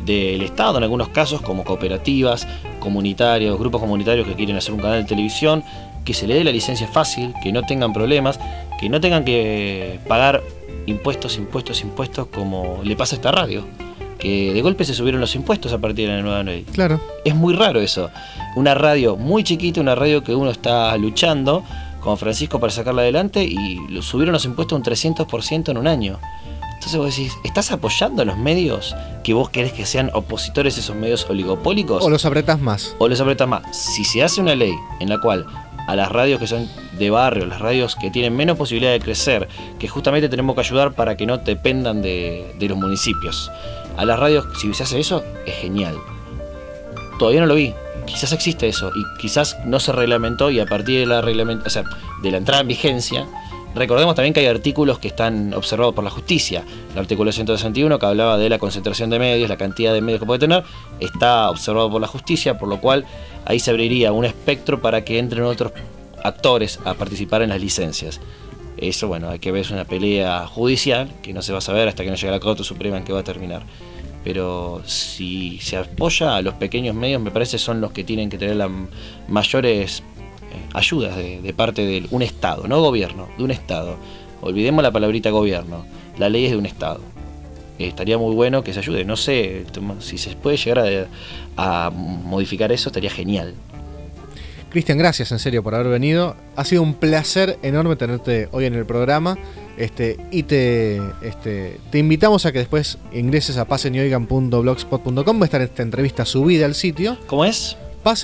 del Estado en algunos casos, como cooperativas, comunitarios, grupos comunitarios que quieren hacer un canal de televisión, que se le dé la licencia fácil, que no tengan problemas, que no tengan que pagar impuestos como le pasa a esta radio, que de golpe se subieron los impuestos a partir de la nueva ley. Claro. Es muy raro eso. Una radio muy chiquita, una radio que uno está luchando, como Francisco, para sacarla adelante, y subieron los impuestos un 300% en un año. Entonces vos decís, ¿estás apoyando a los medios que vos querés que sean opositores a esos medios oligopólicos? O los apretás más. Si se hace una ley en la cual a las radios que son de barrio, las radios que tienen menos posibilidad de crecer, que justamente tenemos que ayudar para que no dependan de los municipios, a las radios, si se hace eso, es genial. Todavía no lo vi. Quizás existe eso y quizás no se reglamentó, y a partir de la de la entrada en vigencia, recordemos también que hay artículos que están observados por la justicia. El artículo 161, que hablaba de la concentración de medios, la cantidad de medios que puede tener, está observado por la justicia, por lo cual ahí se abriría un espectro para que entren otros actores a participar en las licencias. Eso, bueno, hay que ver, es una pelea judicial que no se va a saber hasta que no llegue a la Corte Suprema en qué va a terminar. Pero si se apoya a los pequeños medios, me parece son los que tienen que tener las mayores ayudas de parte de un Estado, no gobierno, de un Estado. Olvidemos la palabrita gobierno, la ley es de un Estado. Estaría muy bueno que se ayude, no sé, si se puede llegar a modificar eso, estaría genial. Cristian, gracias en serio por haber venido. Ha sido un placer enorme tenerte hoy en el programa. Y te invitamos a que después ingreses a pasenyoigan.blogspot.com. Va a estar esta entrevista subida al sitio. ¿Cómo es?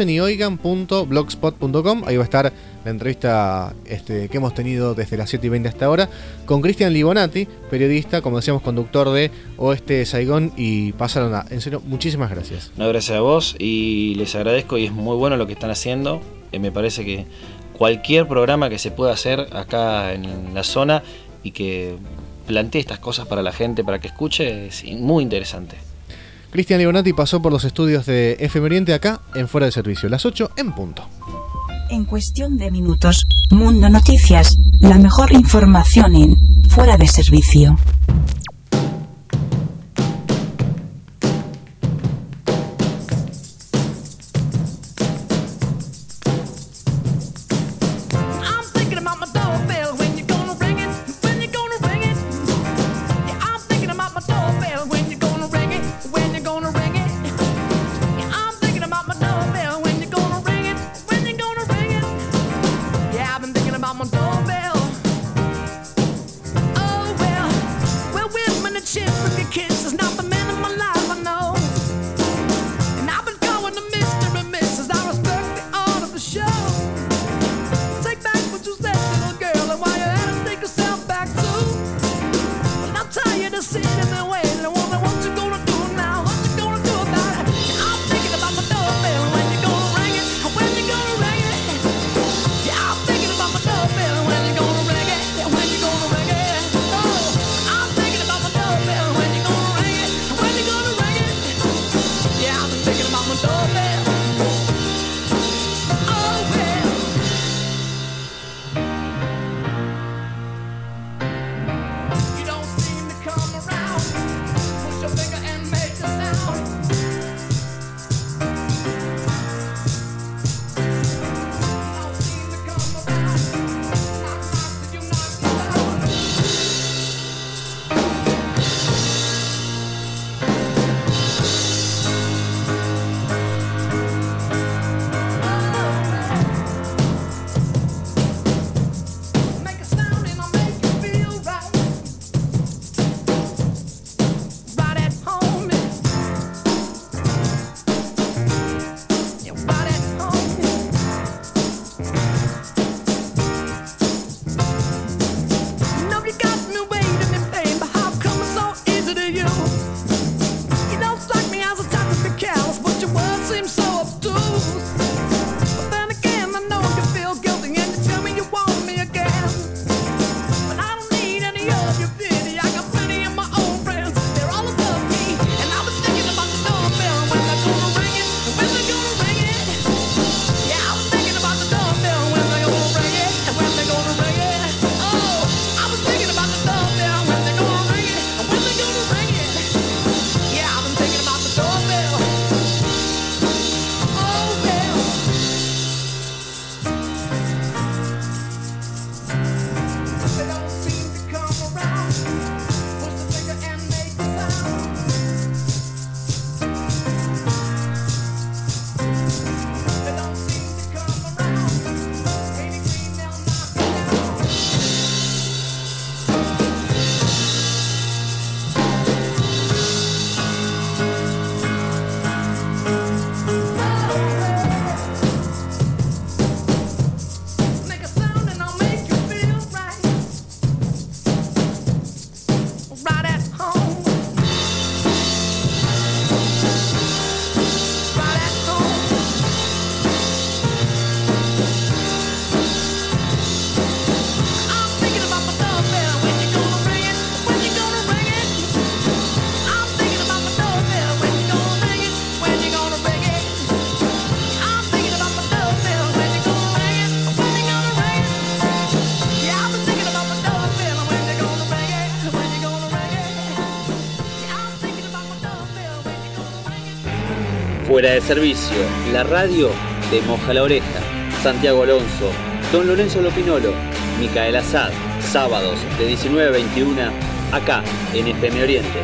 pasenyoigan.blogspot.com. Ahí va a estar la entrevista que hemos tenido desde las 7:20 hasta ahora con Cristian Libonati, periodista, como decíamos, conductor de Oeste Saigón y Pasaron A. En serio, muchísimas gracias. No, gracias a vos y les agradezco, y es muy bueno lo que están haciendo. Me parece que cualquier programa que se pueda hacer acá en la zona y que plantee estas cosas para la gente, para que escuche, es muy interesante. Cristian Libonati pasó por los estudios de FM Oriente acá en Fuera de Servicio, las 8 en punto. En cuestión de minutos, Mundo Noticias, la mejor información en Fuera de Servicio. Fuera de servicio, la radio te moja la oreja. Santiago Alonso, Don Lorenzo Lopinolo, Micaela Sad, sábados de 19 a 21, acá en FM Oriente.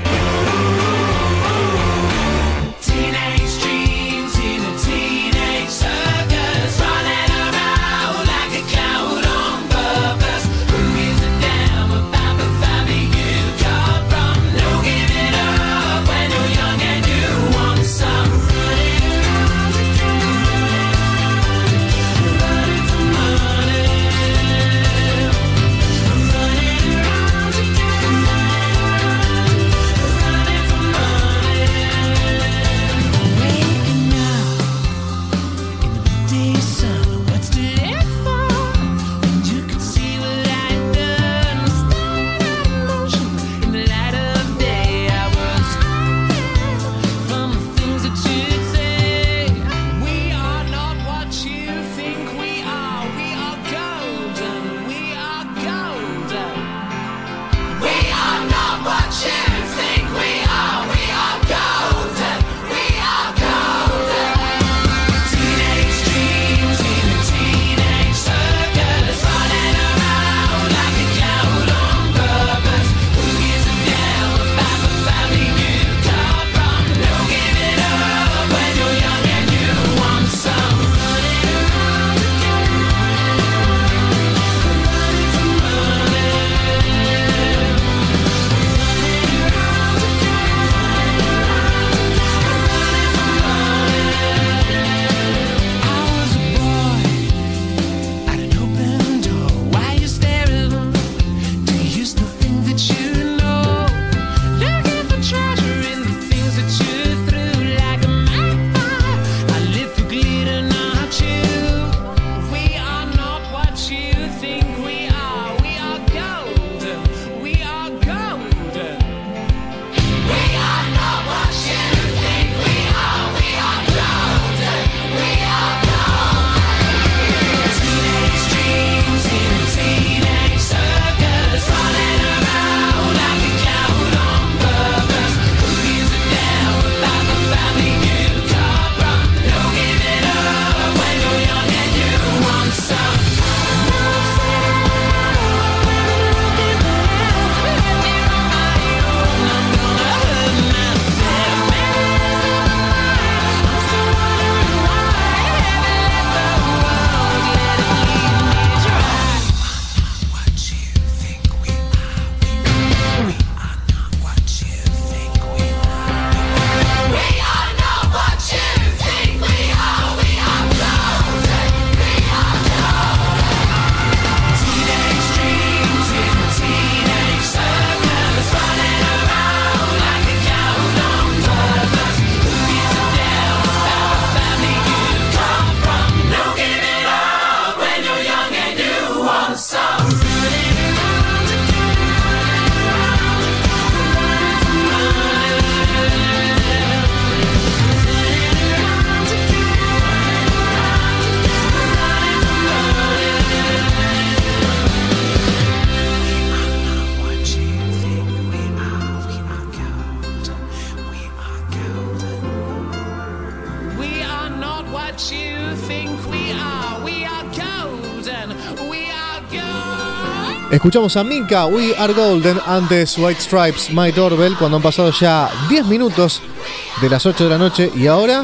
Escuchamos a Minka, We Are Golden, antes White Stripes, My Doorbell, cuando han pasado ya 10 minutos de las 8 de la noche y ahora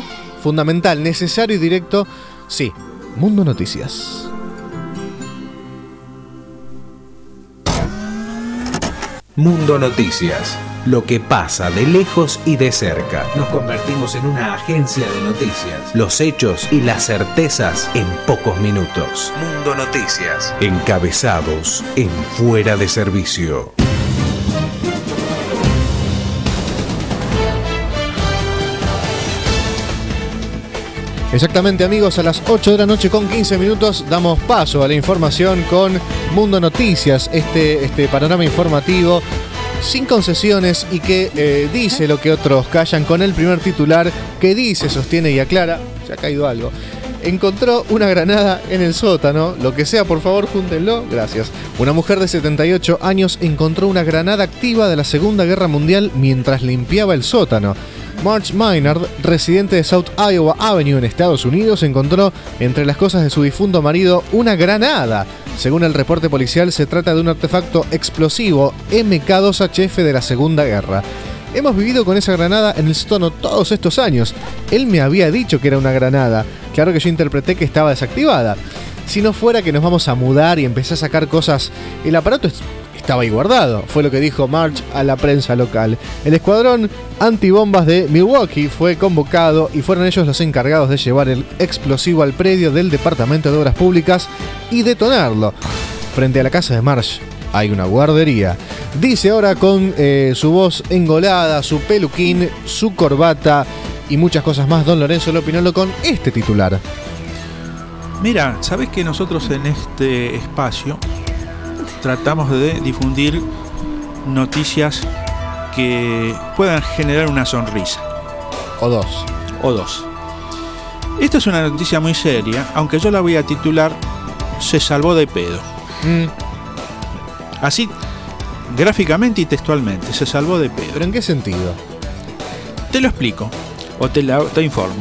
fundamental, necesario y directo. Sí, Mundo Noticias. Mundo Noticias. Lo que pasa de lejos y de cerca. Nos convertimos en una agencia de noticias. Los hechos y las certezas en pocos minutos. Mundo Noticias. Encabezados en Fuera de Servicio. Exactamente, amigos, a las 8 de la noche con 15 minutos damos paso a la información con Mundo Noticias, este panorama informativo sin concesiones y que dice lo que otros callan, con el primer titular que dice, sostiene y aclara. Se ha caído algo. Encontró una granada en el sótano. Lo que sea, por favor, júntenlo. Gracias. Una mujer de 78 años encontró una granada activa de la Segunda Guerra Mundial mientras limpiaba el sótano. Marge Maynard, residente de South Iowa Avenue en Estados Unidos, encontró entre las cosas de su difunto marido una granada. Según el reporte policial, se trata de un artefacto explosivo MK2HF de la Segunda Guerra. Hemos vivido con esa granada en el sótano todos estos años. Él me había dicho que era una granada. Claro que yo interpreté que estaba desactivada. Si no fuera que nos vamos a mudar y empecé a sacar cosas, el aparato estaba ahí guardado, fue lo que dijo Marge a la prensa local. El escuadrón antibombas de Milwaukee fue convocado y fueron ellos los encargados de llevar el explosivo al predio del Departamento de Obras Públicas y detonarlo. Frente a la casa de Marge hay una guardería. Dice ahora con su voz engolada, su peluquín, su corbata y muchas cosas más, don Lorenzo Lopinolo, con este titular. Mira, ¿sabés que nosotros en este espacio tratamos de difundir noticias que puedan generar una sonrisa? O dos. Esta es una noticia muy seria, aunque yo la voy a titular Se salvó de pedo. Así, gráficamente y textualmente, se salvó de pedo. ¿Pero en qué sentido? Te lo explico, o te informo.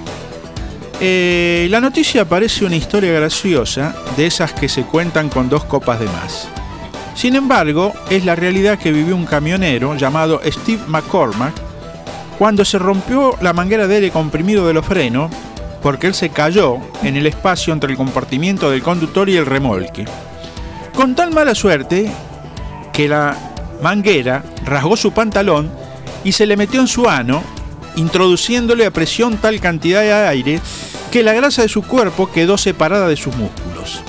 La noticia parece una historia graciosa, de esas que se cuentan con 2 copas de más. Sin embargo, es la realidad que vivió un camionero llamado Steve McCormack cuando se rompió la manguera de aire comprimido de los frenos, porque él se cayó en el espacio entre el compartimiento del conductor y el remolque. Con tal mala suerte que la manguera rasgó su pantalón y se le metió en su ano, introduciéndole a presión tal cantidad de aire que la grasa de su cuerpo quedó separada de sus músculos.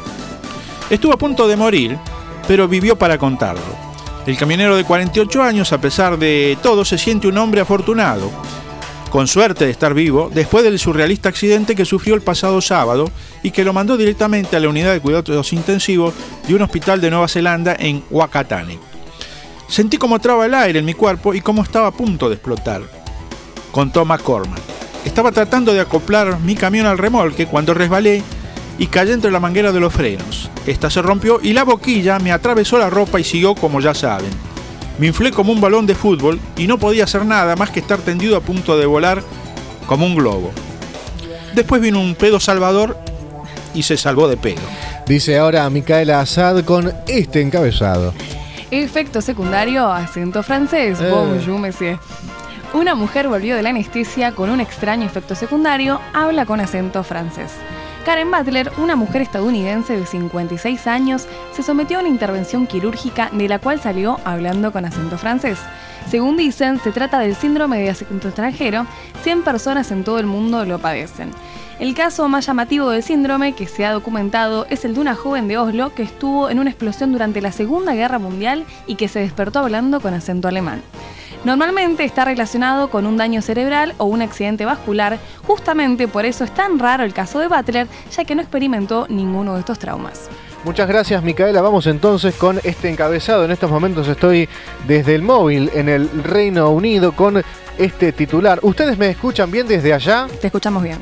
Estuvo a punto de morir, pero vivió para contarlo. El camionero de 48 años, a pesar de todo, se siente un hombre afortunado, con suerte de estar vivo, después del surrealista accidente que sufrió el pasado sábado y que lo mandó directamente a la unidad de cuidados intensivos de un hospital de Nueva Zelanda en Whakatane. Sentí como traba el aire en mi cuerpo y como estaba a punto de explotar, contó McCormack. Estaba tratando de acoplar mi camión al remolque cuando resbalé y caí entre la manguera de los frenos. Esta se rompió y la boquilla me atravesó la ropa y siguió como ya saben. Me inflé como un balón de fútbol y no podía hacer nada más que estar tendido a punto de volar como un globo. Después vino un pedo salvador y se salvó de pedo. Dice ahora Micaela Assad con este encabezado. Efecto secundario, acento francés. Bonjour, monsieur. Una mujer volvió de la anestesia con un extraño efecto secundario, habla con acento francés. Karen Butler, una mujer estadounidense de 56 años, se sometió a una intervención quirúrgica de la cual salió hablando con acento francés. Según dicen, se trata del síndrome de acento extranjero. 100 personas en todo el mundo lo padecen. El caso más llamativo del síndrome que se ha documentado es el de una joven de Oslo que estuvo en una explosión durante la Segunda Guerra Mundial y que se despertó hablando con acento alemán. Normalmente está relacionado con un daño cerebral o un accidente vascular. Justamente por eso es tan raro el caso de Butler, ya que no experimentó ninguno de estos traumas. Muchas gracias, Micaela. Vamos entonces con este encabezado. En estos momentos estoy desde el móvil en el Reino Unido con este titular. ¿Ustedes me escuchan bien desde allá? Te escuchamos bien.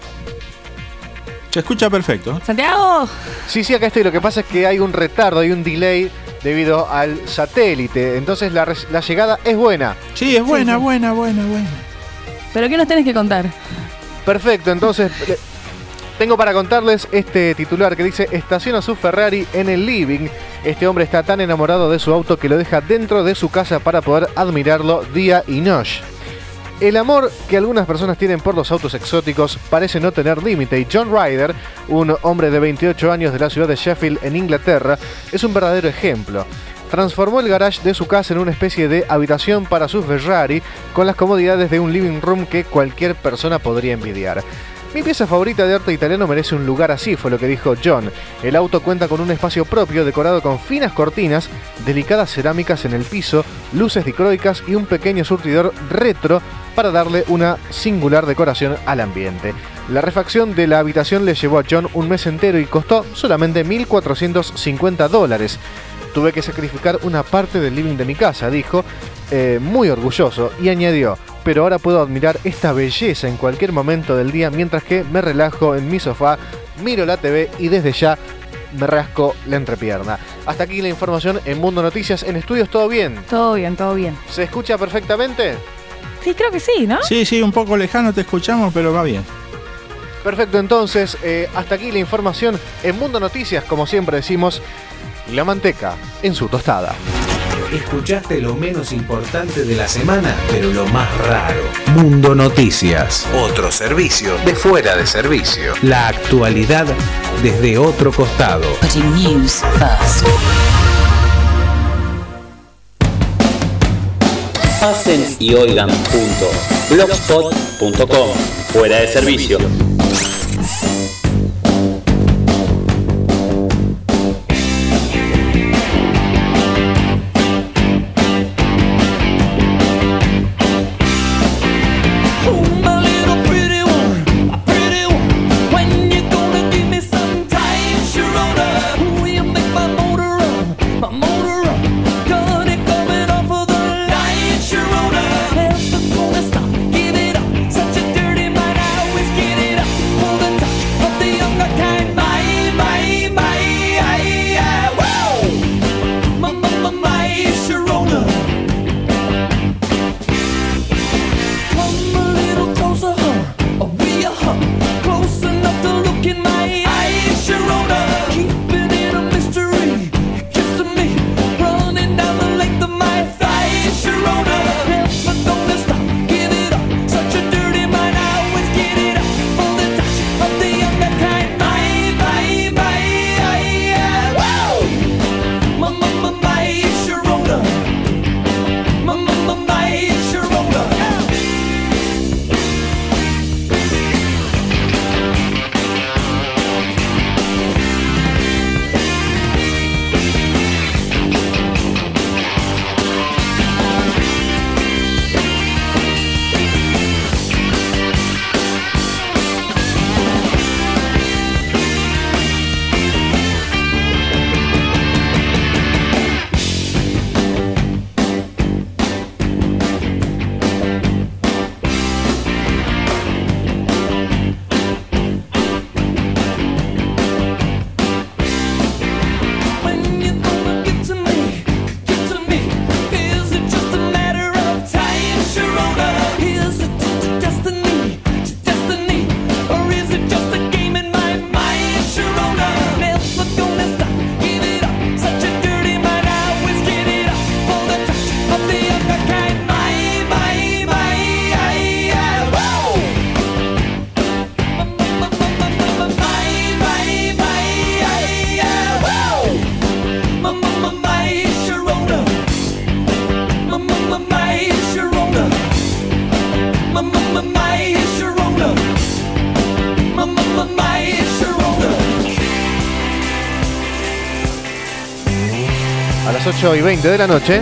Se escucha perfecto. ¡Santiago! Sí, acá estoy. Lo que pasa es que hay un retardo, hay un delay debido al satélite. Entonces la llegada es buena. Sí, es buena. ¿Pero qué nos tenés que contar? Perfecto, entonces tengo para contarles este titular que dice: estaciona su Ferrari en el living. Este hombre está tan enamorado de su auto que lo deja dentro de su casa para poder admirarlo día y noche. El amor que algunas personas tienen por los autos exóticos parece no tener límite y John Ryder, un hombre de 28 años de la ciudad de Sheffield en Inglaterra, es un verdadero ejemplo. Transformó el garage de su casa en una especie de habitación para su Ferrari con las comodidades de un living room que cualquier persona podría envidiar. Mi pieza favorita de arte italiano merece un lugar así, fue lo que dijo John. El auto cuenta con un espacio propio decorado con finas cortinas, delicadas cerámicas en el piso, luces dicroicas y un pequeño surtidor retro para darle una singular decoración al ambiente. La refacción de la habitación le llevó a John un mes entero y costó solamente $1.450. Tuve que sacrificar una parte del living de mi casa, dijo, muy orgulloso, y añadió: pero ahora puedo admirar esta belleza en cualquier momento del día mientras que me relajo en mi sofá, miro la TV y desde ya me rasco la entrepierna. Hasta aquí la información en Mundo Noticias. En estudios, ¿todo bien? Todo bien, todo bien. ¿Se escucha perfectamente? Sí, creo que sí, ¿no? Sí, un poco lejano te escuchamos, pero va bien. Perfecto, entonces, hasta aquí la información en Mundo Noticias. Como siempre decimos, la manteca en su tostada. Escuchaste lo menos importante de la semana, pero lo más raro. Mundo Noticias. Otro servicio de fuera de servicio. La actualidad desde otro costado. Putting news first. Pasen y oigan.blogspot.com. Fuera de servicio. A las 8:20 de la noche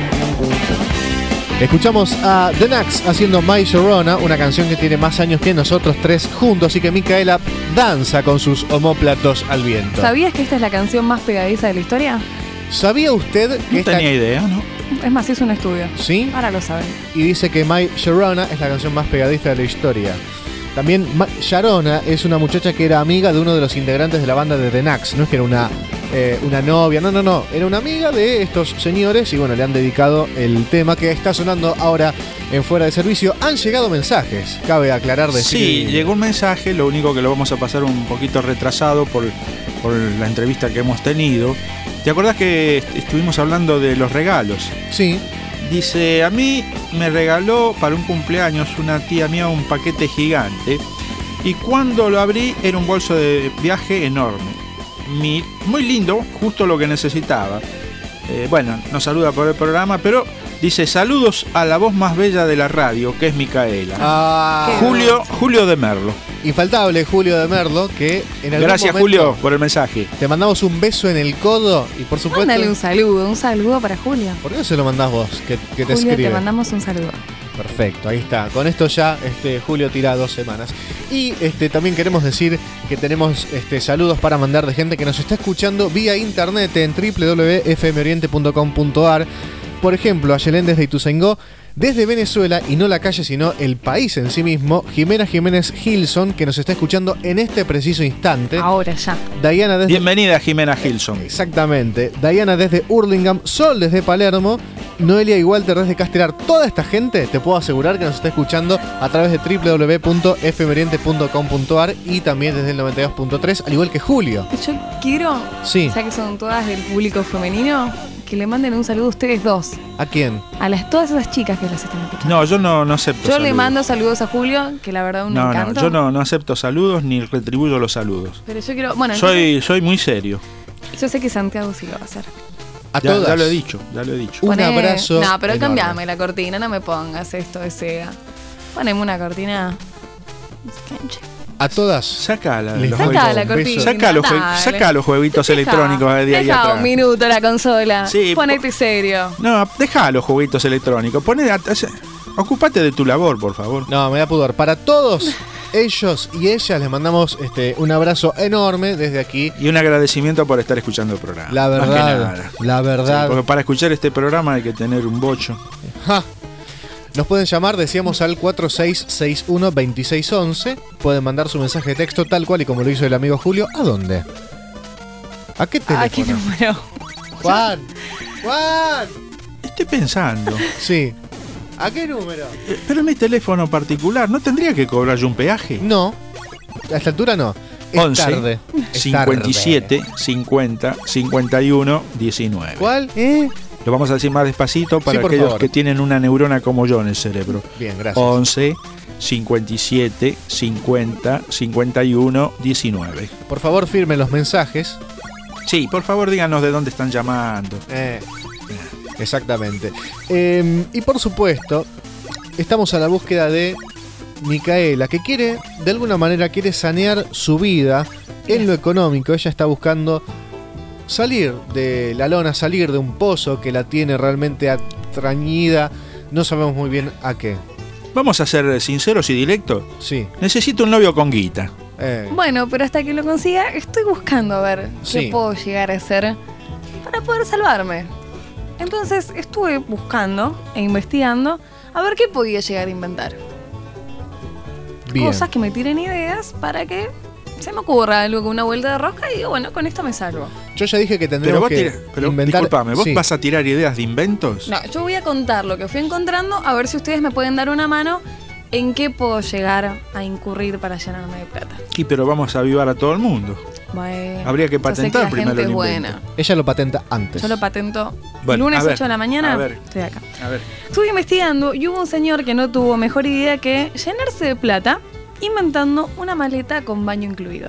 escuchamos a The Nax haciendo My Sharona, una canción que tiene más años que nosotros tres juntos y que Micaela danza con sus omóplatos al viento. ¿Sabías que esta es la canción más pegadiza de la historia? ¿Sabía usted que No tenía idea, ¿no? Es más, hizo un estudio. ¿Sí? Ahora lo saben. Y dice que My Sharona es la canción más pegadiza de la historia. También Sharona es una muchacha que era amiga de uno de los integrantes de la banda de The Nax. No es que era una novia, no. Era una amiga de estos señores y bueno, le han dedicado el tema que está sonando ahora en Fuera de Servicio. Han llegado mensajes, cabe aclarar decir. Sí, llegó un mensaje, lo único que lo vamos a pasar un poquito retrasado por la entrevista que hemos tenido. ¿Te acordás que estuvimos hablando de los regalos? Sí. Dice, a mí me regaló para un cumpleaños una tía mía un paquete gigante y cuando lo abrí era un bolso de viaje enorme. Muy lindo, justo lo que necesitaba. Bueno, nos saluda por el programa, pero dice, saludos a la voz más bella de la radio, que es Micaela. Julio de Merlo. Infaltable Julio de Merlo, que en algún Gracias, momento Julio, por el mensaje. te mandamos un beso en el codo y por supuesto... Mándale un saludo para Julio. ¿Por qué no se lo mandás vos? Que te Julio, escribe. te mandamos un saludo. Perfecto, ahí está. Con esto ya Julio tira 2 semanas. Y también queremos decir que tenemos saludos para mandar de gente que nos está escuchando vía internet en www.fmoriente.com.ar. Por ejemplo, a Yelén desde Ituzaingó, desde Venezuela, y no la calle sino el país en sí mismo, Jimena Jiménez Gilson, que nos está escuchando en este preciso instante. Ahora ya. Diana desde... Bienvenida, Jimena Gilson. Exactamente. Diana desde Hurlingham, Sol desde Palermo, Noelia y Walter desde Castelar. Toda esta gente te puedo asegurar que nos está escuchando a través de www.fmoriente.com.ar y también desde el 92.3, al igual que Julio. Yo quiero, Sí. ya que son todas del público femenino, que le manden un saludo a ustedes dos. ¿A quién? A todas esas chicas que las están escuchando. No, yo no acepto Yo saludos. le mando saludos a Julio, que la verdad un encanto. yo no acepto saludos ni retribuyo los saludos. Pero yo quiero, bueno, Soy muy serio. yo sé que Santiago sí lo va a hacer. A todas. Ya lo he dicho. Un abrazo No, pero enorme. cambiame la cortina, no me pongas esto de Sega. Poneme una cortina. A todas. Sacala. Les Saca mando la un cortina. beso. Saca los jueguitos electrónicos de ahí Deja atrás. un minuto la consola. Sí, Ponete serio. No, deja los jueguitos electrónicos. Ocúpate de tu labor, por favor. No, me da pudor. Para todos ellos y ellas les mandamos un abrazo enorme desde aquí. Y un agradecimiento por estar escuchando el programa. La Más que verdad, nada. la verdad. Sí, porque para escuchar este programa hay que tener un bocho. Ja. Nos pueden llamar, decíamos, al 4661-2611. Pueden mandar su mensaje de texto tal cual y como lo hizo el amigo Julio. ¿A dónde? ¿A qué teléfono? ¿A qué número? Juan. Estoy pensando. Sí. ¿A qué número? Pero en mi teléfono particular, ¿no tendría que cobrar yo un peaje? No. A esta altura no. Es 11 tarde. Es 57 tarde. 50 51 19. ¿Cuál? Lo vamos a decir más despacito para Sí, por aquellos favor. que tienen una neurona como yo en el cerebro. Bien, gracias. 11 57 50 51 19. Por favor, firmen los mensajes. Sí, por favor díganos de dónde están llamando. Exactamente. Y por supuesto, estamos a la búsqueda de Micaela, que de alguna manera quiere sanear su vida en lo económico. Ella está buscando salir de la lona, salir de un pozo que la tiene realmente atrañida. No sabemos muy bien a qué. Vamos a ser sinceros y directos. Sí. Necesito un novio con guita. Bueno, pero hasta que lo consiga, estoy buscando a ver Sí. qué puedo llegar a hacer para poder salvarme. Entonces estuve buscando e investigando a ver qué podía llegar a inventar. Bien. Cosas que me tiren ideas para que se me ocurra algo con una vuelta de rosca y digo, bueno, con esto me salvo. Yo ya dije que Pero tendremos vos que inventar... disculpame, ¿vos Sí. vas a tirar ideas de inventos? No, yo voy a contar lo que fui encontrando a ver si ustedes me pueden dar una mano en qué puedo llegar a incurrir para llenarme de plata. Sí, pero vamos a avivar a todo el mundo. Bueno, Habría que yo sé patentar la primero gente el es invento. buena. Ella lo patenta antes. Yo lo patento Bueno, lunes a ver, 8 de la mañana. a ver. Estoy acá. A ver. Estuve investigando y hubo un señor que no tuvo mejor idea que llenarse de plata inventando una maleta con baño incluido.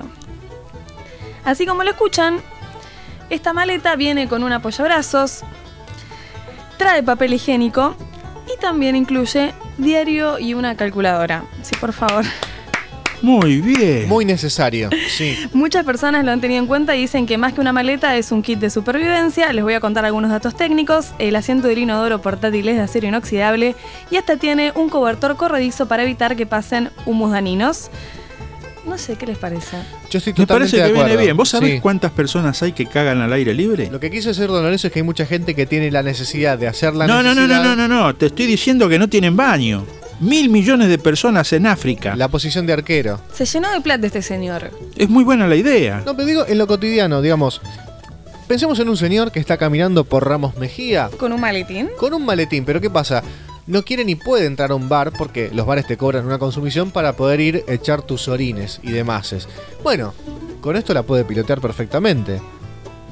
Así como lo escuchan, esta maleta viene con un apoyabrazos, trae papel higiénico y también incluye diario y una calculadora. Sí, por favor. Muy bien. Muy necesario, sí. Muchas personas lo han tenido en cuenta y dicen que más que una maleta es un kit de supervivencia. Les voy a contar algunos datos técnicos. El asiento del inodoro portátil es de acero inoxidable y hasta tiene un cobertor corredizo para evitar que pasen humus daninos. No sé, ¿qué les parece? Yo estoy Me totalmente parece que de acuerdo. viene bien. ¿Vos sabés Sí. cuántas personas hay que cagan al aire libre? Lo que quiso decir Don Lorenzo es que hay mucha gente que tiene la necesidad de hacer la No, necesidad. no. Te estoy diciendo que no tienen baño. 1.000 millones de personas en África. La posición de arquero. Se llenó de plata este señor. Es muy buena la idea. No, pero digo, en lo cotidiano, digamos. Pensemos en un señor que está caminando por Ramos Mejía ¿Con un maletín? con un maletín, pero ¿qué pasa? No quiere ni puede entrar a un bar porque los bares te cobran una consumición para poder ir a echar tus orines y demás. Bueno, con esto la puede pilotear perfectamente.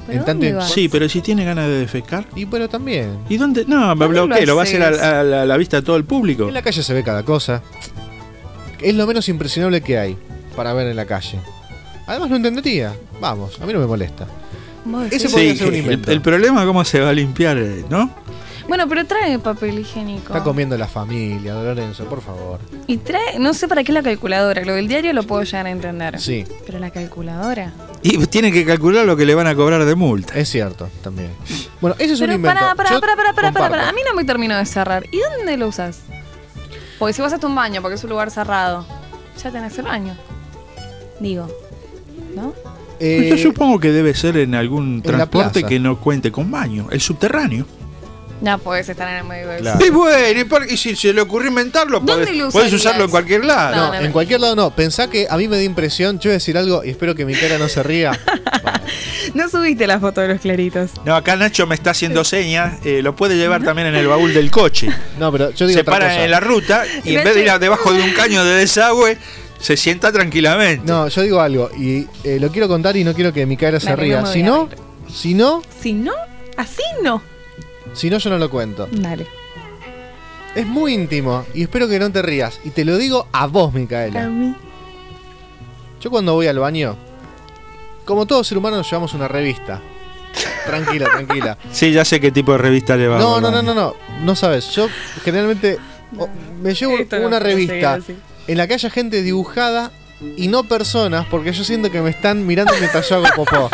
¿Pero En tanto dónde y- vas? Sí, pero si tiene ganas de defecar. Y pero también. ¿Y dónde? No, me ¿Dónde lo bloqueé. ¿Lo va a hacer haces? a la vista de todo el público? En la calle se ve cada cosa. Es lo menos impresionable que hay para ver en la calle. Además no entendería. Vamos, a mí no me molesta. Vos Ese decís. podría ser un que invento. el problema es cómo se va a limpiar, ¿no? Bueno, pero trae papel higiénico. Está comiendo la familia, Lorenzo, por favor. Y trae, no sé para qué la calculadora. Lo del diario lo puedo llegar a entender. Sí, Pero la calculadora. Y tiene que calcular lo que le van a cobrar de multa. es cierto, también. Bueno, ese es un Pero invento. Yo comparto. A mí no me terminó de cerrar. ¿Y dónde lo usas? Porque si vas a un baño, porque es un lugar cerrado, ya tenés el baño. Digo, ¿no? Yo supongo que debe ser en algún en la transporte plaza. que no cuente con baño. El subterráneo. Ya podés estar en el medio de Claro. eso. Y bueno, y si se le ocurrió inventarlo, ¿Dónde podés, lo podés usarías? usarlo en cualquier lado. No, en cualquier lado no. Pensá que a mí me da impresión. Yo voy a decir algo y espero que mi cara no se ría. No subiste la foto de los claritos. No, acá Nacho me está haciendo señas. Lo puede llevar también en el baúl del coche. No, pero yo digo Se otra para cosa. en la ruta y en vez de ir debajo de un caño de desagüe, se sienta tranquilamente. No, yo digo algo y lo quiero contar y no quiero que mi cara se Dale, ría. no me Si voy a no, reír. Si no, así no. si no, yo no lo cuento. Dale. Es muy íntimo y espero que no te rías. Y te lo digo a vos, A Micaela. mí. Yo cuando voy al baño, como todo ser humano, nos llevamos una revista. Tranquila, tranquila. Sí, ya sé qué tipo de revista le va. No, no, no, no, no. No sabes. Yo generalmente me llevo Esto no una puede seguir revista así. en la que haya gente dibujada y no personas, porque yo siento que me están mirando mientras yo hago popó.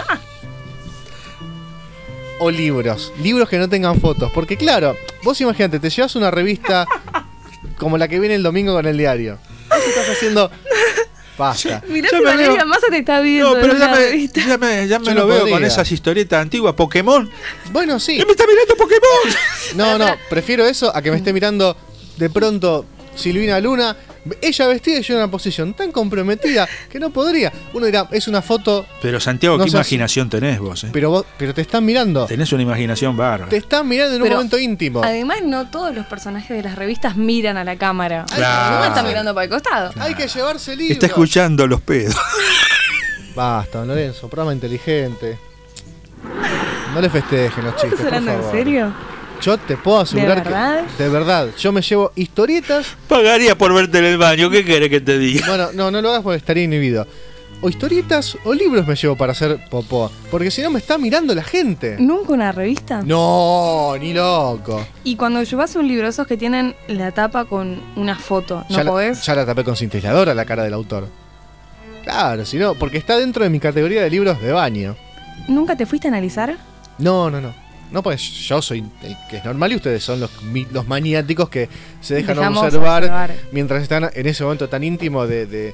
O libros. Libros que no tengan fotos. Porque claro, vos imagínate, te llevas una revista como la que viene el domingo con el diario. Vos estás haciendo... Basta. Mirá Ya si me Valeria veo- Massa te está viendo. No, pero en ya una me, revista. ya me Yo lo no veo podría. con esas historietas antiguas. Pokémon. Bueno, sí. ¿Qué me está mirando Pokémon? No, no, prefiero eso a que me esté mirando de pronto Silvina Luna, ella vestida y yo en una posición tan comprometida que no podría. Uno dirá, es una foto, Pero Santiago, No qué seas- imaginación tenés vos, pero te están mirando. Tenés una imaginación bárbara. Te están mirando en un Pero, momento íntimo. Además, no todos los personajes de las revistas miran a la cámara. Claro. No me están mirando para el costado. Hay que llevarse libros. Está escuchando los pedos. Basta, don Lorenzo, programa inteligente. No le festejen los chistes, ¿Estás por hablando en favor. serio? Yo te puedo asegurar verdad? que... De verdad. Yo me llevo historietas... Pagaría por verte en el baño. ¿Qué querés que te diga? Bueno, no lo hagas porque estaría inhibido. O historietas o libros me llevo para hacer popó. Porque si no me está mirando la gente. ¿Nunca una revista? No, ni loco. Y cuando llevas un libro, esos que tienen la tapa con una foto, ¿no ya, podés? ya la tapé con cintilladora la cara del autor. Claro, si no, porque está dentro de mi categoría de libros de baño. ¿Nunca te fuiste a analizar? No. No, pues yo soy el que es normal y ustedes son los maniáticos que se dejan Dejamos observar mientras están en ese momento tan íntimo en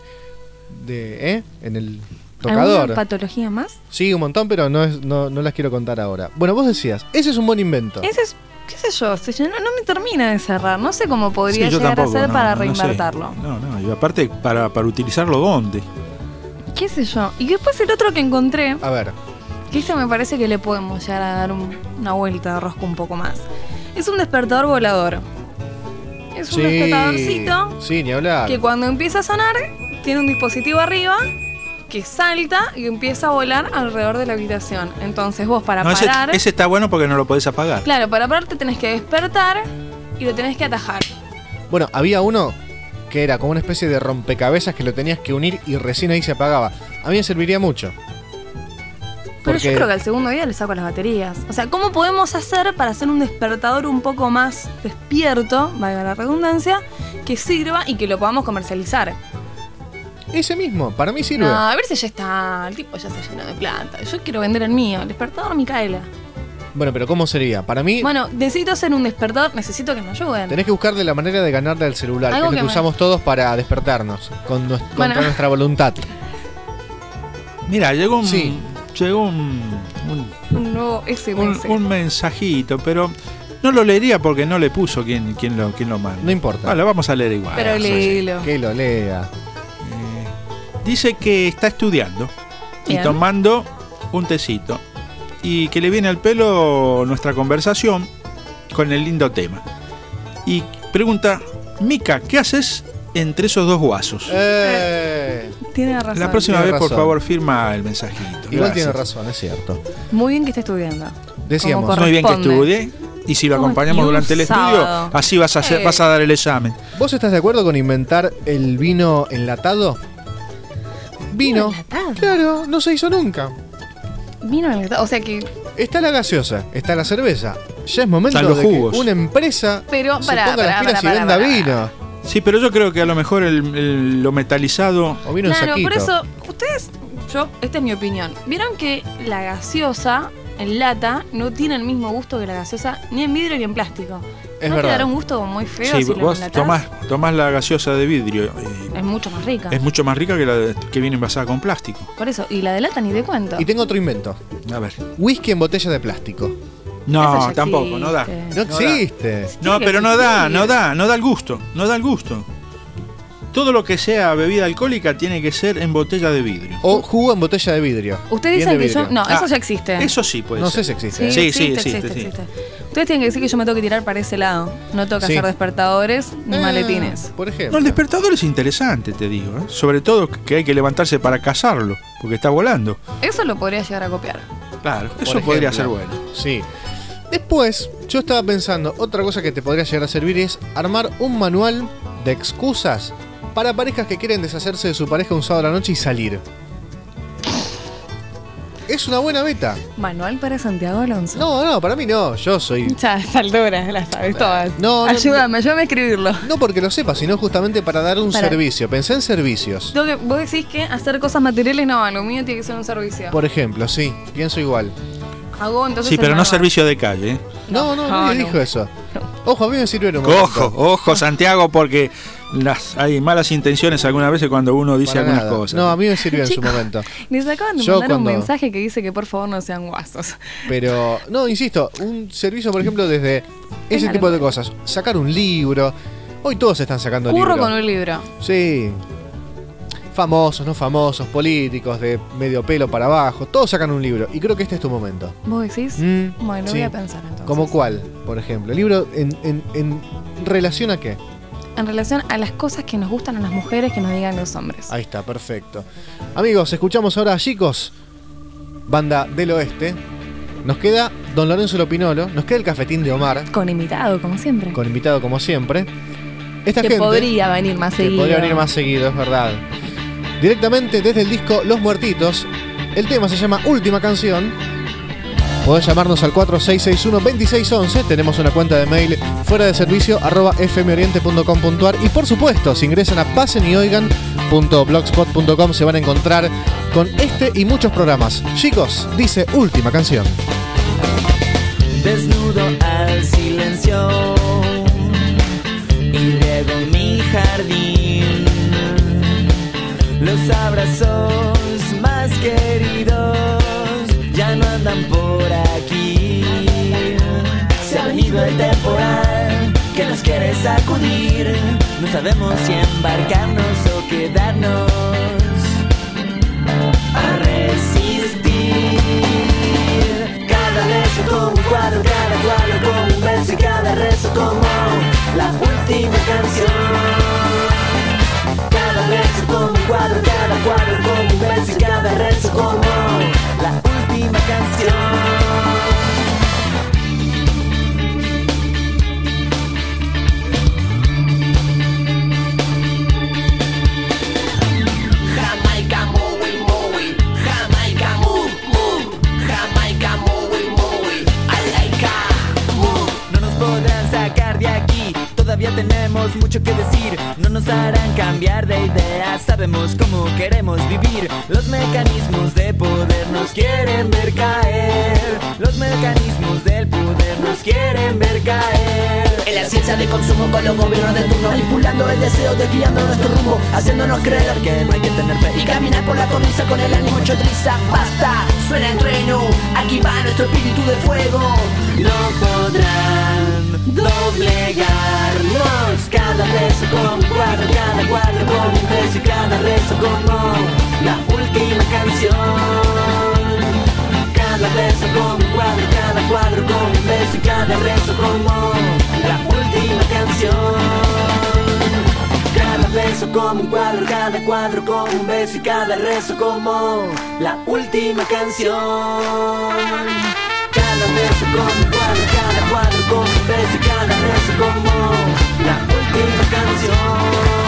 el tocador. ¿Alguna patología más? Sí, un montón, pero no las quiero contar ahora. Bueno, vos decías, ese es un buen invento. Ese es, qué sé yo, no me termina de cerrar. No sé cómo podría Sí, yo llegar tampoco, a ser no, para no sé. reinvertirlo. No, y aparte, para utilizarlo, ¿dónde? ¿Qué sé yo? Y después el otro que encontré, A ver, que este me parece que le podemos llegar a dar una vuelta de rosco un poco más. Es un despertador volador. Es un despertadorcito sí, ni hablar. que cuando empieza a sonar, tiene un dispositivo arriba que salta y empieza a volar alrededor de la habitación. Entonces vos para No, parar... ese está bueno porque no lo podés apagar. Claro, para parar te tenés que despertar y lo tenés que atajar. Bueno, había uno que era como una especie de rompecabezas que lo tenías que unir y recién ahí se apagaba. A mí me serviría mucho. Pero Porque- yo creo que al segundo día le saco las baterías. O sea, ¿cómo podemos hacer para hacer un despertador un poco más despierto, valga la redundancia, que sirva y que lo podamos comercializar? Ese mismo, para mí sirve. No, a ver si ya está, el tipo ya se llenó de plata. Yo quiero vender el mío, el despertador Micaela. Bueno, pero ¿cómo sería? Para mí, Bueno, necesito hacer un despertador, necesito que me ayuden. tenés que buscarle la manera de ganarle al celular, que Algo es lo que que me- usamos todos para despertarnos, contra Bueno. nuestra voluntad. Mira, llegó un, Sí. llegó un, Un nuevo SMS. un mensajito, pero no lo leería porque no le puso quién lo manda. No importa. Lo vamos a leer igual. Pero léelo. Que lo lea. Dice que está estudiando y Bien. tomando un tecito y que le viene al pelo nuestra conversación con el lindo tema. Y pregunta, Mica, ¿qué haces entre esos dos guasos? Tiene razón. La próxima Tiene vez, por razón. favor, firma el mensajito. Igual Gracias. tiene razón, es cierto. Muy bien que esté estudiando. Decíamos. Como Muy bien que corresponde. estudie. Y si lo Como acompañamos y un durante el estudio, sábado. así vas a dar el examen. ¿Vos estás de acuerdo con inventar el vino enlatado? Vino. enlatado? Claro, no se hizo nunca. Vino enlatado. O sea que. Está la gaseosa, está la cerveza. Ya es momento Están los de jugos. que una empresa Pero, se pará, ponga las pará, pilas y pará, venda pará. vino. Sí, pero yo creo que a lo mejor lo metalizado. O vino en Claro, saquito. por eso, ustedes, esta es mi opinión. Vieron que la gaseosa en lata no tiene el mismo gusto que la gaseosa ni en vidrio ni en plástico. Es ¿No verdad. te dará un gusto como muy feo Sí, si lo vos enlatás? tomás la gaseosa de vidrio. Es mucho más rica. Es mucho más rica que la que viene envasada con plástico. Por eso, y la de lata ni te cuento. Y tengo otro invento. A ver. Whisky en botella de plástico. Eso No, ya tampoco, no da. existe. No existe. No, Tiene que pero no da existir. el gusto, no da el gusto. Todo lo que sea bebida alcohólica tiene que ser en botella de vidrio. O jugo en botella de vidrio. Ustedes Bien dicen de que yo. vidrio. No, eso ya existe. Eso sí puede No ser. sé si existe. Sí, Sí, existe. sí. Ustedes tienen que decir que yo me tengo que tirar para ese lado. No tengo que Sí. hacer despertadores ni maletines. Por No, ejemplo. el despertador es interesante, te digo. Sobre todo que hay que levantarse para cazarlo, porque está volando. Eso lo podría llegar a copiar. Claro, Por eso podría ser ejemplo. bueno. Sí. Después, yo estaba pensando, otra cosa que te podría llegar a servir es armar un manual de excusas para parejas que quieren deshacerse de su pareja un sábado a la noche y salir. Es una buena beta. Manual para Santiago Alonso. No, para mí no. Yo soy. Ya, a esta altura las sabes todas. No, ayúdame a escribirlo. No porque lo sepa, sino justamente para dar un Para- servicio. Pensé en servicios. Vos decís que hacer cosas materiales no, lo mío tiene que ser un servicio. Por ejemplo, sí, pienso igual. Hago entonces. Sí, el pero no manual. servicio de calle. ¿eh? No, nadie dijo eso. Ojo, a mí me sirve en un Ojo, Santiago, porque hay malas intenciones algunas veces cuando uno dice Para algunas nada. cosas. No, a mí me sirvió en su Chicos, momento. Les acaban de Yo mandar cuando- un mensaje que dice que por favor no sean guasos. Pero, no, insisto, un servicio, por ejemplo, desde ese Venga, tipo de cosas. Sacar un libro. Hoy todos están sacando Curro libros. con un libro. Sí. Famosos, no famosos, políticos, de medio pelo para abajo. Todos sacan un libro. Y creo que este es tu momento. ¿Vos decís? Bueno, sí. voy a pensar entonces. ¿Como cuál, por ejemplo? ¿Libro en relación a qué? En relación a las cosas que nos gustan a las mujeres que nos digan los hombres. Ahí está, perfecto. Amigos, escuchamos ahora a Chicos, banda del oeste. Nos queda Don Lorenzo Lopinolo, nos queda el cafetín de Omar, Con invitado, como siempre. con invitado como siempre. Esta que gente podría venir más que seguido. podría venir más seguido, es verdad. Directamente desde el disco Los Muertitos. El tema se llama Última Canción. Podés llamarnos al 4661-2611. Tenemos una cuenta de mail fuera de servicio @fmoriente.com.ar. Y por supuesto, si ingresan a pasenoigan.blogspot.com se van a encontrar con este y muchos programas. Chicos, dice Última Canción. Desnudo al silencio y riego mi jardín. Los abrazos más queridos ya no andan por aquí. Se ha venido el temporal que nos quiere sacudir. No sabemos si embarcarnos o quedarnos a resistir. Cada beso como un cuadro, cada cuadro como un verso y cada rezo como la última canción. Cada beso como un cuadro, cada cuadro como un verso y cada rezo como la última canción. Jamaica, muy, muy, Jamaica, muy, muy, Jamaica, muy, muy, Alaika, muy. No nos podrán sacar de aquí, todavía tenemos mucho que decir. No nos harán cambiar de idea, sabemos cómo queremos vivir. Los mecanismos de poder nos quieren ver caer. Los mecanismos del poder nos quieren ver caer. En la ciencia de consumo con los gobiernos de turno, manipulando el deseo, desviando nuestro rumbo, haciéndonos creer que no hay que tener fe y caminar por la cornisa con el ánimo hecho triza. Basta, suena el trueno, aquí va nuestro espíritu de fuego. No podrán doblegarnos. Cada beso como un cuadro, cada cuadro como un beso y cada rezo como la última canción. Cada beso como un cuadro, cada cuadro como un beso y cada rezo como la última canción. Cada beso como un cuadro, cada cuadro como un beso y cada rezo como la última canción. Cada beso como un cuadro, cada cuadro como un beso y cada rezo como la última canción.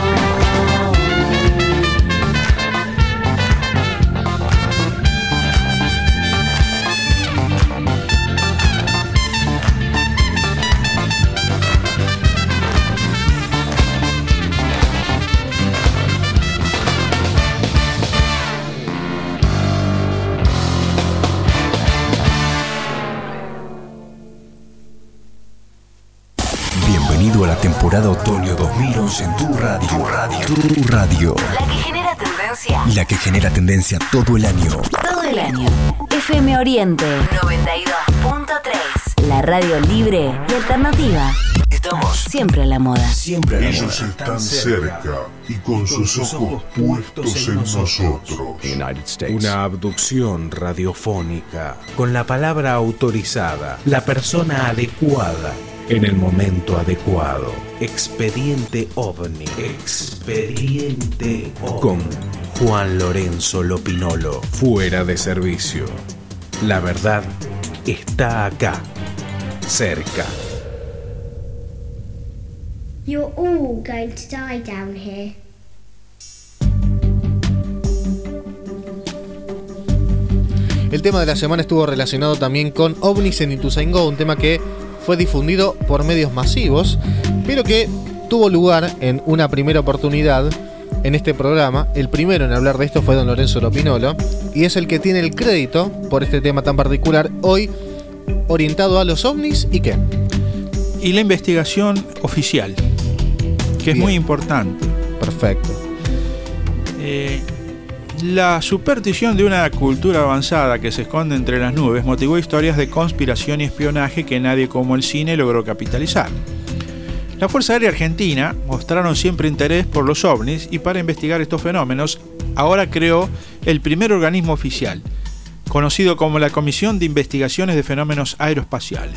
Bienvenido a la temporada otoño 2011 en tu radio. Tu radio. La que genera tendencia. La que genera tendencia todo el año. Todo el año. FM Oriente 92.3. La radio libre y alternativa. Estamos siempre a la moda. Siempre a la moda. Ellos están cerca y con sus ojos puestos en nosotros. Una abducción radiofónica con la palabra autorizada, la persona adecuada, en el momento adecuado. Expediente OVNI. Expediente OVNI. Con Juan Lorenzo Lopinolo. Fuera de servicio. La verdad está acá. Cerca. You're all going to die down here. El tema de la semana estuvo relacionado también con ovnis en Ituzaingó, un tema que fue difundido por medios masivos, pero que tuvo lugar en una primera oportunidad en este programa. El primero en hablar de esto fue don Lorenzo Lopinolo, y es el que tiene el crédito por este tema tan particular, hoy orientado a los ovnis y qué. Y la investigación oficial, que es muy importante. Perfecto. La superstición de una cultura avanzada que se esconde entre las nubes motivó historias de conspiración y espionaje que nadie como el cine logró capitalizar. La Fuerza Aérea Argentina mostraron siempre interés por los ovnis y para investigar estos fenómenos ahora creó el primer organismo oficial, conocido como la Comisión de Investigaciones de Fenómenos Aeroespaciales.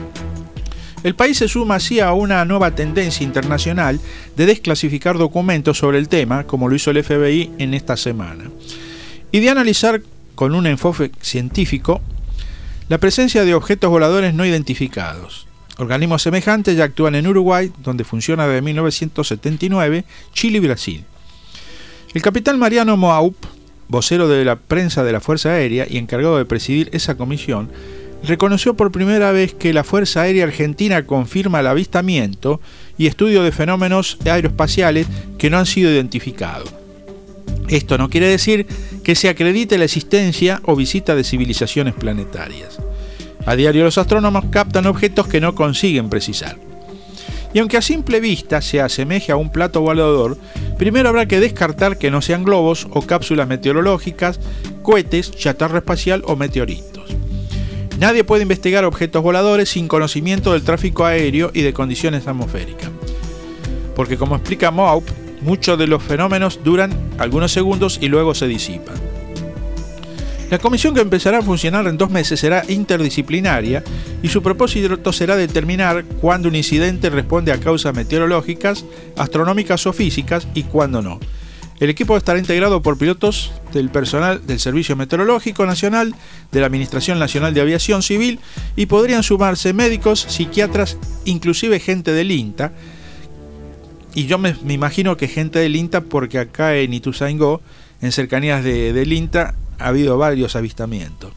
El país se suma así a una nueva tendencia internacional de desclasificar documentos sobre el tema, como lo hizo el FBI en esta semana, y de analizar con un enfoque científico la presencia de objetos voladores no identificados. Organismos semejantes ya actúan en Uruguay, donde funciona desde 1979, Chile y Brasil. El capitán Mariano Moaup, vocero de la prensa de la Fuerza Aérea y encargado de presidir esa comisión, reconoció por primera vez que la Fuerza Aérea Argentina confirma el avistamiento y estudio de fenómenos aeroespaciales que no han sido identificados. Esto no quiere decir que se acredite la existencia o visita de civilizaciones planetarias. A diario los astrónomos captan objetos que no consiguen precisar. Y aunque a simple vista se asemeje a un plato volador, primero habrá que descartar que no sean globos o cápsulas meteorológicas, cohetes, chatarra espacial o meteoritos. Nadie puede investigar objetos voladores sin conocimiento del tráfico aéreo y de condiciones atmosféricas. Porque como explica Moaup, muchos de los fenómenos duran algunos segundos y luego se disipan. La comisión, que empezará a funcionar en 2 meses, será interdisciplinaria y su propósito será determinar cuándo un incidente responde a causas meteorológicas, astronómicas o físicas y cuándo no. El equipo estará integrado por pilotos del personal del Servicio Meteorológico Nacional, de la Administración Nacional de Aviación Civil, y podrían sumarse médicos, psiquiatras, inclusive gente del INTA. Y yo me imagino que gente del INTA, porque acá en Ituzaingó, en cercanías del INTA, ha habido varios avistamientos.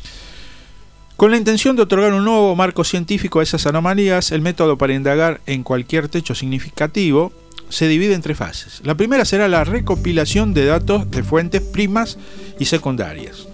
Con la intención de otorgar un nuevo marco científico a esas anomalías, el método para indagar en cualquier hecho significativo se divide en 3 fases. La primera será la recopilación de datos de fuentes primas y secundarias.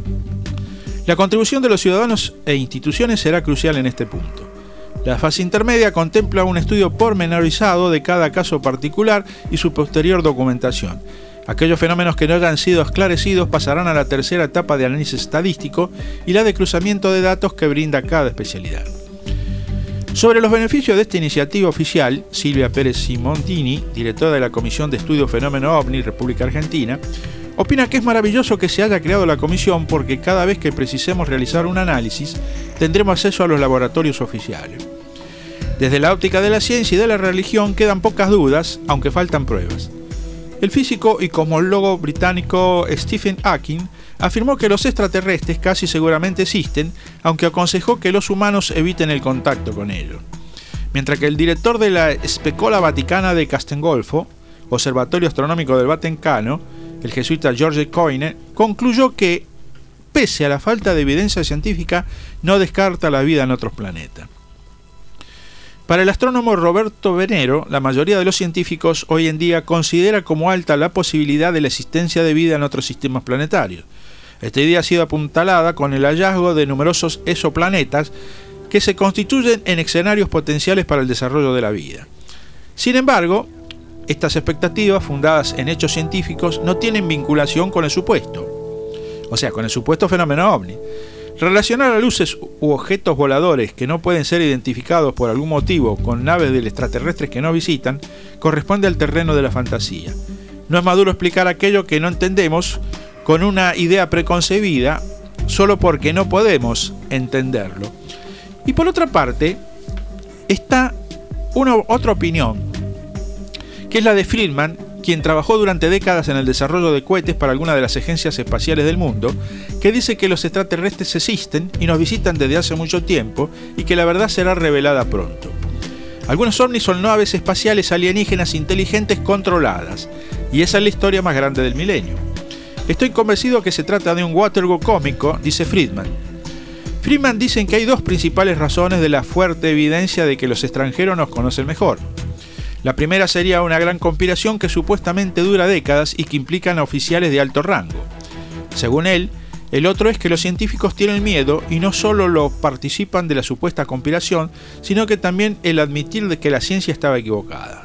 La contribución de los ciudadanos e instituciones será crucial en este punto. La fase intermedia contempla un estudio pormenorizado de cada caso particular y su posterior documentación. Aquellos fenómenos que no hayan sido esclarecidos pasarán a la tercera etapa de análisis estadístico y la de cruzamiento de datos que brinda cada especialidad. Sobre los beneficios de esta iniciativa oficial, Silvia Pérez Simontini, directora de la Comisión de Estudio Fenómeno OVNI, República Argentina, opina que es maravilloso que se haya creado la comisión porque cada vez que precisemos realizar un análisis, tendremos acceso a los laboratorios oficiales. Desde la óptica de la ciencia y de la religión quedan pocas dudas, aunque faltan pruebas. El físico y cosmólogo británico Stephen Hawking afirmó que los extraterrestres casi seguramente existen, aunque aconsejó que los humanos eviten el contacto con ellos. Mientras que el director de la Scuola Vaticana de Castelgolfo, Observatorio Astronómico del Vaticano, el jesuita George Coyne, concluyó que, pese a la falta de evidencia científica, no descarta la vida en otros planetas. Para el astrónomo Roberto Venero, la mayoría de los científicos hoy en día considera como alta la posibilidad de la existencia de vida en otros sistemas planetarios. Esta idea ha sido apuntalada con el hallazgo de numerosos exoplanetas que se constituyen en escenarios potenciales para el desarrollo de la vida. Sin embargo, estas expectativas fundadas en hechos científicos no tienen vinculación con el supuesto, con el supuesto fenómeno ovni. Relacionar a luces u objetos voladores que no pueden ser identificados por algún motivo con naves del extraterrestres que no visitan corresponde al terreno de la fantasía. No es maduro explicar aquello que no entendemos con una idea preconcebida solo porque no podemos entenderlo. Y por otra parte, está otra opinión, que es la de Friedman, quien trabajó durante décadas en el desarrollo de cohetes para algunas de las agencias espaciales del mundo, que dice que los extraterrestres existen y nos visitan desde hace mucho tiempo y que la verdad será revelada pronto. Algunos ovnis son naves espaciales alienígenas inteligentes controladas, y esa es la historia más grande del milenio. Estoy convencido que se trata de un Watergoo cósmico, dice Friedman. Friedman dice que hay dos principales razones de la fuerte evidencia de que los extranjeros nos conocen mejor. La primera sería una gran conspiración que supuestamente dura décadas y que implican a oficiales de alto rango. Según él, el otro es que los científicos tienen miedo y no solo lo participan de la supuesta conspiración, sino que también el admitir de que la ciencia estaba equivocada.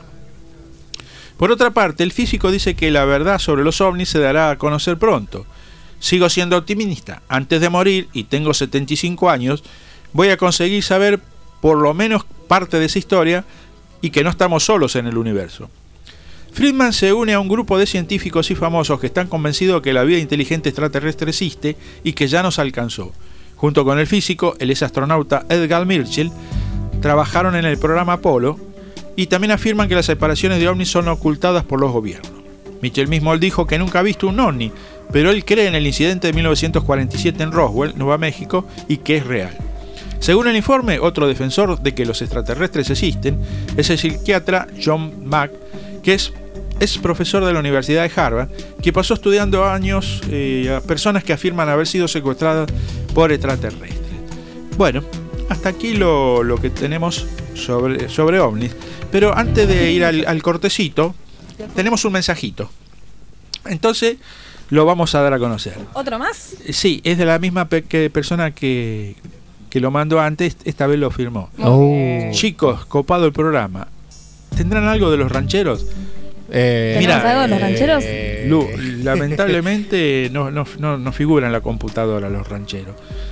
Por otra parte, el físico dice que la verdad sobre los ovnis se dará a conocer pronto. Sigo siendo optimista. Antes de morir, y tengo 75 años, voy a conseguir saber por lo menos parte de esa historia y que no estamos solos en el universo. Friedman se une a un grupo de científicos y famosos que están convencidos de que la vida inteligente extraterrestre existe y que ya nos alcanzó. Junto con el físico, el ex astronauta Edgar Mitchell, trabajaron en el programa Apolo y también afirman que las separaciones de ovnis son ocultadas por los gobiernos. Mitchell mismo dijo que nunca ha visto un ovni, pero él cree en el incidente de 1947 en Roswell, Nueva México, y que es real. Según el informe, otro defensor de que los extraterrestres existen es el psiquiatra John Mack, que es profesor de la Universidad de Harvard, que pasó estudiando años a personas que afirman haber sido secuestradas por extraterrestres. Bueno, hasta aquí lo que tenemos sobre ovnis. Pero antes de ir al cortecito, tenemos un mensajito. Entonces lo vamos a dar a conocer. ¿Otro más? Sí, es de la misma persona que lo mandó antes, esta vez lo firmó. Chicos, copado el programa. ¿Tendrán algo de los rancheros? ¿Tenemos algo de los rancheros? Lu, lamentablemente no figura en la computadora los rancheros.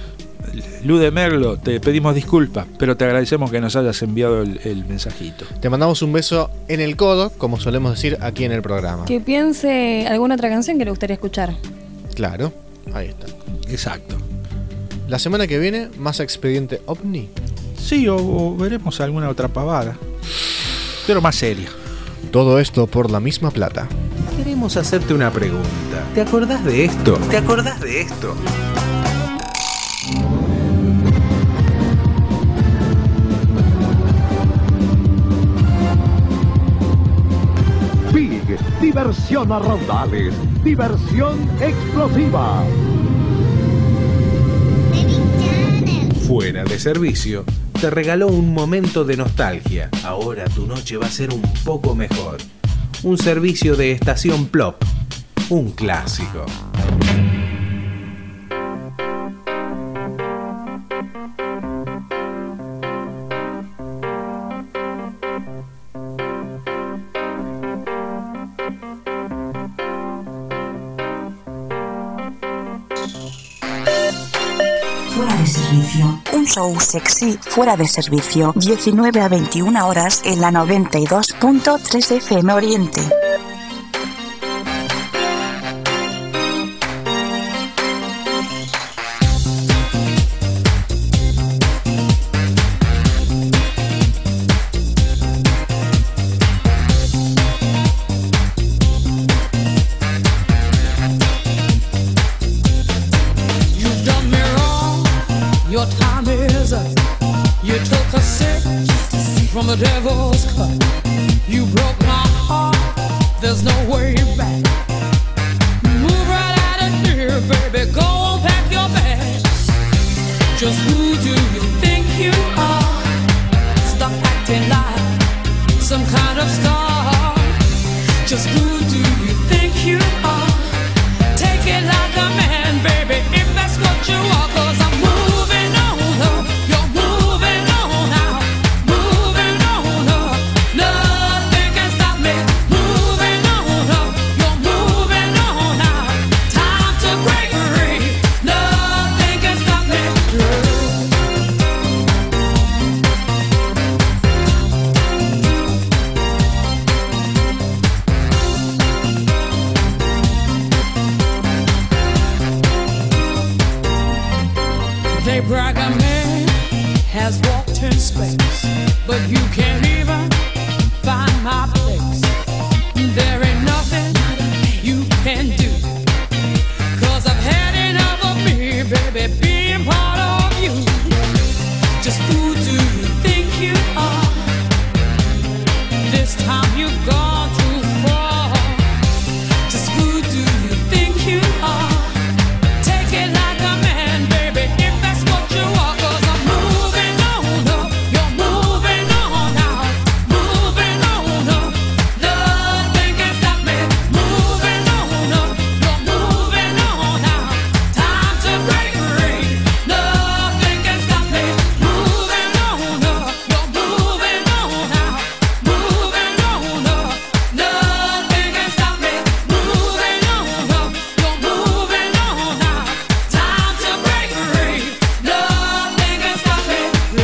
Lu de Merlo, te pedimos disculpas, pero te agradecemos que nos hayas enviado el mensajito. Te mandamos un beso en el codo, como solemos decir aquí en el programa. Que piense alguna otra canción que le gustaría escuchar. Claro, ahí está. Exacto. La semana que viene, más Expediente OVNI. Sí, o veremos alguna otra pavada, pero más seria. Todo esto por la misma plata. Queremos hacerte una pregunta. ¿Te acordás de esto? ¿Te acordás de esto? Big, diversión a raudales, diversión explosiva. Fuera de Servicio te regaló un momento de nostalgia. Ahora tu noche va a ser un poco mejor. Un servicio de estación Plop. Un clásico. Fuera de servicio. Un show sexy fuera de servicio. 19 a 21 horas en la 92.3 FM Oriente. Your time is up. You took a sip from the devil's cup. You broke my heart. There's no way back. Move right out of here, baby. Go pack your bags. Just who do you think you are? Stop acting like some kind of star. Just who do you think you are? Take it like a man, baby, if that's what you are. 'Cause I'm moving on up. You're moving on out. Moving on up. Nothing can stop me. Moving on up. You're moving on out. Time to break free. Nothing can stop me. They brag a man has walked in space, but you can't even find my place. There ain't nothing you can do, 'cause I've had enough of me, baby, being part of you. Just who do you think you are? This time you've gone too far. Just who do you think you are? Take it like a man, baby, if that's what you are. 'Cause I'm moving on up. You're moving on out. Moving on up. Nothing can stop me. Moving on up. You're moving on out. Time to break free. Nothing can stop me. Moving on up. You're moving on out. Moving on up. Nothing can stop me. Moving on up. You're moving on out. Time to break free. Nothing can stop me.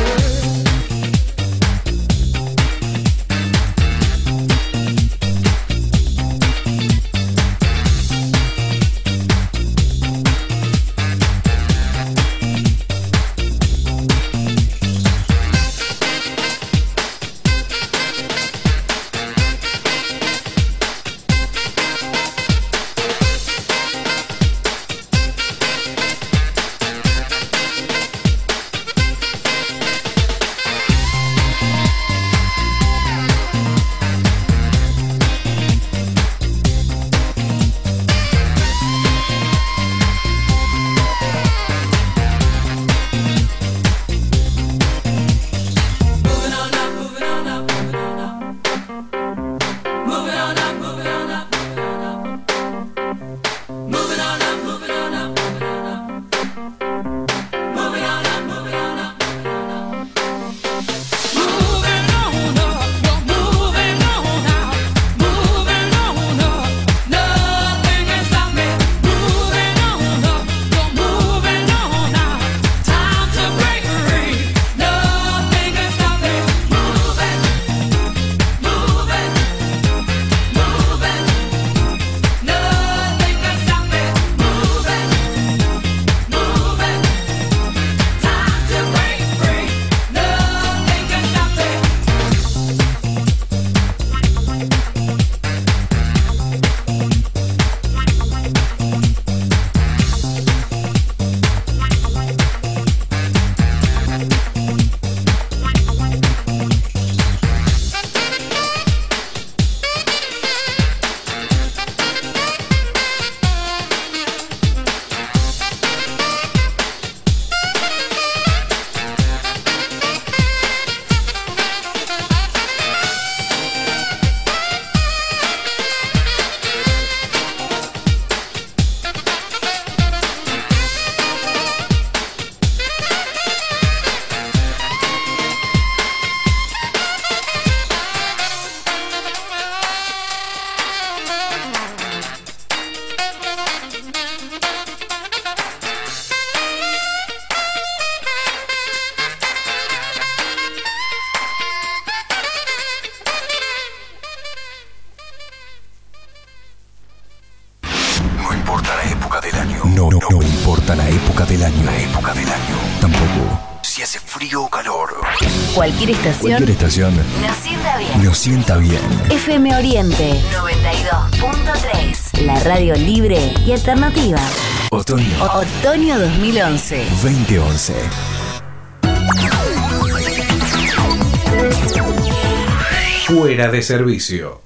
No importa la época del año. Tampoco si hace frío o calor. Cualquier estación nos sienta bien. FM Oriente 92.3. La radio libre y alternativa. Otoño 2011. 2011. Fuera de servicio.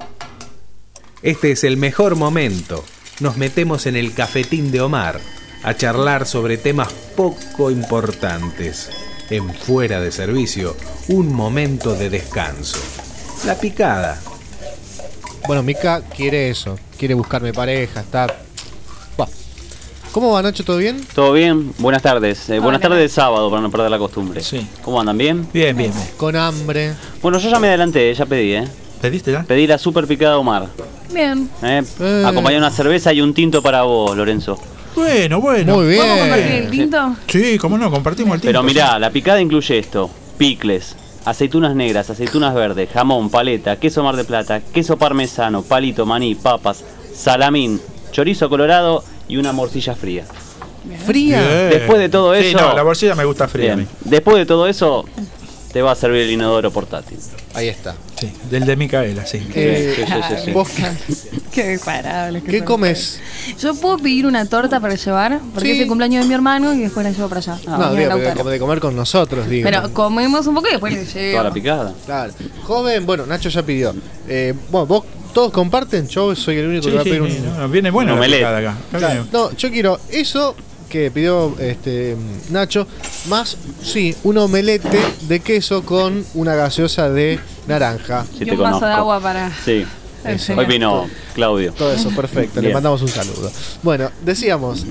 Este es el mejor momento. Nos metemos en el cafetín de Omar a charlar sobre temas poco importantes. En Fuera de servicio, un momento de descanso. La picada. Bueno, Mica quiere eso. Quiere buscarme pareja, está... Bah. ¿Cómo va, Nacho? ¿Todo bien? Todo bien, buenas tardes. Buenas tardes de sábado, para no perder la costumbre. Sí. ¿Cómo andan? ¿Bien? Bien, bien, bien. Con hambre. Bueno, yo ya me adelanté, ya pedí, ¿Pediste ya? Pedí la super picada de Omar. Bien. Acompañé una cerveza y un tinto para vos, Lorenzo. Bueno. Muy bien. ¿Podemos compartir el tinto? Sí, cómo no, compartimos el tinto. Pero mirá, la picada incluye esto: picles, aceitunas negras, aceitunas verdes, jamón, paleta, queso Mar de Plata, queso parmesano, palito, maní, papas, salamín, chorizo colorado y una morcilla fría. ¿Fría? Bien. Después de todo eso... Sí, no, la morcilla me gusta fría. Bien. Después de todo eso, te va a servir el inodoro portátil. Ahí está. Sí, del de Micaela, sí. Sí. ¿Vos Qué desagradable. qué comes? Yo puedo pedir una torta para llevar, porque es el cumpleaños de mi hermano y después la llevo para allá. No, digo, pero como de comer con nosotros, digo. Pero comemos un poco y después le llevo. Toda la picada. Claro. Joven, bueno, Nacho ya pidió. Bueno, vos todos comparten, yo soy el único que va a pedir un... No, viene buena la picada acá. Claro. No, yo quiero eso que pidió Nacho, más, sí, un omelete de queso con una gaseosa de naranja. Sí, y un vaso de agua para... Sí. Eso. Hoy vino Claudio. Todo eso, perfecto. Le Bien. mandamos un saludo. Bueno, decíamos,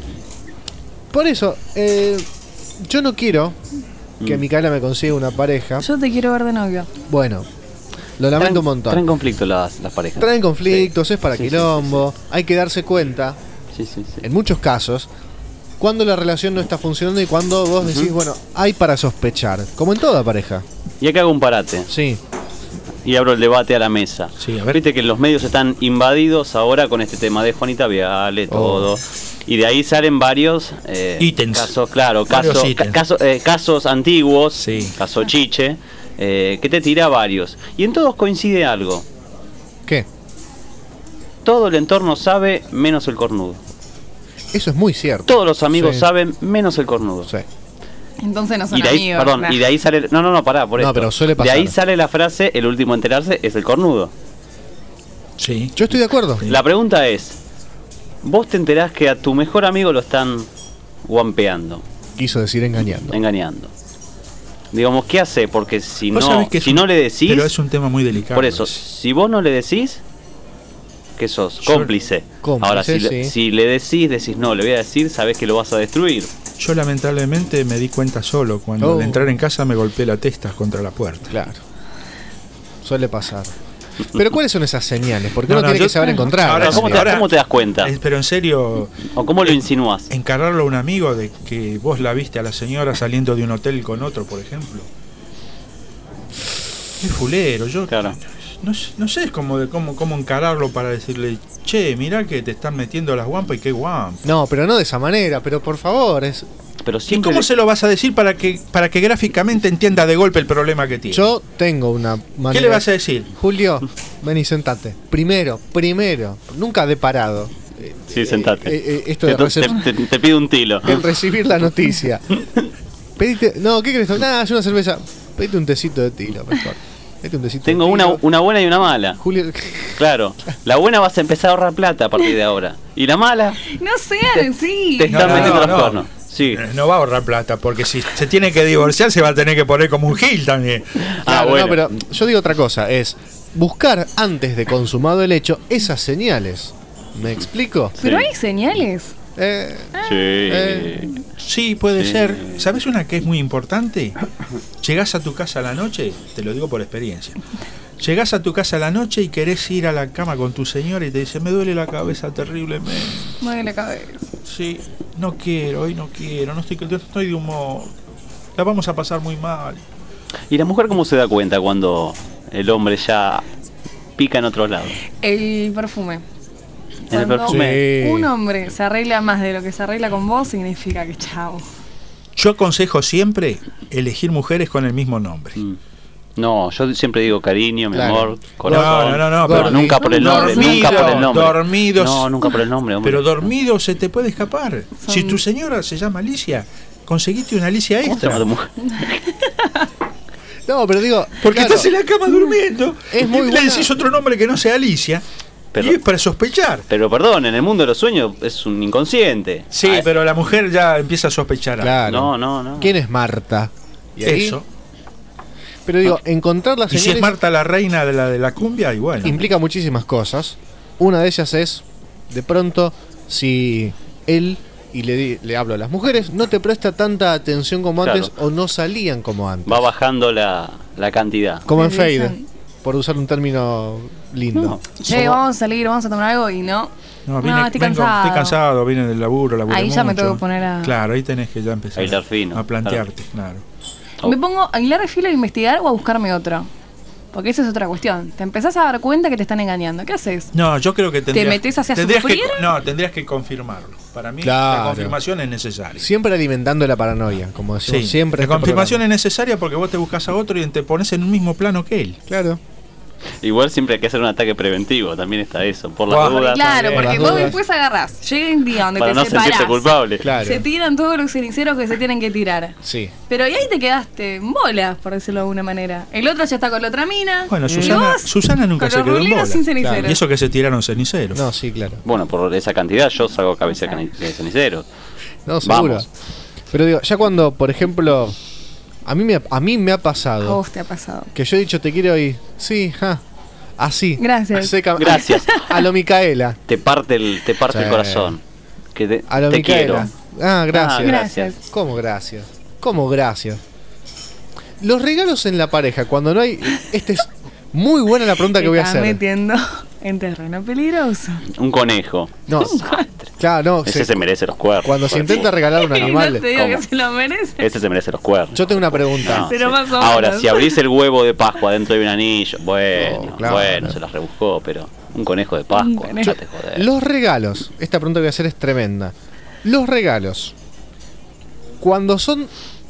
por eso, yo no quiero que Micaela me consiga una pareja. Yo te quiero ver de novio. Bueno, lo lamento un montón. Traen conflicto las parejas. Traen conflictos, es para Sí, quilombo. Hay que darse cuenta, en muchos casos, cuando la relación no está funcionando y cuando vos decís, bueno, hay para sospechar. Como en toda pareja. Y acá hago un parate. Sí. Y abro el debate a la mesa. Sí, a ver. Viste que los medios están invadidos ahora con este tema de Juanita Viale, todo. Y de ahí salen varios ítems. Casos, claro, Varios ítems. casos antiguos, Sí. caso Chiche, que te tira varios. Y en todos coincide algo. ¿Qué? Todo el entorno sabe menos el cornudo. Eso es muy cierto. Todos los amigos Sí. saben menos el cornudo. Sí. Entonces no son Y de ahí, amigos. perdón, nah. y de ahí sale. No, pará, por No, esto. pero suele De pasar. ahí sale la frase: el último a enterarse es el cornudo. Sí. Yo estoy de acuerdo. La pregunta es: vos te enterás que a tu mejor amigo lo están guampeando, Quiso decir engañando. engañando. Digamos, ¿qué hace? Porque si Vos no, sabés que es si un- no le decís. Pero es un tema muy delicado. Por eso, si vos no le decís, ¿qué sos? Yo- Cómplice. Cómplice, Ahora, sí. si le decís, no, le voy a decir, sabés que lo vas a destruir. Yo lamentablemente me di cuenta solo. Cuando Oh. al entrar en casa me golpeé la testa contra la puerta. Claro. Suele pasar. Pero ¿cuáles son esas señales? Porque No, uno no, tiene yo- que saber encontrar. ahora sí, ¿Cómo te das cuenta? Pero en serio, ¿O cómo lo insinúas? encararlo a un amigo de que vos la viste a la señora saliendo de un hotel con otro, por ejemplo. Es fulero, yo Claro. no sé cómo encararlo para decirle, che, mirá que te están metiendo las guampas y qué guampa. No, pero no de esa manera, pero por favor, es... Pero ¿Y siempre. cómo se lo vas a decir para que gráficamente entienda de golpe el problema que tiene? Yo tengo una manera... ¿Qué le vas a decir? Julio, ven y sentate. Primero, nunca de parado. Sí, sentate. Esto de te pido un tilo. el recibir la noticia. Pedite, no, ¿qué querés? Nada, es una cerveza. Pedite un tecito de tilo, mejor. Pedite un tecito Tengo de tilo. una buena y una mala. Julio, Claro. La buena vas a empezar a ahorrar plata a partir de ahora. Y la mala, No sean así. te están No, metiendo no, los no. cuernos. Sí. No va a ahorrar plata, porque si se tiene que divorciar se va a tener que poner como un gil también. claro, bueno. no, pero yo digo otra cosa, es buscar antes de consumado el hecho esas señales. ¿Me explico? Pero hay señales. Sí. Sí, puede Sí. ser. ¿Sabes una que es muy importante? Llegás a tu casa a la noche, te lo digo por experiencia. Llegás a tu casa a la noche y querés ir a la cama con tu señora y te dice, me duele la cabeza terriblemente. Mueve la cabeza. Sí, no quiero, hoy no quiero, no estoy de humor. La vamos a pasar muy mal. ¿Y la mujer cómo se da cuenta cuando el hombre ya pica en otro lado? El perfume. En el Cuando perfume. Sí. un hombre se arregla más de lo que se arregla con vos, significa que chao. Yo aconsejo siempre elegir mujeres con el mismo nombre. No, yo siempre digo cariño, mi Claro. amor, corazón. No, pero pero nunca por el nombre, dormido, nunca por el nombre. dormidos. No, nunca por el nombre, hombre. Pero dormido se te puede escapar. Son- Si tu señora se llama Alicia, conseguiste una Alicia ¿Cómo se extra. llama tu mujer? No, pero digo. Porque claro, estás en la cama durmiendo. Es muy le buena. decís otro nombre que no sea Alicia. Pero- y es para sospechar. Pero perdón, en el mundo de los sueños es un inconsciente. Sí, pero la mujer ya empieza a sospechar. Claro. No. ¿Quién es Marta? Y ahí- Eso. Pero digo, encontrar las Y si es señales Marta la reina de la cumbia, igual. implica muchísimas cosas. Una de ellas es, de pronto, si él, y le hablo a las mujeres, no te presta tanta atención como Claro. antes o no salían como antes. Va bajando la cantidad. Como en Sí, Fade, sí. por usar un término lindo. Che, vamos a salir, vamos a tomar algo y no. No, Estoy cansado. Estoy cansado, vine del laburo, laburé Ahí ya me mucho. tengo que poner a- Claro, ahí tenés que ya empezar A hilar fino, a plantearte, claro. Me pongo a hilar de filo a investigar o a buscarme otro. Porque esa es otra cuestión. Te empezás a dar cuenta que te están engañando. ¿Qué haces? No, yo creo que tendrías, metés hacia tendrías sufrir? tendrías que confirmarlo. Para mí Claro. la confirmación es necesaria. Siempre alimentando la paranoia, como decimos Sí, siempre. la en este confirmación programa. es necesaria porque vos te buscas a otro y te pones en un mismo plano que él. Claro. Igual siempre hay que hacer un ataque preventivo, también está eso, por las Buah. dudas. Claro, también. porque las vos dudas. después agarrás. Llega un día donde Para te no sentirte separás. culpable. Claro. Se tiran todos los ceniceros que se tienen que tirar. Sí. Pero y ahí te quedaste en bolas, por decirlo de alguna manera. El otro ya está con la otra mina. Bueno, y Susana nunca con se los quedó en rulinos bola. sin ceniceros. Claro. Y eso que se tiraron ceniceros. No, sí, claro. Bueno, por esa cantidad yo salgo cabeza de cenicero. No, seguro. Vamos. Pero digo, ya cuando, por ejemplo, a mí me ha A pasado vos te ha pasado. que yo he dicho te quiero y sí, así. Gracias. Gracias. A lo Micaela. Te parte el Sí. corazón. Que te, A lo te Micaela. quiero. Ah, gracias. Gracias. ¿Cómo gracias? ¿Cómo gracias? Los regalos en la pareja, cuando no hay. Este es muy buena la pregunta que voy a Estás hacer. metiendo en terreno peligroso. Un conejo. No, claro, no. Ese se merece los cuernos. Cuando se intenta regalar un Y animal. no te digo ¿Cómo? que se lo merece. Ese se merece los cuernos. Yo tengo una pregunta. No, Pero sí. más o Ahora, menos. si abrís el huevo de Pascua dentro de un anillo, bueno, No, claro. bueno, se las rebuscó, pero un conejo de Pascua, conejo. déjate joder. Los regalos. Esta pregunta que voy a hacer es tremenda. Los regalos. Cuando son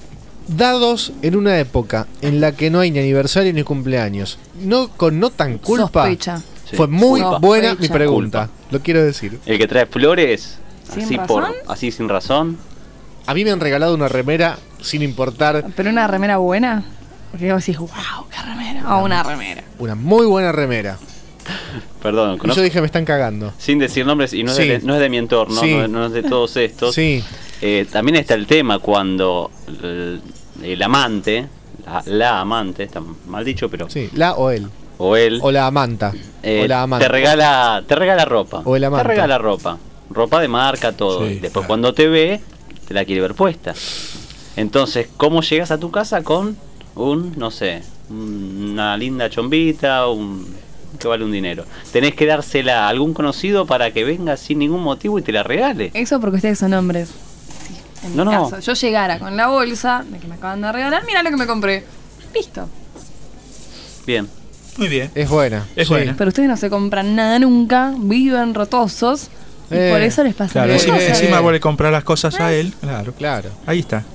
dados en una época en la que no hay ni aniversario ni cumpleaños, no tan culpa. Sospecha. Sí. Fue muy Sospecha. buena mi pregunta. Lo quiero decir. El que trae flores, ¿Sin así razón? así sin razón. A mí me han regalado una remera sin importar. Pero una remera buena. Porque vos decís, wow, qué remera. O una remera. Una muy buena remera. Perdón, Y conozco- yo dije, me están cagando. sin decir nombres, y no, Sí. no es de mi entorno, Sí. no es de todos estos. Sí. También está el tema cuando el amante, la amante, está mal dicho, pero Sí, la o él. o él O la amanta. O la amante. te regala ropa. O el amante. Te regala ropa de marca, todo. Sí, Y después claro. cuando te ve, te la quiere ver puesta. Entonces, ¿cómo llegas a tu casa con no sé, una linda chombita, que vale un dinero? Tenés que dársela a algún conocido para que venga sin ningún motivo y te la regale. Eso porque ustedes son hombres. Sí, en No, mi no. caso. Yo llegara con la bolsa de que me acaban de regalar. Mira lo que me compré. Listo. Bien. Muy bien. Es buena. Es sí. buena. Pero ustedes no se compran nada nunca. Viven rotosos. Y por eso les pasa Claro, cosas. encima vos le comprar las cosas a él. Claro. Claro. Ahí está.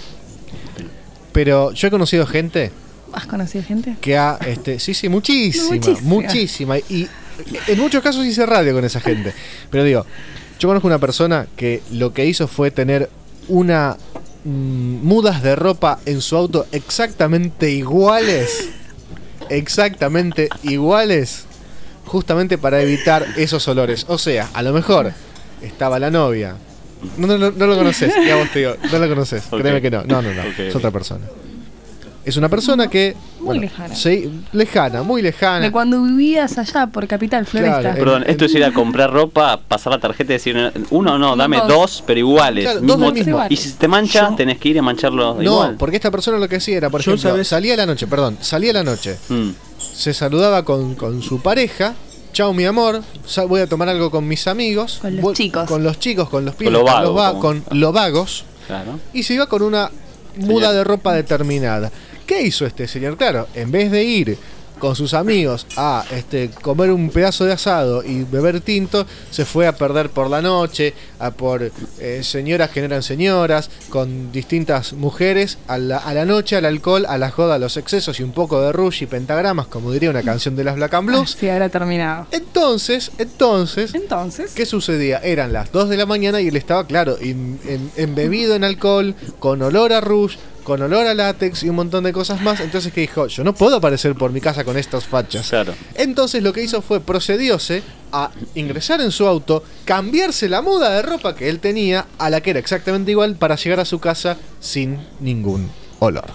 Pero yo he conocido gente ¿Has conocido gente? que ha, sí, muchísima, muchísima. Y en muchos casos hice radio con esa gente. Pero digo, yo conozco una persona que lo que hizo fue tener una mudas de ropa en su auto exactamente iguales. Exactamente iguales. Justamente para evitar esos olores. O sea, a lo mejor estaba la novia. No lo conoces, ya vos te digo, no lo conoces. Ok. Créeme que no. No, Ok, es ok. otra persona. Es una persona que. Muy lejana. Sí, lejana, muy lejana. De cuando vivías allá por Capital Floresta. Claro, Perdón, esto es ir a comprar ropa, pasar la tarjeta y decir, uno no, dame Dos. dos, pero iguales. Claro, dos del mismo. Y si se te mancha, tenés que ir a mancharlo No, igual. porque esta persona lo que hacía era, por Yo, ejemplo, ¿sabes? salía a la noche, Mm. se saludaba con su pareja. Chao, mi amor, voy a tomar algo con mis amigos. Con los chicos. Con los chicos, con los pibes, lo con vago, los, como- con los vagos. Claro. Y se iba con una muda de ropa determinada. ¿Qué hizo este señor? Claro, en vez de ir con sus amigos a comer un pedazo de asado y beber tinto, se fue a perder por la noche, a por señoras que no eran señoras, con distintas mujeres, a la noche, al alcohol, a la joda, a los excesos y un poco de rush y pentagramas, como diría una canción de las Black and Blues. Sí, habrá terminado. Entonces, ¿qué sucedía? Eran las 2 de la mañana y él estaba, claro, embebido en alcohol, con olor a rush, con olor a látex y un montón de cosas más. Entonces, que dijo, yo no puedo aparecer por mi casa con estas fachas. Claro. Entonces lo que hizo fue procedióse a ingresar en su auto, cambiarse la muda de ropa que él tenía a la que era exactamente igual para llegar a su casa sin ningún olor.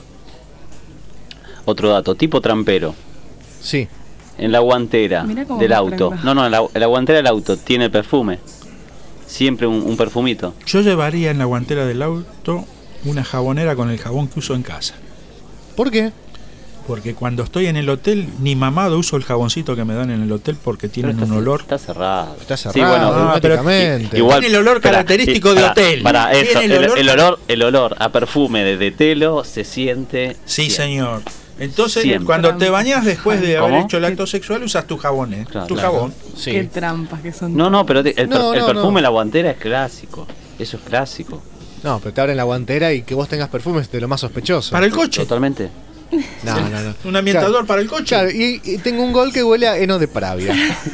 Otro dato, tipo trampero. Sí. En la guantera Mirá cómo del me auto. prendo. No, en la guantera del auto tiene perfume. Siempre un perfumito. Yo llevaría en la guantera del auto una jabonera con el jabón que uso en casa. ¿Por qué? Porque cuando estoy en el hotel, ni mamado uso el jaboncito que me dan en el hotel porque tienen un olor. Está cerrado. Está cerrado, Sí, bueno, automáticamente. igual, tiene el olor característico de hotel. Para eso, Tiene el olor a perfume de telo se siente. Sí, siempre. señor. Entonces, Siempre. cuando te bañas después de haber ¿Cómo? hecho el acto sexual, usas tu jabón, tu Claro. jabón. Sí. Qué trampas que son. No, pero el perfume no. en la guantera es clásico. Eso es clásico. No, pero te abren la guantera y que vos tengas perfume es de lo más sospechoso. Para el coche. Totalmente. No. Un ambientador para el coche. Claro, y tengo un gol que huele a heno de Pravia.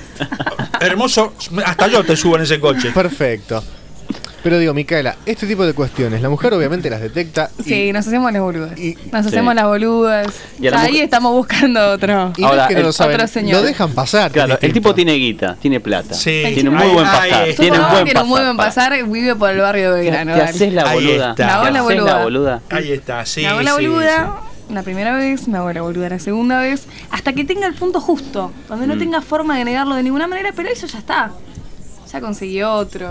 Hermoso. Hasta yo te subo en ese coche. Perfecto. Pero digo, Micaela, este tipo de cuestiones, la mujer obviamente las detecta. Sí, nos hacemos las boludas. Nos Sí. hacemos las boludas. Y a la Ya ahí mujer- estamos buscando otro. Y no Ahora, es que no lo saben, otro señor. lo dejan pasar. Claro, el distinto. tipo tiene guita, tiene plata. Sí. Tiene un muy buen pasar. Tiene un Supongamos buen que un muy buen pasar. pasar vive por el barrio de Te Belgrano. haces la Ahí boluda. está. Te Me hago la haces boluda. boluda. Ahí está, sí. Me hago la sí, boluda la primera vez, me hago la boluda la segunda vez, hasta que tenga el punto justo, donde no tenga forma de negarlo de ninguna manera, pero eso ya está. Ya conseguí otro.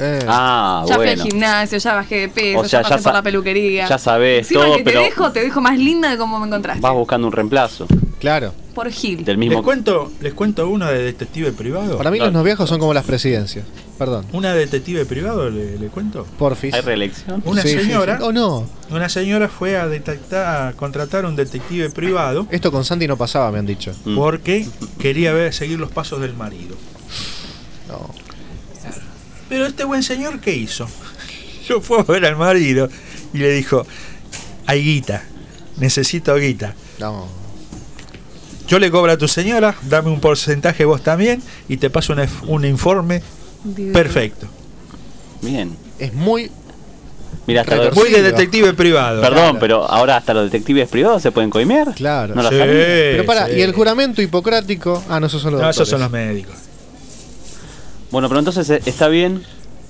Ah, Ya fui bueno. al gimnasio, ya bajé de peso, O sea, ya pasé ya por sa- la peluquería. ya sabés Encima todo, el que pero- te dejo más linda de cómo me encontraste. Vas buscando un reemplazo. Claro. Por Gil. Del sí. mismo. Les cuento uno de detective privado. Para mí los noviazgos son como las presidencias. Perdón. Una de detective privado, le cuento. Porfis. ¿Hay reelección? Una Sí, sí, señora. sí. Oh, no. Una señora fue a contratar un detective privado Esto con Sandy no pasaba, me han dicho. porque quería seguir los pasos del marido. No. Pero este buen señor, ¿qué hizo? Yo fui a ver al marido y le dijo, hay guita, necesito guita. No. Yo le cobro a tu señora, dame un porcentaje vos también y te paso un informe perfecto. Bien. Es muy. Mira, hasta Retorcido. Muy de detective privado. Perdón, Claro. pero ahora hasta los detectives privados se pueden coimear. Claro. No la Sí. sabía. Pero para, sí. ¿y el juramento hipocrático? Ah, no, esos son los No, esos doctores. son los médicos. Bueno, pero entonces está bien.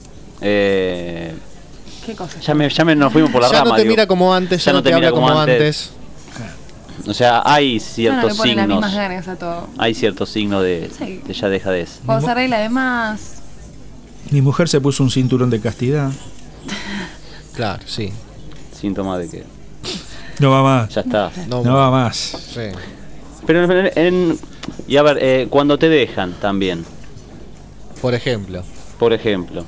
¿Qué cosa? Ya nos fuimos por la Ya rama. no te digo. mira como antes, ya no te mira habla como antes. O sea, hay Ya no le ciertos ponen las signos. mismas ganas a todo. Hay ciertos signos Sí. de ya dejadez. Cuando se arregla además. Mi mujer se puso un cinturón de castidad. Claro, sí. Síntoma de que No va más. ya está. No va más. Sí. Pero y a ver, cuando te dejan también, Por ejemplo. por ejemplo.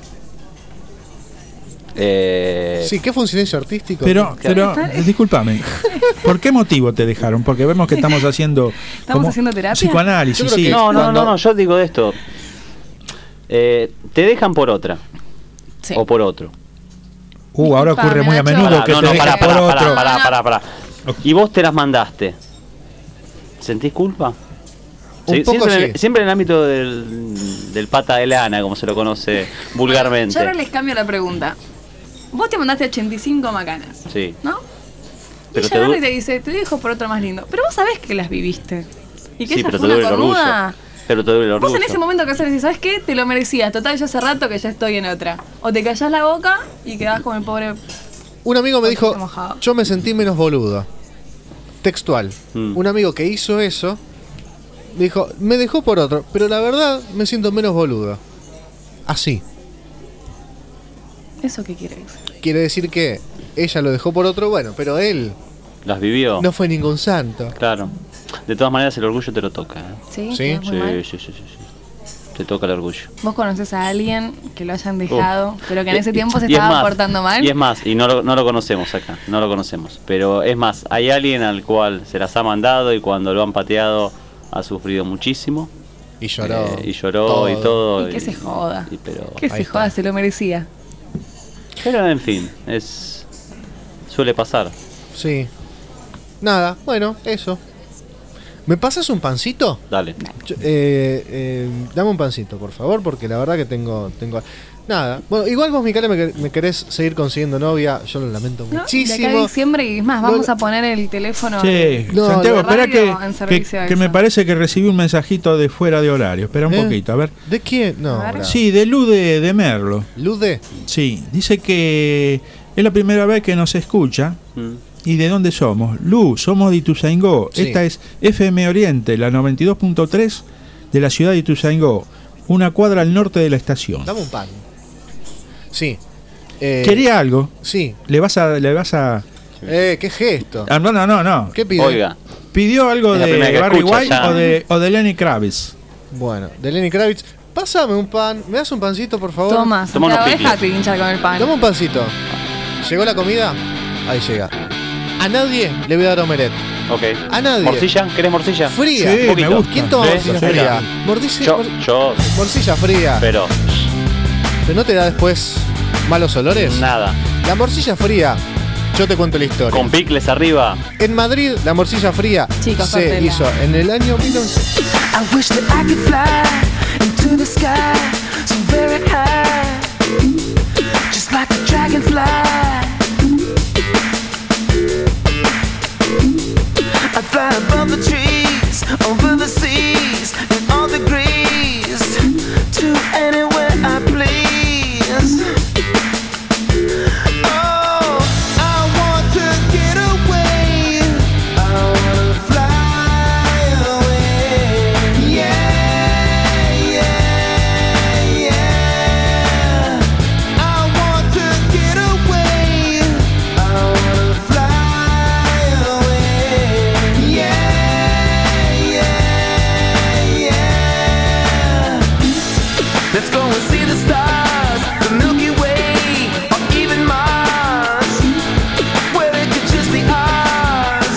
Sí, ¿qué fue un silencio artístico? Pero discúlpame, ¿por qué motivo te dejaron? Porque vemos que estamos haciendo ¿Estamos haciendo terapia? psicoanálisis, Yo creo sí. que No, yo digo esto. Te dejan por otra. Sí. O por otro. Ahora ocurre muy a Nacho. menudo que no, te dejan por otro. pará. Y vos te las mandaste. ¿Sentís culpa? Un poco sí. Siempre en el ámbito del pata de lana, como se lo conoce vulgarmente. Yo ahora les cambio la pregunta. Vos te mandaste 85 macanas, Sí. ¿no? Pero y ella agarra y te dice, te dejo por otro más lindo. Pero vos sabés que las viviste. Y que Sí, esa pero fue te una duele el orgullo. cornuda. Pero te duele el orgullo. Vos en ese momento que haces, decís, ¿sabes qué? Te lo merecías. Total, yo hace rato que ya estoy en otra. O te callás la boca y quedás como el pobre. Un amigo me dijo, mojado. yo me sentí menos boludo. Textual. Mm. Un amigo que hizo eso, me dijo, me dejó por otro, pero la verdad me siento menos boludo. Así. ¿Eso qué quiere decir? Quiere decir que ella lo dejó por otro, bueno, pero él ¿Las vivió? no fue ningún santo. Claro. De todas maneras, el orgullo te lo toca. ¿eh? ¿Sí? ¿Sí? ¿Quedás muy mal? Sí. Te toca el orgullo. ¿Vos conocés a alguien que lo hayan dejado, pero que en ese tiempo se Y es estaba más, portando mal? Y es más, y no lo conocemos acá, no lo conocemos. Pero es más, hay alguien al cual se las ha mandado y cuando lo han pateado ha sufrido muchísimo. Y lloró. Y lloró y todo. Y que se joda. Pero, Que se joda, se lo merecía. pero en fin, suele pasar. Sí. Nada, bueno, eso. ¿Me pasas un pancito? Dale. Dame un pancito, por favor, porque la verdad que tengo... Nada. Bueno, igual vos, Micaela, me querés seguir consiguiendo novia. Yo lo lamento muchísimo. De acá a diciembre y más, vamos a poner el teléfono. Sí, No, Santiago, espera que me parece que recibí un mensajito de fuera de horario. Espera un poquito, a ver. ¿De quién? No. Sí, de Lude de Merlo. ¿Lude? Sí, dice que es la primera vez que nos escucha. ¿Y de dónde somos? Lu, somos de Ituzaingó. Sí. Esta es FM Oriente, la 92.3 de la ciudad de Ituzaingó, una cuadra al norte de la estación. Dame un pan. Sí. ¿Quería algo? Sí. ¿Le vas a...? ¿Qué gesto? No. ¿Qué pide? Oiga. ¿Pidió algo Es la primera de que Barry escucha White ya. o de Lenny Kravitz? Bueno, de Lenny Kravitz. Pásame un pan. ¿Me das un pancito, por favor? Toma, Santiago, déjate hinchar con el pan. Toma un pancito. ¿Llegó la comida? Ahí llega. A nadie le voy a dar omelette. Ok. A nadie. ¿Morcilla? ¿Querés morcilla? Fría. Sí, me gusta. ¿Quién toma Sí, morcilla sí, fría? sí. Yo. Morcilla fría. Pero ¿Pero no te da después malos olores? nada. La morcilla fría, yo te cuento la historia. Con picles arriba. En Madrid, la morcilla fría Chicos, se córtela. hizo en el año 1900. I wish that I could fly into the sky so very high, just like a dragonfly. I'd fly above the trees, over the seas, in all degrees, to anywhere I please. Oh, I want to get away. I wanna fly away. Yeah, yeah, yeah. I want to get away. I wanna fly away. Yeah, yeah, yeah. Let's go and see the stars, the Milky Way, or even Mars, where it could just be ours.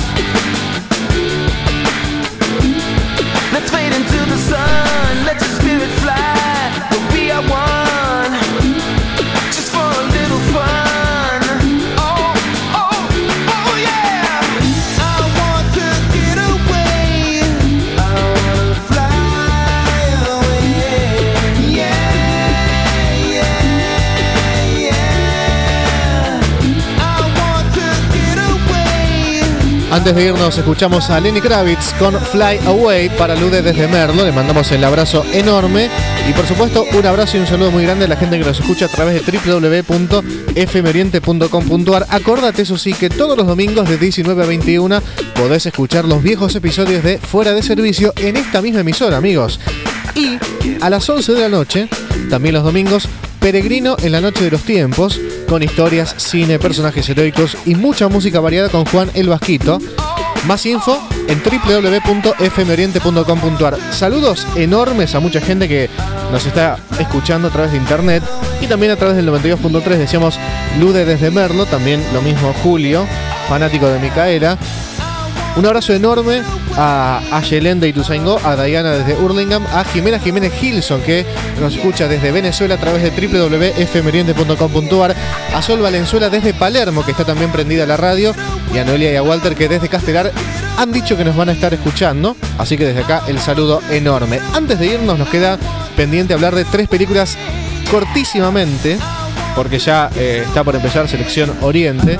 Let's fade into the sun, let your spirit fly, but we are one, just for a little fun. Oh, oh, oh yeah! I want to get away, I wanna fly away. Yeah, yeah, yeah. I want to get away. Antes de irnos, escuchamos a Lenny Kravitz con Fly Away para Lude desde Merlo. Le mandamos el abrazo enorme. Y por supuesto, un abrazo y un saludo muy grande a la gente que nos escucha a través de www.fmoriente.com.ar. Acordate, eso sí, que todos los domingos de 19 a 21 podés escuchar los viejos episodios de Fuera de Servicio en esta misma emisora, amigos. Y a las 11 de la noche, también los domingos, Peregrino en la Noche de los Tiempos, con historias, cine, personajes heroicos y mucha música variada con Juan el Vasquito. Más info en www.fmoriente.com.ar. Saludos enormes a mucha gente que nos está escuchando a través de internet y también a través del 92.3. Decíamos Lude desde Merlo, también lo mismo Julio, fanático de Micaela. Un abrazo enorme a Yelén de Ituzaingó, a Diana desde Hurlingham, a Jimena Jiménez Gilson, que nos escucha desde Venezuela a través de www.fmoriente.com.ar, a Sol Valenzuela desde Palermo, que está también prendida la radio, y a Noelia y a Walter, que desde Castelar han dicho que nos van a estar escuchando, así que desde acá el saludo enorme. Antes de irnos nos queda pendiente hablar de 3 películas cortísimamente, porque ya está por empezar Selección Oriente.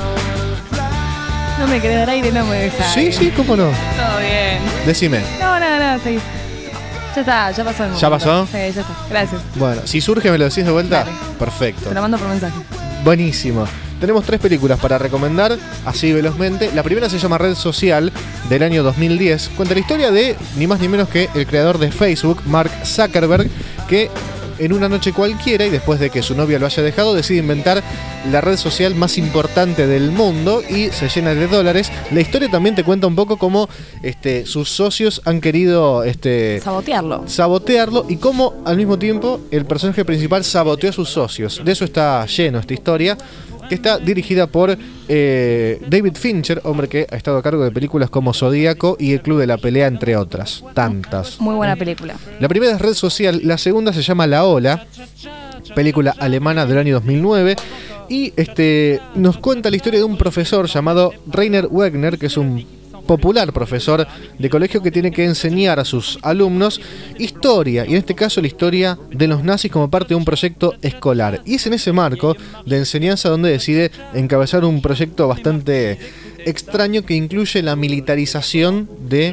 No me querés dar aire, no me des aire. Sí, cómo no. Todo bien. Decime. No, sí. Ya está, ya pasó el momento. ¿Ya pasó? Sí, ya está. Gracias. Bueno, si surge me lo decís de vuelta. Dale. Perfecto. Te lo mando por mensaje. Buenísimo. Tenemos 3 películas para recomendar, así velozmente. La primera se llama Red Social, del año 2010. Cuenta la historia de ni más ni menos que el creador de Facebook, Mark Zuckerberg, que en una noche cualquiera y después de que su novia lo haya dejado, decide inventar la red social más importante del mundo y se llena de dólares. La historia también te cuenta un poco cómo sus socios han querido sabotearlo y cómo al mismo tiempo el personaje principal saboteó a sus socios. De eso está lleno esta historia, que está dirigida por David Fincher, hombre que ha estado a cargo de películas como Zodíaco y El Club de la Pelea, entre otras tantas. Muy buena película. La primera es Red Social, la segunda se llama La Ola, película alemana del año 2009, y nos cuenta la historia de un profesor llamado Rainer Wegner, que es un popular profesor de colegio que tiene que enseñar a sus alumnos historia, y en este caso la historia de los nazis como parte de un proyecto escolar. Y es en ese marco de enseñanza donde decide encabezar un proyecto bastante extraño que incluye la militarización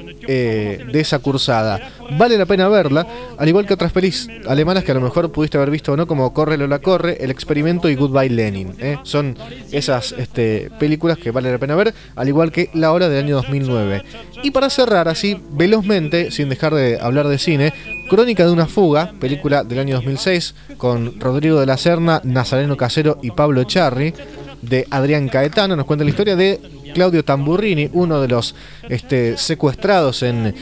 de esa cursada. Vale la pena verla, al igual que otras pelis alemanas que a lo mejor pudiste haber visto o no, como Corre Lola Corre, El Experimento y Goodbye Lenin. Son esas películas que vale la pena ver, al igual que La Hora del año 2009. Y para cerrar así, velozmente, sin dejar de hablar de cine, Crónica de una fuga, película del año 2006, con Rodrigo de la Serna, Nazareno Casero y Pablo Echarri, de Adrián Caetano. Nos cuenta la historia de Claudio Tamburrini, uno de los secuestrados en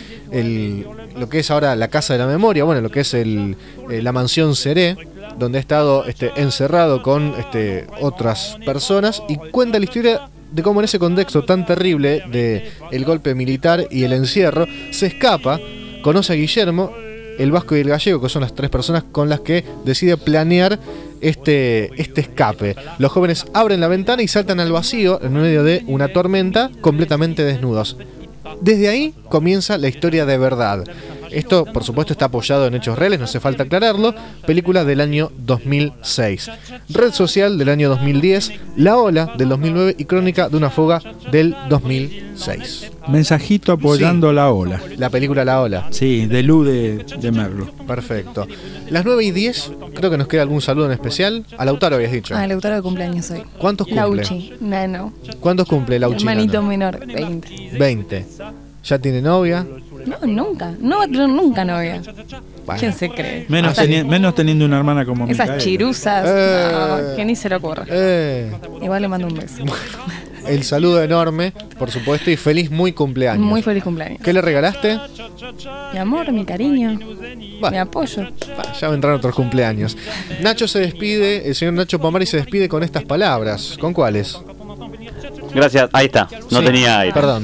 lo que es ahora la Casa de la Memoria, bueno, lo que es la mansión Seré, donde ha estado encerrado con otras personas, y cuenta la historia de cómo en ese contexto tan terrible de el golpe militar y el encierro se escapa, conoce a Guillermo, el vasco y el gallego, que son las tres personas con las que decide planear este escape. Los jóvenes abren la ventana y saltan al vacío en medio de una tormenta, completamente desnudos. Desde ahí comienza la historia de verdad. Esto, por supuesto, está apoyado en hechos reales, no hace falta aclararlo. Película del año 2006. Red Social del año 2010. La Ola del 2009 y Crónica de una fuga del 2006. Mensajito apoyando La Ola. La película La Ola. Sí, de Lu de Merlo. Perfecto. Las 9:10, creo que nos queda algún saludo en especial. A Lautaro habías dicho. Ah, Lautaro de cumpleaños hoy. ¿Cuántos cumple? Lauchi, nano. ¿Cuántos cumple Lauchi? Hermanito menor, 20. 20. ¿Ya tiene novia? No, nunca. No va a tener nunca novia. Bueno. ¿Quién se cree? Menos teniendo una hermana como esas Micaela. chiruzas, no, que ni se le ocurra. Igual le mando un beso. El saludo enorme, por supuesto, y feliz muy cumpleaños. Muy feliz cumpleaños. ¿Qué le regalaste? Mi amor, mi cariño, mi apoyo. Ya vendrán otros cumpleaños. Nacho se despide, el señor Nacho Pomari se despide con estas palabras. ¿Con cuáles? Gracias, ahí está, no Sí, tenía aire. perdón.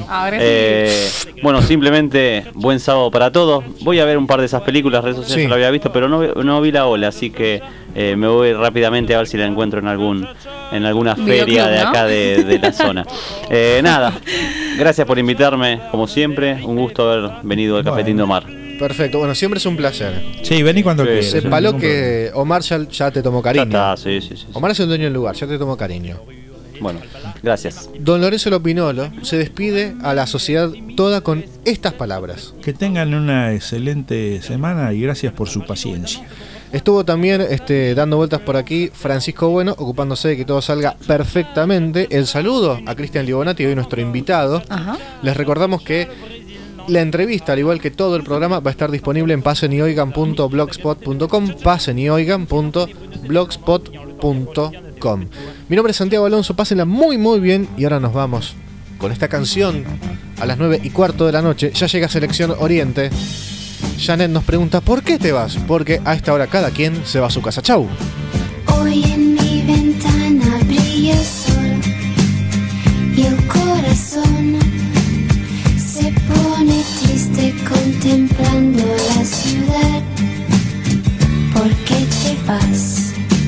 Bueno, simplemente buen sábado para todos. Voy a ver un par de esas películas, redes sociales Sí. lo había visto, pero no vi La Ola, así que me voy rápidamente a ver si la encuentro en alguna feria Videoclub, de ¿no? acá de la zona. Nada, gracias por invitarme, como siempre, un gusto haber venido al Cafetín de Omar. Perfecto, bueno, siempre es un placer. Sí, vení cuando Sí. quieras. Sepalo que Omar ya te tomó cariño. Ya está, sí. Omar es el dueño del lugar, ya te tomó cariño. Bueno, gracias. Don Lorenzo Lopinolo se despide a la sociedad toda con estas palabras. Que tengan una excelente semana y gracias por su paciencia. Estuvo también dando vueltas por aquí Francisco Bueno, ocupándose de que todo salga perfectamente. El saludo a Cristian Libonati, hoy nuestro invitado. Ajá. Les recordamos que la entrevista, al igual que todo el programa, va a estar disponible en pasenyoigan.blogspot.com, pasenyoigan.blogspot.com. Mi nombre es Santiago Alonso, pásenla muy muy bien y ahora nos vamos con esta canción a las 9:15 de la noche. Ya llega Selección Oriente. Janet nos pregunta ¿por qué te vas? Porque a esta hora cada quien se va a su casa. Chau. Hoy en mi ventana brilla el sol y el corazón se pone triste contemplando la ciudad. ¿Por qué te vas?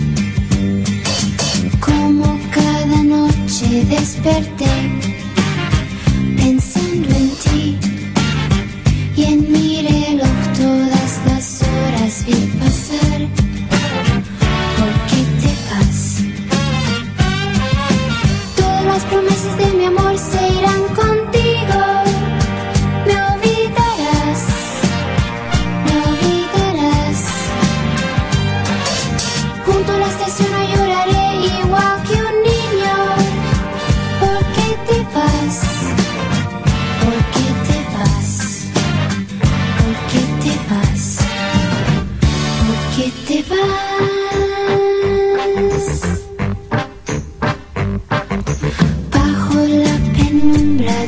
Como cada noche desperté pensando en ti y en mi reloj todas las horas vi pasar. ¿Por qué te vas? Todas las promesas de mi amor se irán contigo. Me olvidarás, me olvidarás. Junto a la estación no lloraré igual que un niño. ¿Por qué te vas? ¿Por qué te vas? ¿Por qué te vas? ¿Por qué te vas? Bajo la penumbra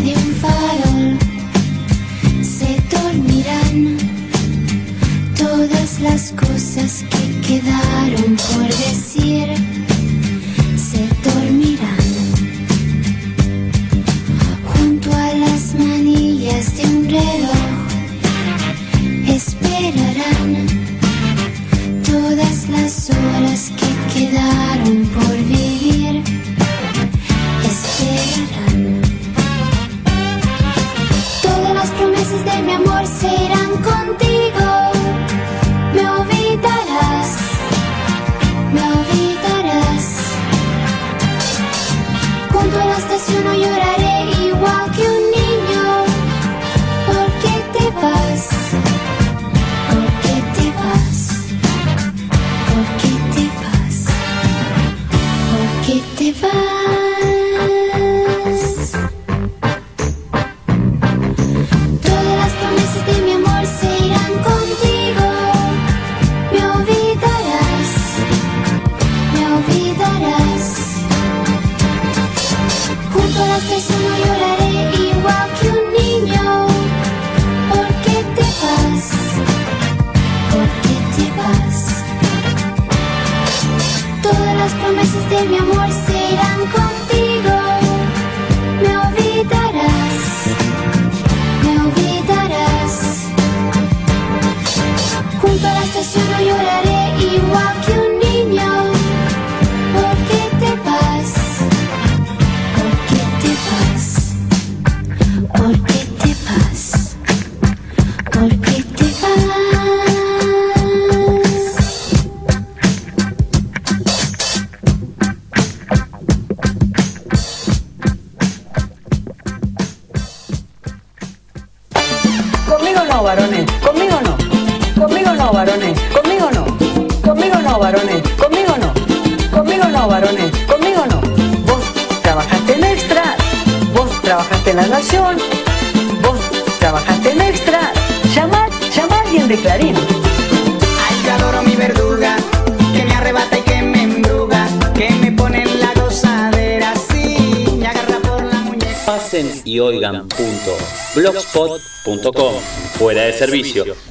estaciono lloraré igual que un niño. ¿Por qué te vas? ¿Por qué te vas? ¿Por qué te vas? ¿Por qué te vas? Todas las promesas de mi amor se irán contigo. Me olvidarás, me olvidarás. Junto a la estación no lloraré igual que un niño. ¿Por qué te vas? ¿Por qué te vas? Todas las promesas de mi amor se irán contigo. Me olvidarás, me olvidarás. Junto a la estación no lloraré igual que un niño. ¿Por qué te vas? ¿Por qué te vas? ¿Por qué te vas? ¿Por qué te vas? Conmigo no, varones, conmigo no. Conmigo no, varones, conmigo no. Conmigo no, varones, conmigo no. Conmigo no, varones, conmigo no. Vos trabajaste en Extra, vos trabajaste en La Nación, vos trabajaste en Extra. Llama a alguien de Clarín. Ay, yo adoro mi verduga, que me arrebata y que me embruga, que me pone en la gozadera así, me agarra por la muñeca. Pasen y oigan.blogspot.com. Fuera de servicio.